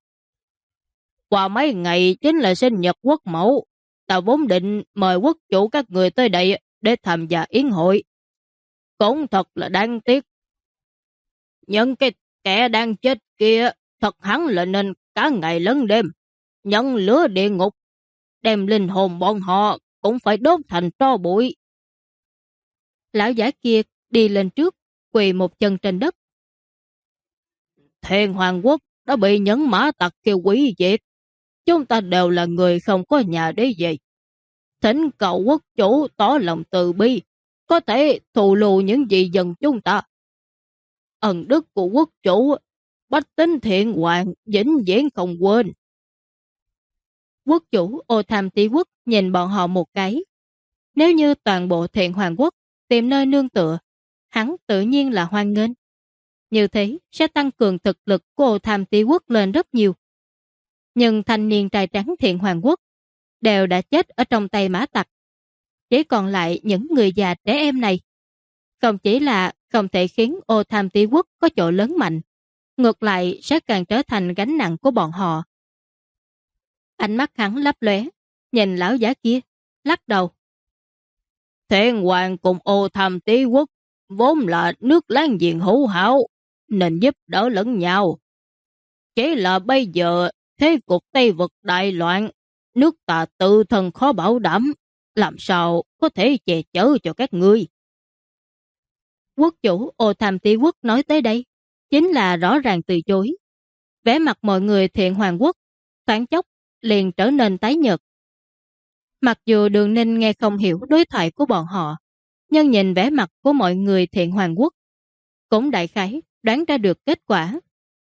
Qua mấy ngày chính là sinh nhật quốc mẫu, ta vốn định mời quốc chủ các người tới đây để tham gia yến hội. Cũng thật là đáng tiếc. Những cái kẻ đang chết kia thật hắn là nên cả ngày lẫn đêm, nhận lửa địa ngục, đem linh hồn bọn họ cũng phải đốt thành tro bụi. Lão giả kia đi lên trước, quỳ một chân trên đất. Thiên Hoàng Quốc đã bị những mã tặc kêu quỷ diệt. Chúng ta đều là người không có nhà để về. Thỉnh cầu quốc chủ tỏ lòng từ bi, có thể thù lù những gì dân chúng ta. Ân đức của quốc chủ, bách tính thiện hoàng, vĩnh viễn không quên. Quốc chủ Ô Tham Tý Quốc nhìn bọn họ một cái. Nếu như toàn bộ Thiện Hoàng Quốc tìm nơi nương tựa, hắn tự nhiên là hoan nghênh. Như thế sẽ tăng cường thực lực của Ô Tham Tý Quốc lên rất nhiều. Nhưng thanh niên trai trắng Thiện Hoàng Quốc đều đã chết ở trong tay mã tặc. Chỉ còn lại những người già trẻ em này. Không chỉ là không thể khiến Ô Tham Tý Quốc có chỗ lớn mạnh, ngược lại sẽ càng trở thành gánh nặng của bọn họ. Ánh mắt hắn lấp lóe, nhìn lão giả kia, lắc đầu. Thiên Hoàng cùng Ô Tham Tý Quốc vốn là nước láng giềng hữu hảo, nên giúp đỡ lẫn nhau. Chỉ là bây giờ thế cục Tây Vực đại loạn, nước ta tự thân khó bảo đảm, làm sao có thể che chở cho các ngươi. Quốc chủ Ô Tham Tý Quốc nói tới đây, chính là rõ ràng từ chối. Vẻ mặt mọi người Thiện Hoàng Quốc, thoáng chốc liền trở nên tái nhợt. Mặc dù Đường Ninh nghe không hiểu đối thoại của bọn họ, nhưng nhìn vẻ mặt của mọi người Thiện Hoàng Quốc, cũng đại khái đoán ra được kết quả.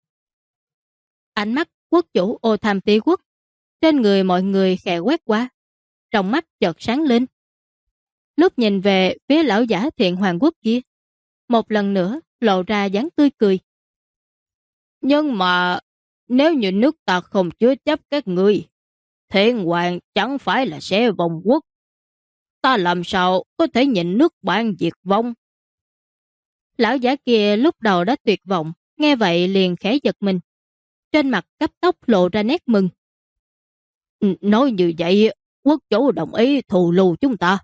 Ánh mắt quốc chủ Ô Tham Tý Quốc trên người mọi người khẽ quét qua, trong mắt chợt sáng lên. Lúc nhìn về phía lão giả Thiện Hoàng Quốc kia, một lần nữa lộ ra dáng tươi cười. Nhưng mà nếu như nước ta không chứa chấp các ngươi, Thiên Hoàng chẳng phải là sẽ vong quốc. Ta làm sao có thể nhịn nước bạn diệt vong? Lão giả kia lúc đầu đã tuyệt vọng, nghe vậy liền khẽ giật mình. Trên mặt cấp tốc lộ ra nét mừng. Nói như vậy, quốc chủ đồng ý thù lù chúng ta.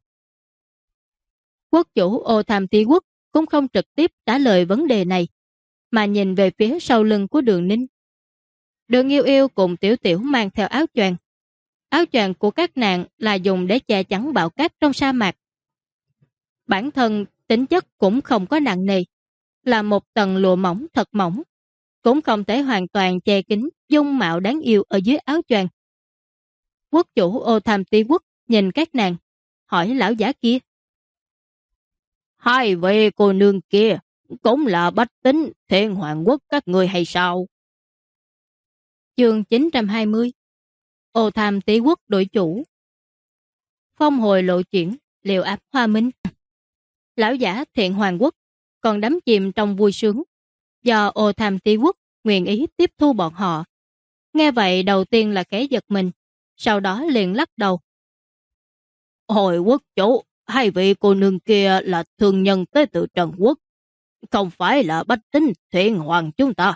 Quốc chủ Ô Tham Tý Quốc cũng không trực tiếp trả lời vấn đề này, mà nhìn về phía sau lưng của Đường Ninh. Đường Yêu Yêu cùng Tiểu Tiểu mang theo áo choàng. Áo choàng của các nàng là dùng để che chắn bão cát trong sa mạc. Bản thân tính chất cũng không có nặng nề, là một tầng lụa mỏng thật mỏng, cũng không thể hoàn toàn che kín dung mạo đáng yêu ở dưới áo choàng. Quốc chủ Ô Tham Tý Quốc nhìn các nàng, hỏi lão giả kia. Hai vị cô nương kia cũng là bách tính Thiên Hoàng Quốc các người hay sao? Chương 920. Ô Tham Tý Quốc đổi chủ. Phong hồi lộ chuyển, liều áp hoa minh. Lão giả Thiện Hoàng Quốc còn đắm chìm trong vui sướng, do Ô Tham Tý Quốc nguyện ý tiếp thu bọn họ. Nghe vậy đầu tiên là khẽ giật mình, sau đó liền lắc đầu. Hồi quốc chủ, hai vị cô nương kia là thương nhân tới từ Trần Quốc, không phải là bách tính Thiên Hoàng chúng ta.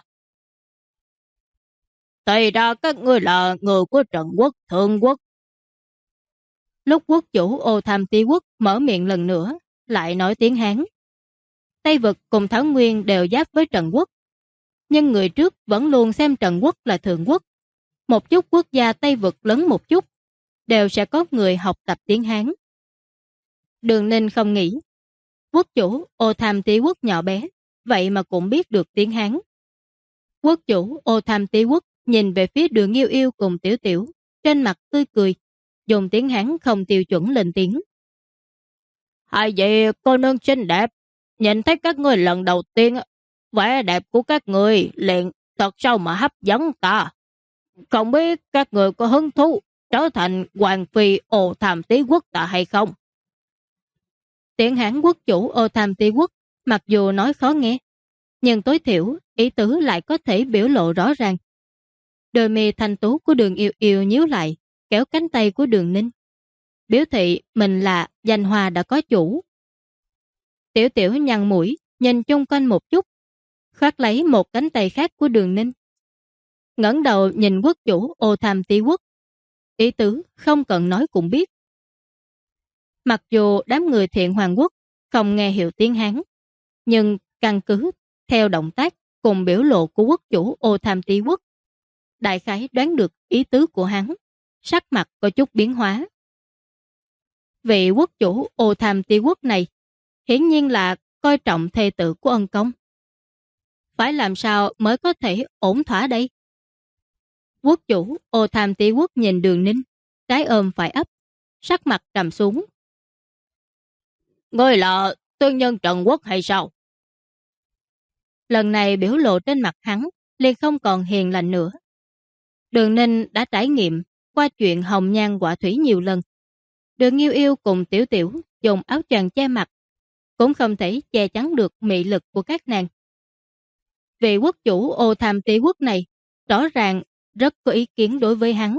Thì ra các ngươi là người của Trần Quốc, Thượng Quốc. Lúc quốc chủ Ô Tham Tý Quốc mở miệng lần nữa, lại nói tiếng Hán. Tây Vực cùng Thảo Nguyên đều giáp với Trần Quốc, nhưng người trước vẫn luôn xem Trần Quốc là Thượng Quốc. Một chút quốc gia Tây Vực lớn một chút, đều sẽ có người học tập tiếng Hán. Đường Ninh không nghĩ, quốc chủ Ô Tham Tý Quốc nhỏ bé, vậy mà cũng biết được tiếng Hán. Quốc chủ Ô Tham Tý Quốc nhìn về phía Đường Yêu Yêu cùng Tiểu Tiểu, trên mặt tươi cười, dùng tiếng Hán không tiêu chuẩn lên tiếng. Hai vị cô nương xinh đẹp, nhìn thấy các ngươi lần đầu tiên, vẻ đẹp của các ngươi liền thật sao mà hấp dẫn ta. Không biết các người có hứng thú trở thành hoàng phi Ô Tham Tý Quốc ta hay không? Tiếng Hán quốc chủ Ô Tham Tý Quốc mặc dù nói khó nghe, nhưng tối thiểu ý tứ lại có thể biểu lộ rõ ràng. Đôi mi thanh tú của Đường Yêu Yêu nhíu lại, kéo cánh tay của Đường Ninh, biểu thị mình là danh hoa đã có chủ. Tiểu Tiểu nhăn mũi, nhìn chung quanh một chút, khoác lấy một cánh tay khác của Đường Ninh. Ngẩng đầu nhìn quốc chủ Ô Tham Tý Quốc, ý tứ không cần nói cũng biết. Mặc dù đám người Thiện Hoàng Quốc không nghe hiểu tiếng Hán, nhưng căn cứ theo động tác cùng biểu lộ của quốc chủ Ô Tham Tý Quốc, đại khái đoán được ý tứ của hắn, sắc mặt có chút biến hóa. Vị quốc chủ Ô Tham Tý Quốc này hiển nhiên là coi trọng thê tử của ân công. Phải làm sao mới có thể ổn thỏa đây? Quốc chủ Ô Tham Tý Quốc nhìn Đường Ninh, trái ôm phải ấp, sắc mặt trầm xuống. Ngươi là tương nhân Trần Quốc hay sao? Lần này biểu lộ trên mặt hắn liền không còn hiền lành nữa. Đường Ninh đã trải nghiệm qua chuyện hồng nhan quả thủy nhiều lần. Đường Nghiêu Yêu cùng Tiểu Tiểu dùng áo choàng che mặt, cũng không thể che chắn được mị lực của các nàng. Vị quốc chủ Ô Tham Tý Quốc này rõ ràng rất có ý kiến đối với hắn.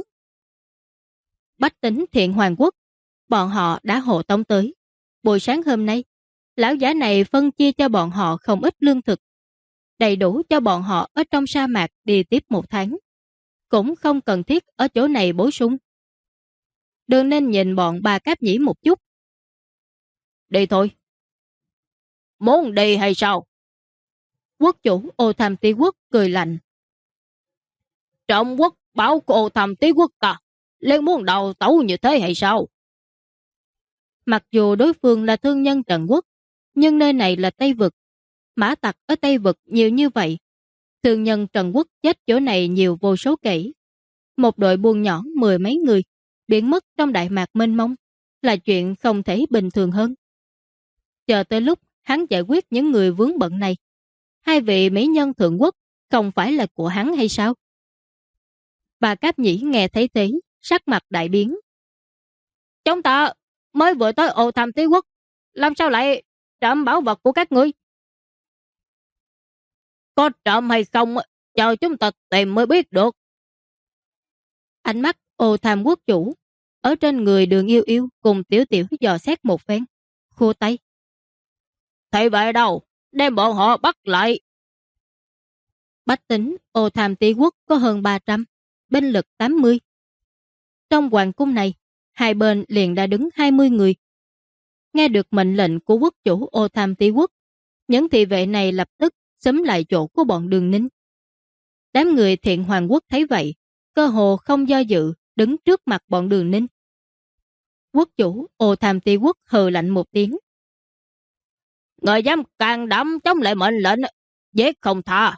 Bách tính Thiện Hoàng Quốc, bọn họ đã hộ tống tới. Buổi sáng hôm nay, lão giả này phân chia cho bọn họ không ít lương thực, đầy đủ cho bọn họ ở trong sa mạc đi tiếp một tháng. Cũng không cần thiết ở chỗ này bổ sung. Đường Ninh nhìn bọn Bà Cáp Nhĩ một chút. Đi thôi. Muốn đi hay sao? Quốc chủ Ô Tham Tý Quốc cười lạnh. Trọng quốc bảo của Ô Tham Tý Quốc ta, lên muốn đầu tấu như thế hay sao? Mặc dù đối phương là thương nhân Trần Quốc, nhưng nơi này là Tây Vực. Mã tặc ở Tây Vực nhiều như vậy. Thương nhân Trần Quốc chết chỗ này nhiều vô số kể. Một đội buôn nhỏ 10 mấy người biến mất trong đại mạc mênh mông là chuyện không thể bình thường hơn. Chờ tới lúc hắn giải quyết những người vướng bận này, hai vị mỹ nhân thượng quốc không phải là của hắn hay sao? Bà Cáp Nhĩ nghe thấy thế, sắc mặt đại biến. Chúng ta mới vừa tới Ô Tham Tý Quốc, làm sao lại trộm bảo vật của các ngươi? Có trộm hay không, chờ chúng ta tìm mới biết được. Ánh mắt Ô Tham quốc chủ ở trên người Đường Yêu Yêu cùng Tiểu Tiểu dò xét một phen, khua tay. Thầy vậy đâu, đem bọn họ bắt lại. Bách tính Ô Tham Tý Quốc có hơn 300, binh lực 80. Trong hoàng cung này, hai bên liền đã đứng 20 người. Nghe được mệnh lệnh của quốc chủ Ô Tham Tý Quốc, những thị vệ này lập tức xúm lại chỗ của bọn Đường Ninh. Đám người Thiện Hoàng Quốc thấy vậy, cơ hồ không do dự, đứng trước mặt bọn Đường Ninh. Quốc chủ Ô Tham Tý Quốc hừ lạnh một tiếng. Người dám can đảm chống lại mệnh lệnh, giết không tha.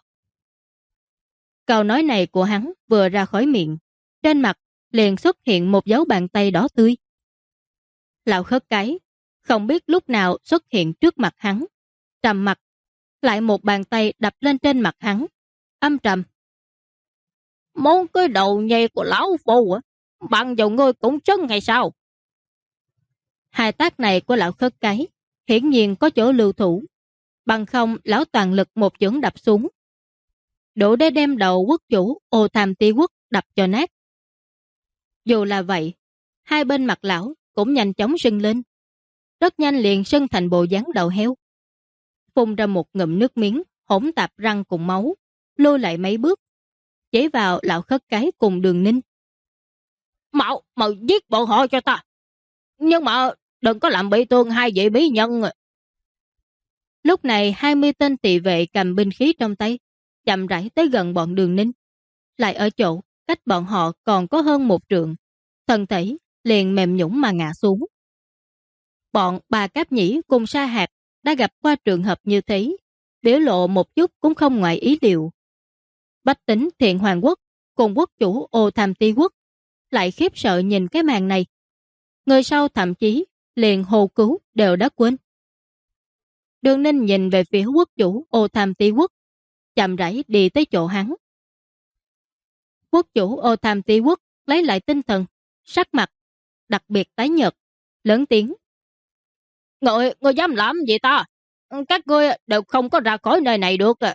Câu nói này của hắn vừa ra khỏi miệng, trên mặt liền xuất hiện một dấu bàn tay đỏ tươi. Lão Khất Cái không biết lúc nào xuất hiện trước mặt hắn, trầm mặt, lại một bàn tay đập lên trên mặt hắn, âm trầm. Muốn cái đầu nhầy của lão phu bằng dầu ngươi cũng chân hay sao? Hai tác này của lão Khất Cái hiển nhiên có chỗ lưu thủ, bằng không lão toàn lực một chưởng đập xuống, đủ để đem đầu quốc chủ Ô Tham Tý Quốc đập cho nát. Dù là vậy, hai bên mặt lão cũng nhanh chóng sưng lên, rất nhanh liền sưng thành bộ dáng đầu heo. Phun ra một ngụm nước miếng hỗn tạp răng cùng máu, lùi lại mấy bước, chỉ vào lão Khất Cái cùng Đường Ninh. Mạo giết bọn họ cho ta, nhưng mà đừng có làm bị thương hai vị bí nhân. Lúc này 20 tên tỳ vệ cầm binh khí trong tay, chậm rãi tới gần bọn Đường Ninh, lại ở chỗ cách bọn họ còn có hơn một trượng, thân thể liền mềm nhũn mà ngã xuống. Bọn Bà Cáp Nhĩ cùng Sa Hạt đã gặp qua trường hợp như thế, biểu lộ một chút cũng không ngoài ý liệu. Bách tính Thiện Hoàng Quốc cùng quốc chủ Ô Tham Tý Quốc lại khiếp sợ nhìn cái màn này. Người sau thậm chí liền hô cứu đều đã quên. Đường Ninh nhìn về phía quốc chủ Ô Tham Tý Quốc, chậm rãi đi tới chỗ hắn. Quốc chủ Ô Tham Tý Quốc lấy lại tinh thần, sắc mặt đặc biệt tái nhợt, lớn tiếng. Người dám làm gì ta? Các ngươi đều không có ra khỏi nơi này được.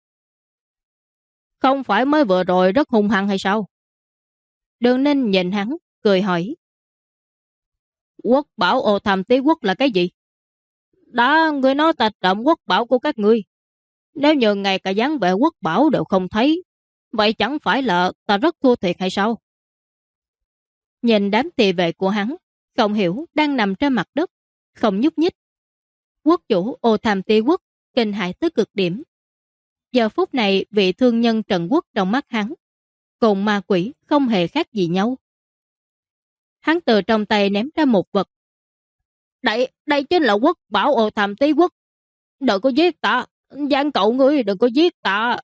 Không phải mới vừa rồi rất hung hăng hay sao? Đường Ninh nhìn hắn, cười hỏi. Quốc bảo Ô Tham Tý Quốc là cái gì? Đã ngươi nói ta trộm quốc bảo của các ngươi. Nếu như ngay cả dáng vẻ quốc bảo đều không thấy, vậy chẳng phải là ta rất thua thiệt hay sao? Nhìn đám tỳ vệ của hắn, không hiểu đang nằm trên mặt đất, không nhúc nhích. Quốc chủ Ô Tham Ti Quốc kinh hãi tới cực điểm. Giờ phút này vị thương nhân Trần Quốc trong mắt hắn cùng ma quỷ không hề khác gì nhau. Hắn từ trong tay ném ra một vật. Đây chính là quốc bảo Ô Tham Ti Quốc. Đừng có giết ta, gian cậu ngươi đừng có giết ta.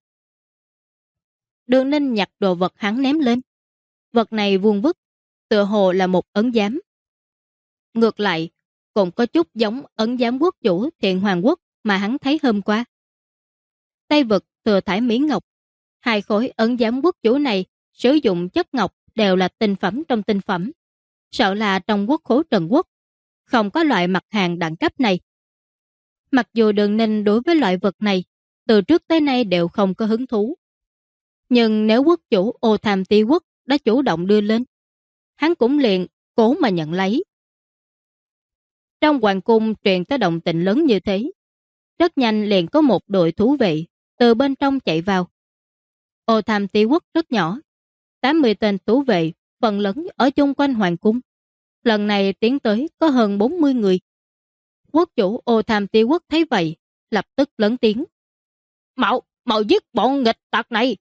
Đường Ninh nhặt đồ vật hắn ném lên. Vật này vuông vức, tựa hồ là một ấn giám. Ngược lại, cũng có chút giống ấn giám quốc chủ Thiện Hoàng Quốc mà hắn thấy hôm qua. Tay vật thừa thải mỹ ngọc. Hai khối ấn giám quốc chủ này sử dụng chất ngọc đều là tinh phẩm trong tinh phẩm. Sợ là trong quốc khố Trần Quốc không có loại mặt hàng đẳng cấp này. Mặc dù Đường Ninh đối với loại vật này từ trước tới nay đều không có hứng thú. Nhưng nếu quốc chủ Ô Tham Ti Quốc đã chủ động đưa lên, hắn cũng liền cố mà nhận lấy. Trong hoàng cung truyền tới động tĩnh lớn như thế, rất nhanh liền có một đội thú vệ từ bên trong chạy vào. Ô Tham Ti Quốc rất nhỏ, 80 tên thú vệ phần lớn ở chung quanh hoàng cung. Lần này tiến tới có hơn 40 người. Quốc chủ Ô Tham Ti Quốc thấy vậy, lập tức lớn tiếng. Mau giết bọn nghịch tặc này!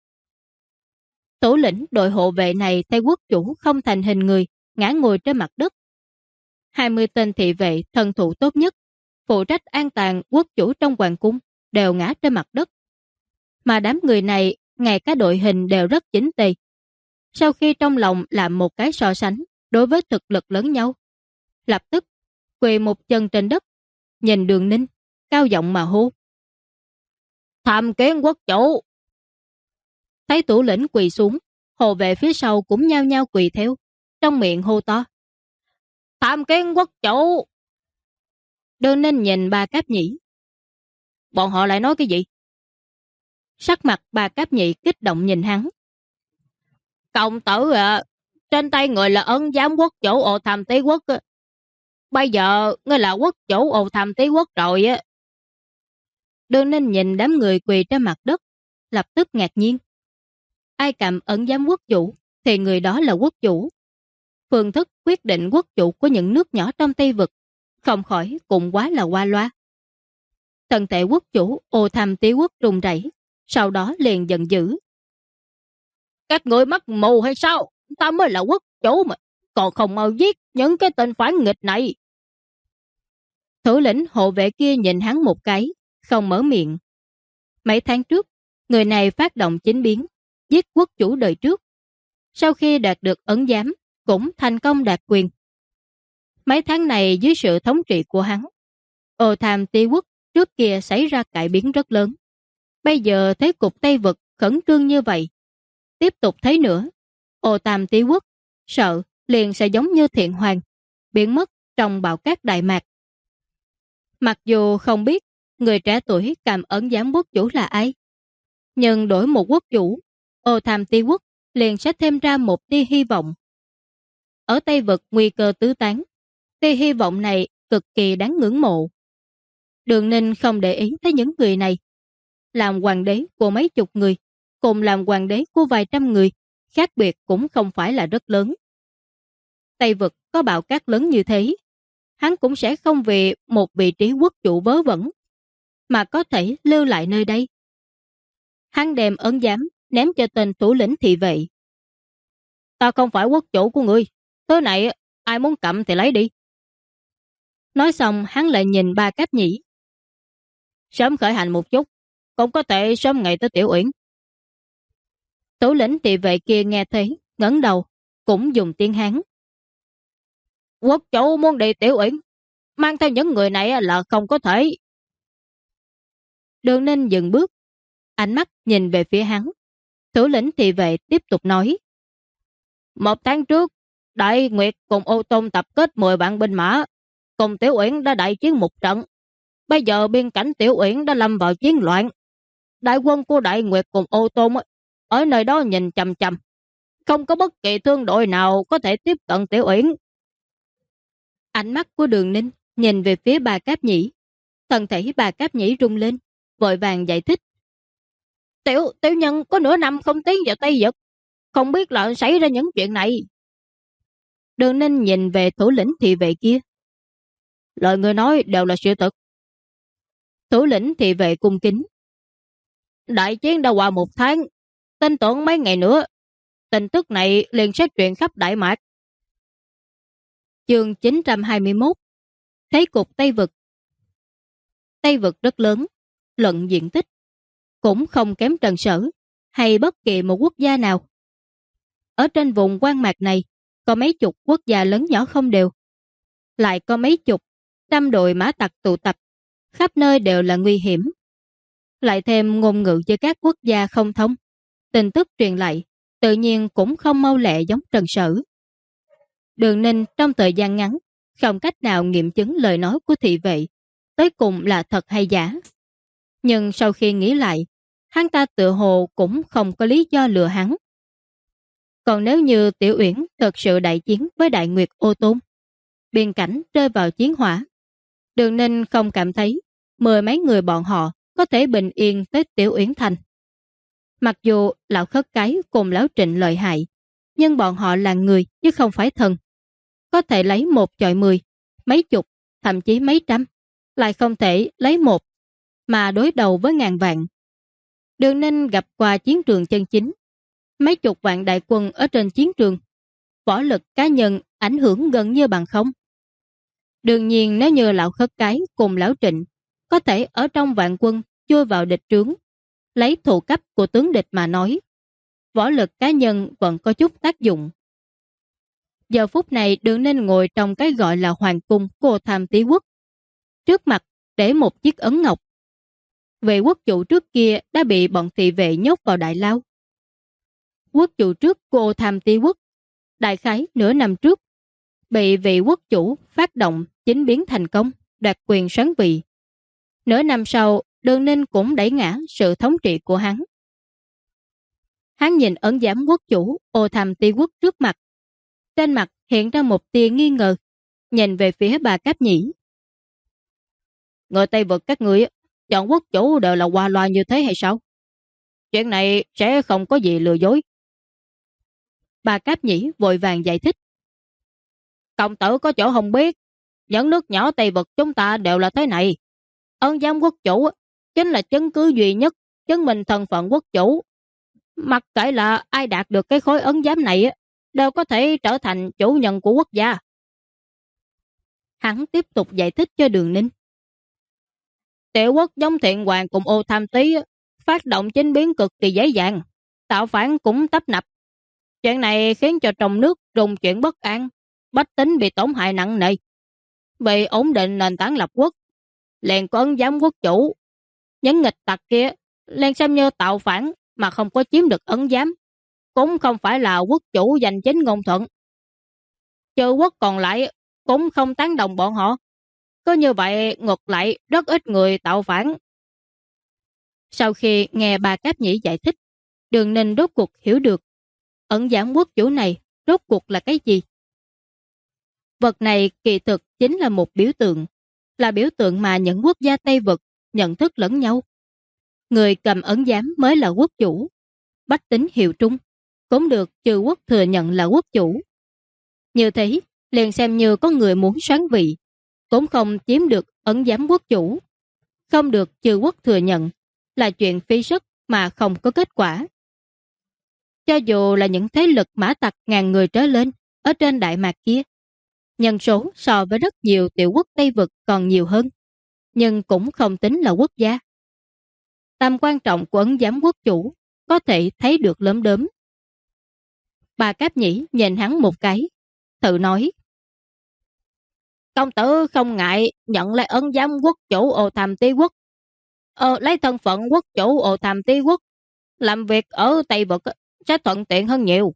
Thủ lĩnh đội hộ vệ này thấy quốc chủ không thành hình người, ngã ngồi trên mặt đất. 20 tên thị vệ thần thủ tốt nhất, phụ trách an táng quốc chủ trong hoàng cung, đều ngã trên mặt đất. Mà đám người này, ngay cả đội hình đều rất chỉnh tề. Sau khi trong lòng làm một cái so sánh đối với thực lực lớn nhau, lập tức quỳ một chân trên đất, nhìn Đường Ninh, cao giọng mà hô. Tham kiến quốc chủ! Thấy thủ lĩnh quỳ xuống, hộ vệ phía sau cũng nhao nhao quỳ theo, trong miệng hô to. Tham kiến quốc chủ! Đường Ninh nhìn Ba Cáp Nhĩ. Bọn họ lại nói cái gì? Sắc mặt Ba Cáp Nhĩ kích động nhìn hắn. Công tử à, trên tay người là ấn giám quốc chủ Ô Tham Ti Quốc. Bây giờ ngươi là quốc chủ Ô Tham Ti Quốc rồi á. Đường Ninh nhìn đám người quỳ trên mặt đất, lập tức ngạc nhiên. Ai cầm ấn giám quốc chủ thì người đó là quốc chủ. Phương thức quyết định quốc chủ của những nước nhỏ trong Tây Vực không khỏi cũng quá là qua loa. Thân thể quốc chủ Ô Tham Ti Quốc run rẩy, sau đó liền giận dữ. Các người mắt mù hay sao? Ta mới là quốc chủ mà, còn không mau giết những cái tên phản nghịch này. Thủ lĩnh hộ vệ kia nhìn hắn một cái, không mở miệng. Mấy tháng trước, người này phát động chính biến, giết quốc chủ đời trước. Sau khi đạt được ấn giám, cũng thành công đạt quyền. Mấy tháng này dưới sự thống trị của hắn, Ô Tham Ti Quốc trước kia xảy ra cải biến rất lớn. Bây giờ thấy cục Tây Vực khẩn trương như vậy, tiếp tục thấy nữa, Ô Tham Ti Quốc sợ liền sẽ giống như Thiện Hoàng, biến mất trong bão cát Đại Mạc. Mặc dù không biết người trẻ tuổi cầm ấn giám quốc chủ là ai, nhưng đổi một quốc chủ, Ô Tham Ti Quốc liền sẽ thêm ra một tia hy vọng. Ở Tây Vực nguy cơ tứ tán, tia hy vọng này cực kỳ đáng ngưỡng mộ. Đường Ninh không để ý tới những người này. Làm hoàng đế của mấy chục người, cùng làm hoàng đế của vài trăm người, khác biệt cũng không phải là rất lớn. Tây Vực có bão cát lớn như thế, hắn cũng sẽ không vì một vị trí quốc chủ vớ vẩn, mà có thể lưu lại nơi đây. Hắn đem ấn giám ném cho tên thủ lĩnh thị vệ. Ta không phải quốc chủ của ngươi, thứ này ai muốn cầm thì lấy đi. Nói xong hắn lại nhìn Ba Cáp Nhĩ. Sớm khởi hành một chút, cũng có thể sớm ngày tới Tiểu Uyển. Thủ lĩnh thị vệ kia nghe thấy, ngẩng đầu, cũng dùng tiếng Hán. Quốc chủ muốn đi Tiểu Uyển, mang theo những người này là không có thể. Đường Ninh dừng bước, ánh mắt nhìn về phía hắn. Thủ lĩnh thị vệ tiếp tục nói. 1 tháng trước, Đại Nguyệt cùng Ô Tôn tập kết 10 vạn binh mã, cùng Tiểu Uyển đã đại chiến một trận. Bây giờ biên cảnh Tiểu Uyển đã lâm vào chiến loạn. Đại quân của Đại Nguyệt cùng Ô Tôn ở nơi đó nhìn chằm chằm, không có bất kỳ thương đội nào có thể tiếp cận Tiểu Uyển. Ánh mắt của Đường Ninh nhìn về phía Ba Cáp Nhĩ, Thân thể Bà Cáp Nhĩ rung lên, vội vàng giải thích. Tiểu nhân có nửa năm không tiến vào Tây Vực, không biết là xảy ra những chuyện này. Đường Ninh nhìn về thủ lĩnh thị vệ kia. Lời người nói đều là sự thật. Thủ lĩnh thị vệ cung kính. Đại chiến đã qua 1 tháng, tin tưởng mấy ngày nữa tin tức này liền sẽ truyền khắp Đại Mạc. Chương 921. Thế cục Tây Vực. Tây Vực rất lớn, luận diện tích cũng không kém Trần Sở hay bất kỳ một quốc gia nào. Ở trên vùng quan mạc này có mấy chục quốc gia lớn nhỏ không đều, lại có mấy chục trăm đội mã tặc tụ tập, khắp nơi đều là nguy hiểm. Lại thêm ngôn ngữ với các quốc gia không thông, tin tức truyền lại tự nhiên cũng không mau lẹ giống Trần Sở. Đường Ninh trong thời gian ngắn không cách nào nghiệm chứng lời nói của thị vệ tới cùng là thật hay giả. Nhưng sau khi nghĩ lại, hắn ta tự hồ cũng không có lý do lừa hắn. Còn nếu như Tiểu Uyển thật sự đại chiến với Đại Nguyệt Ô Tôn, biên cảnh rơi vào chiến hỏa, Đường Ninh không cảm thấy 10 mấy người bọn họ có thể bình yên tới Tiểu Uyển Thành. Mặc dù lão Khất Cái cùng lão Trịnh lợi hại, nhưng bọn họ là người chứ không phải thần. Có thể lấy 1 chọi 10, mấy chục, thậm chí mấy trăm, lại không thể lấy 1 mà đối đầu với ngàn vạn. Đường Ninh gặp qua chiến trường chân chính, mấy chục vạn đại quân ở trên chiến trường, võ lực cá nhân ảnh hưởng gần như bằng không. Đương nhiên nếu như lão Khất Cái cùng lão Trịnh có thể ở trong vạn quân chui vào địch trướng, lấy thù cấp của tướng địch mà nói, võ lực cá nhân vẫn có chút tác dụng. Giờ phút này Đường Ninh ngồi trong cái gọi là hoàng cung của Ô Tham Tí Quốc. Trước mặt để một chiếc ấn ngọc. Vị quốc chủ trước kia đã bị bọn thị vệ nhốt vào đại lao. Quốc chủ trước của Ô Tham Tí Quốc, đại khái nửa năm trước, bị vị quốc chủ phát động chính biến thành công, đoạt quyền soán vị. Nửa năm sau, Đường Ninh cũng đẩy ngã sự thống trị của hắn. Hắn nhìn ấn giám quốc chủ Ô Tham Tí Quốc trước mặt. Trên mặt hiện ra một tia nghi ngờ, nhìn về phía Bà Cáp Nhĩ. Người Tây Vực các ngươi chọn quốc chủ đều là qua loa như thế hay sao? Chuyện này sẽ không có gì lừa dối. Bà Cáp Nhĩ vội vàng giải thích. Công tử có chỗ không biết, những nước nhỏ Tây Vực chúng ta đều là thế này. Ân giám quốc chủ chính là chứng cứ duy nhất chứng minh thân phận quốc chủ. Mặc kệ là ai đạt được cái khối ấn giám này đều có thể trở thành chủ nhân của quốc gia. Hắn tiếp tục giải thích cho Đường Ninh. Tiểu quốc giống Thiện Hoàng cùng Ô Tham Tí phát động chính biến cực kỳ dễ dàng, tạo phản cũng tấp nập. Chuyện này khiến cho trong nước rung chuyển bất an, bách tính bị tổn hại nặng nề. Vì ổn định nền tảng lập quốc, liền có ấn giám quốc chủ. Những nghịch tặc kia liền xem như tạo phản mà không có chiếm được ấn giám, cũng không phải là quốc chủ giành chính ngôn thuận. Chư quốc còn lại cũng không tán đồng bọn họ. Có như vậy ngược lại rất ít người tạo phản. Sau khi nghe bà Cáp Nhĩ giải thích, Đường Ninh rốt cuộc hiểu được ẩn giám quốc chủ này rốt cuộc là cái gì. Vật này kỳ thực chính là một biểu tượng, là biểu tượng mà những quốc gia Tây Vực nhận thức lẫn nhau. Người cầm ấn giám mới là quốc chủ, bách tính hiệu trung cũng được trừ quốc thừa nhận là quốc chủ. Như thế liền xem như có người muốn soán vị cũng không chiếm được ấn giám quốc chủ, không được trừ quốc thừa nhận là chuyện phí sức mà không có kết quả. Cho dù là những thế lực mã tặc ngàn người trở lên ở trên Đại Mạc kia, nhân số so với rất nhiều tiểu quốc Tây Vực còn nhiều hơn, nhưng cũng không tính là quốc gia. Tầm quan trọng của ấn giám quốc chủ có thể thấy được lấm đớm. Bà Cáp Nhĩ nhìn hắn một cái, tự nói. Công tử không ngại nhận lấy ấn giám quốc chủ Ô Tham Tí Quốc, lấy thân phận quốc chủ Ô Tham Tí Quốc, làm việc ở Tây Vực sẽ thuận tiện hơn nhiều.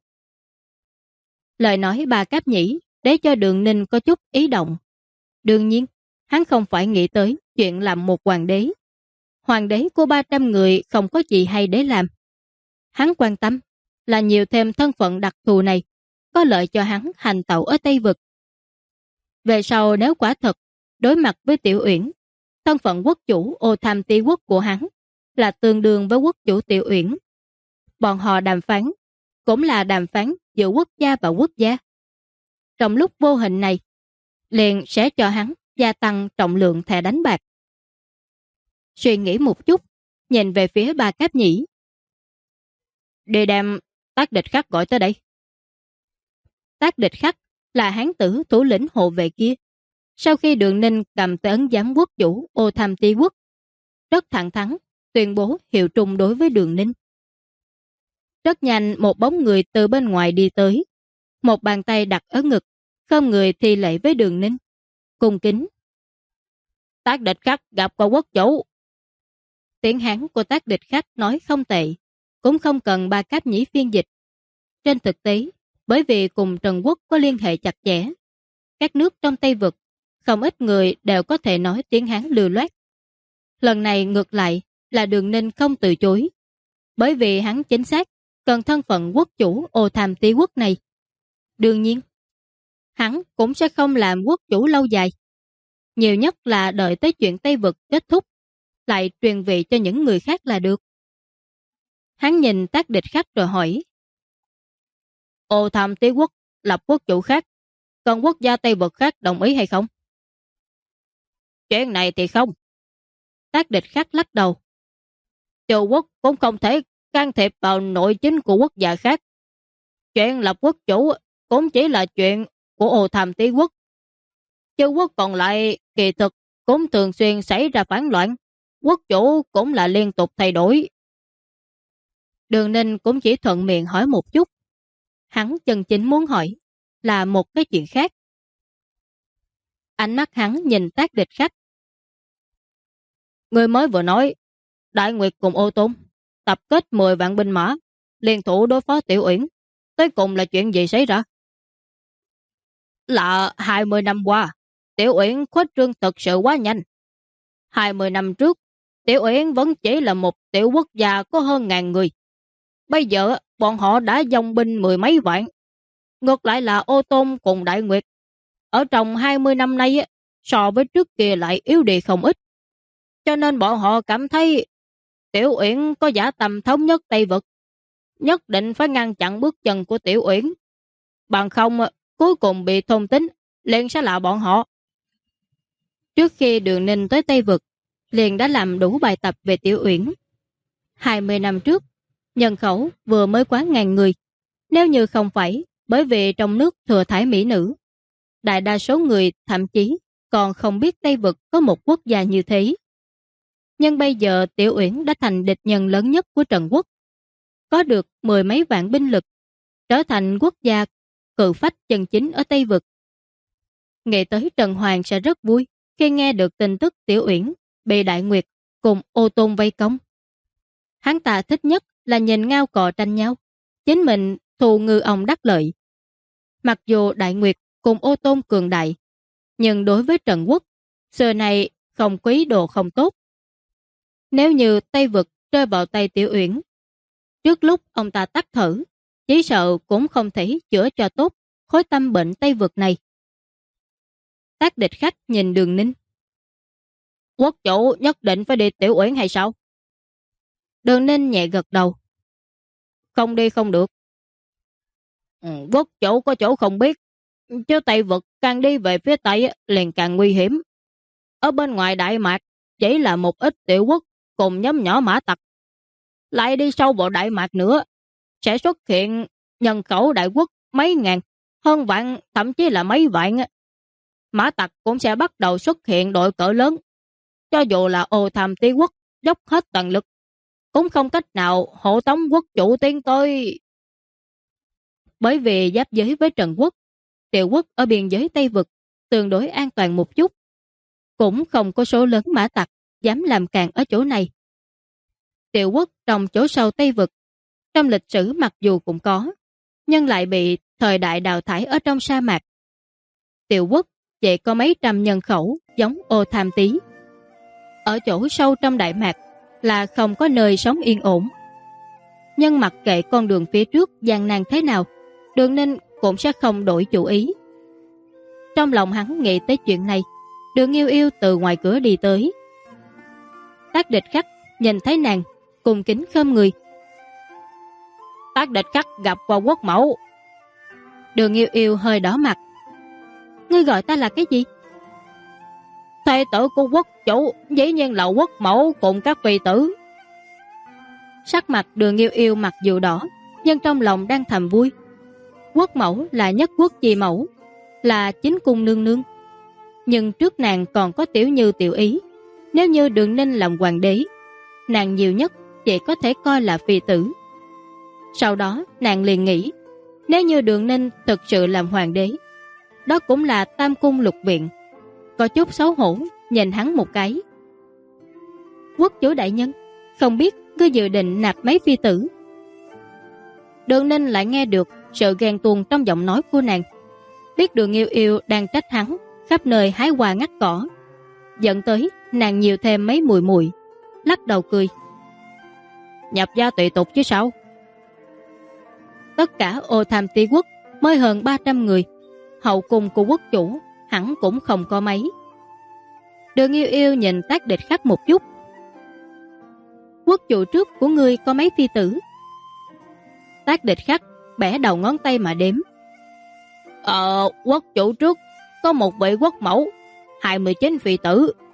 Lời nói bà Cáp Nhĩ để cho Đường Ninh có chút ý động. Đương nhiên, hắn không phải nghĩ tới chuyện làm một hoàng đế. Hoàng đế của 300 người không có gì hay để làm. Hắn quan tâm là nhiều thêm thân phận đặc thù này, có lợi cho hắn hành tẩu ở Tây Vực. Về sau nếu quả thật đối mặt với Tiểu Uyển, thân phận quốc chủ Ô Tham Ti quốc của hắn là tương đương với quốc chủ Tiểu Uyển. Bọn họ đàm phán cũng là đàm phán giữa quốc gia và quốc gia. Trong lúc vô hình này, liền sẽ cho hắn gia tăng trọng lượng thẻ đánh bạc. Suy nghĩ một chút, nhìn về phía Ba Cáp Nhĩ. Đi đem Tác Địch Khắc gọi tới đây. Tác Địch Khắc là hán tử thủ lĩnh hộ vệ kia. Sau khi Đường Ninh cầm tới ấn giám quốc chủ Ô Tham Ti quốc, rất thẳng thắn tuyên bố hiệu trung đối với Đường Ninh. Rất nhanh một bóng người từ bên ngoài đi tới, một bàn tay đặt ở ngực, không người thi lễ với Đường Ninh, cung kính. Tác Địch Khắc gặp qua quốc chủ. Tiếng Hán của Tác Địch Khắc nói không tệ, cũng không cần Ba Cáp Nhĩ phiên dịch. Trên thực tế, bởi vì cùng Trần Quốc có liên hệ chặt chẽ, các nước trong Tây Vực, không ít người đều có thể nói tiếng Hán lưu loát. Lần này ngược lại là Đường Ninh không từ chối, bởi vì hắn chính xác cần thân phận quốc chủ Ô Tham Ti quốc này. Đương nhiên, hắn cũng sẽ không làm quốc chủ lâu dài. Nhiều nhất là đợi tới chuyện Tây Vực kết thúc, lại truyền vị cho những người khác là được. Hắn nhìn Tác Địch Khắc rồi hỏi. Ô Tham Ti quốc lập quốc chủ khác, còn quốc gia Tây Vực khác đồng ý hay không? Chuyện này thì không. Tác Địch Khắc lắc đầu. Châu quốc cũng không thể can thiệp vào nội chính của quốc gia khác. Chuyện lập quốc chủ cũng chỉ là chuyện của Ô Tham Ti quốc. Châu quốc còn lại kỳ thực cũng thường xuyên xảy ra phản loạn. Quốc chủ cũng là liên tục thay đổi. Đường Ninh cũng chỉ thuận miệng hỏi một chút. Hắn chân chính muốn hỏi là một cái chuyện khác. Ánh mắt hắn nhìn Tác Địch Khắc. Người mới vừa nói, Đại Nguyệt cùng Ô Tôn tập kết 10 vạn binh mã, liên thủ đối phó Tiểu Uyển. Tới cùng là chuyện gì xảy ra? Là 20 năm qua, Tiểu Uyển khuếch trương thật sự quá nhanh. 20 năm trước, Tiểu Uyển vẫn chỉ là một tiểu quốc gia có hơn 1000 người. Bây giờ, bọn họ đã dòng binh 10 mấy vạn. Ngược lại là Ô Tôn cùng Đại Nguyệt. Ở trong 20 năm nay, so với trước kia lại yếu đi không ít. Cho nên bọn họ cảm thấy Tiểu Uyển có dã tâm thống nhất Tây Vực. Nhất định phải ngăn chặn bước chân của Tiểu Uyển. Bằng không, cuối cùng bị thôn tính, liền sẽ là bọn họ. Trước khi Đường Ninh tới Tây Vực, liền đã làm đủ bài tập về Tiểu Uyển. 20 năm trước, nhân khẩu vừa mới quá 1000 người. Nếu như không phải bởi vì trong nước thừa thải mỹ nữ, đại đa số người thậm chí còn không biết Tây Vực có một quốc gia như thế. Nhưng bây giờ Tiểu Uyển đã thành địch nhân lớn nhất của Trần Quốc, có được 10 mấy vạn binh lực, trở thành quốc gia cự phách chân chính ở Tây Vực. Nghĩ tới Trần Hoàng sẽ rất vui khi nghe được tin tức Tiểu Uyển bị Đại Nguyệt cùng Ô Tôn vây công. Hắn ta thích nhất là nhìn ngao cò tranh nhau, chính mình thù ngư ông đắc lợi. Mặc dù Đại Nguyệt cùng Ô Tôn cường đại, nhưng đối với Trần Quốc, xưa này không quý đồ không tốt. Nếu như Tây Vực rơi vào tay Tiểu Uyển, trước lúc ông ta tắt thở, chỉ sợ cũng không thể chữa cho tốt khối tâm bệnh Tây Vực này. Tác Địch Khắc nhìn Đường Ninh. Quốc chủ nhất định phải đi Tiểu Uyển hay sao? Đường Ninh nhẹ gật đầu. Không đi không được. Quốc chủ có chỗ không biết, chứ Tây Vực càng đi về phía Tây liền càng nguy hiểm. Ở bên ngoài Đại Mạc chỉ là một ít tiểu quốc cùng nhóm nhỏ mã tặc. Lại đi sâu vào Đại Mạc nữa, sẽ xuất hiện nhân khẩu đại quốc mấy ngàn, hơn vạn, thậm chí là mấy vạn. Mã tặc cũng sẽ bắt đầu xuất hiện đội cỡ lớn. Cho dù là Ô Tham Ti quốc dốc hết tận lực, cũng không cách nào hộ tống quốc chủ tiến tới. Bởi vì giáp giới với Trần Quốc, tiểu quốc ở biên giới Tây Vực tương đối an toàn một chút, cũng không có số lớn mã tặc dám làm càn ở chỗ này. Tiểu quốc trong chỗ sâu Tây Vực, trong lịch sử mặc dù cũng có, nhưng lại bị thời đại đào thải ở trong sa mạc. Tiểu quốc chỉ có mấy trăm nhân khẩu giống Ô Tham Tí. Ở chỗ sâu trong Đại Mạc là không có nơi sống yên ổn. Nhưng mặc kệ con đường phía trước gian nan thế nào, Đường Ninh cũng sẽ không đổi chủ ý. Trong lòng hắn nghĩ tới chuyện này, Đường Yêu Yêu từ ngoài cửa đi tới, Tác Địch Khắc nhìn thấy nàng, cung kính khom người. Tác Địch Khắc gặp qua quốc mẫu. Đường Yêu Yêu hơi đỏ mặt. Ngươi gọi ta là cái gì? Thê tử của quốc chủ, dĩ nhiên là quốc mẫu cùng các phi tử. Sắc mặt Đường Yêu Yêu mặc dù đỏ, nhưng trong lòng đang thầm vui. Quốc mẫu là nhất quốc chi mẫu, là chính cung nương nương. Nhưng trước nàng còn có Tiểu Như Tiểu Ý. Nếu như Đường Ninh làm hoàng đế, nàng nhiều nhất chỉ có thể coi là phi tử. Sau đó nàng liền nghĩ, nếu như Đường Ninh thực sự làm hoàng đế, đó cũng là tam cung lục viện. Có chút xấu hổ nhìn hắn một cái. Quốc chủ đại nhân, không biết ngươi dự định nạp mấy phi tử? Đường Ninh lại nghe được sự ghen tuông trong giọng nói của nàng, biết Đường Yêu Yêu đang trách hắn khắp nơi hái hoa ngắt cỏ, dẫn tới nàng nhiều thêm mấy mùi mùi, lắc đầu cười. Nhập gia tùy tục chứ sao? Tất cả Ô Tham Ti quốc mới hơn 300 người, hậu cung của quốc chủ hẳn cũng không có mấy. Đường Yêu Yêu nhìn Tác Địch Khắc một chút. Quốc chủ trước của ngươi có mấy phi tử? Tác Địch Khắc bẻ đầu ngón tay mà đếm. Quốc chủ trước có một vị quốc mẫu, 29 phi tử,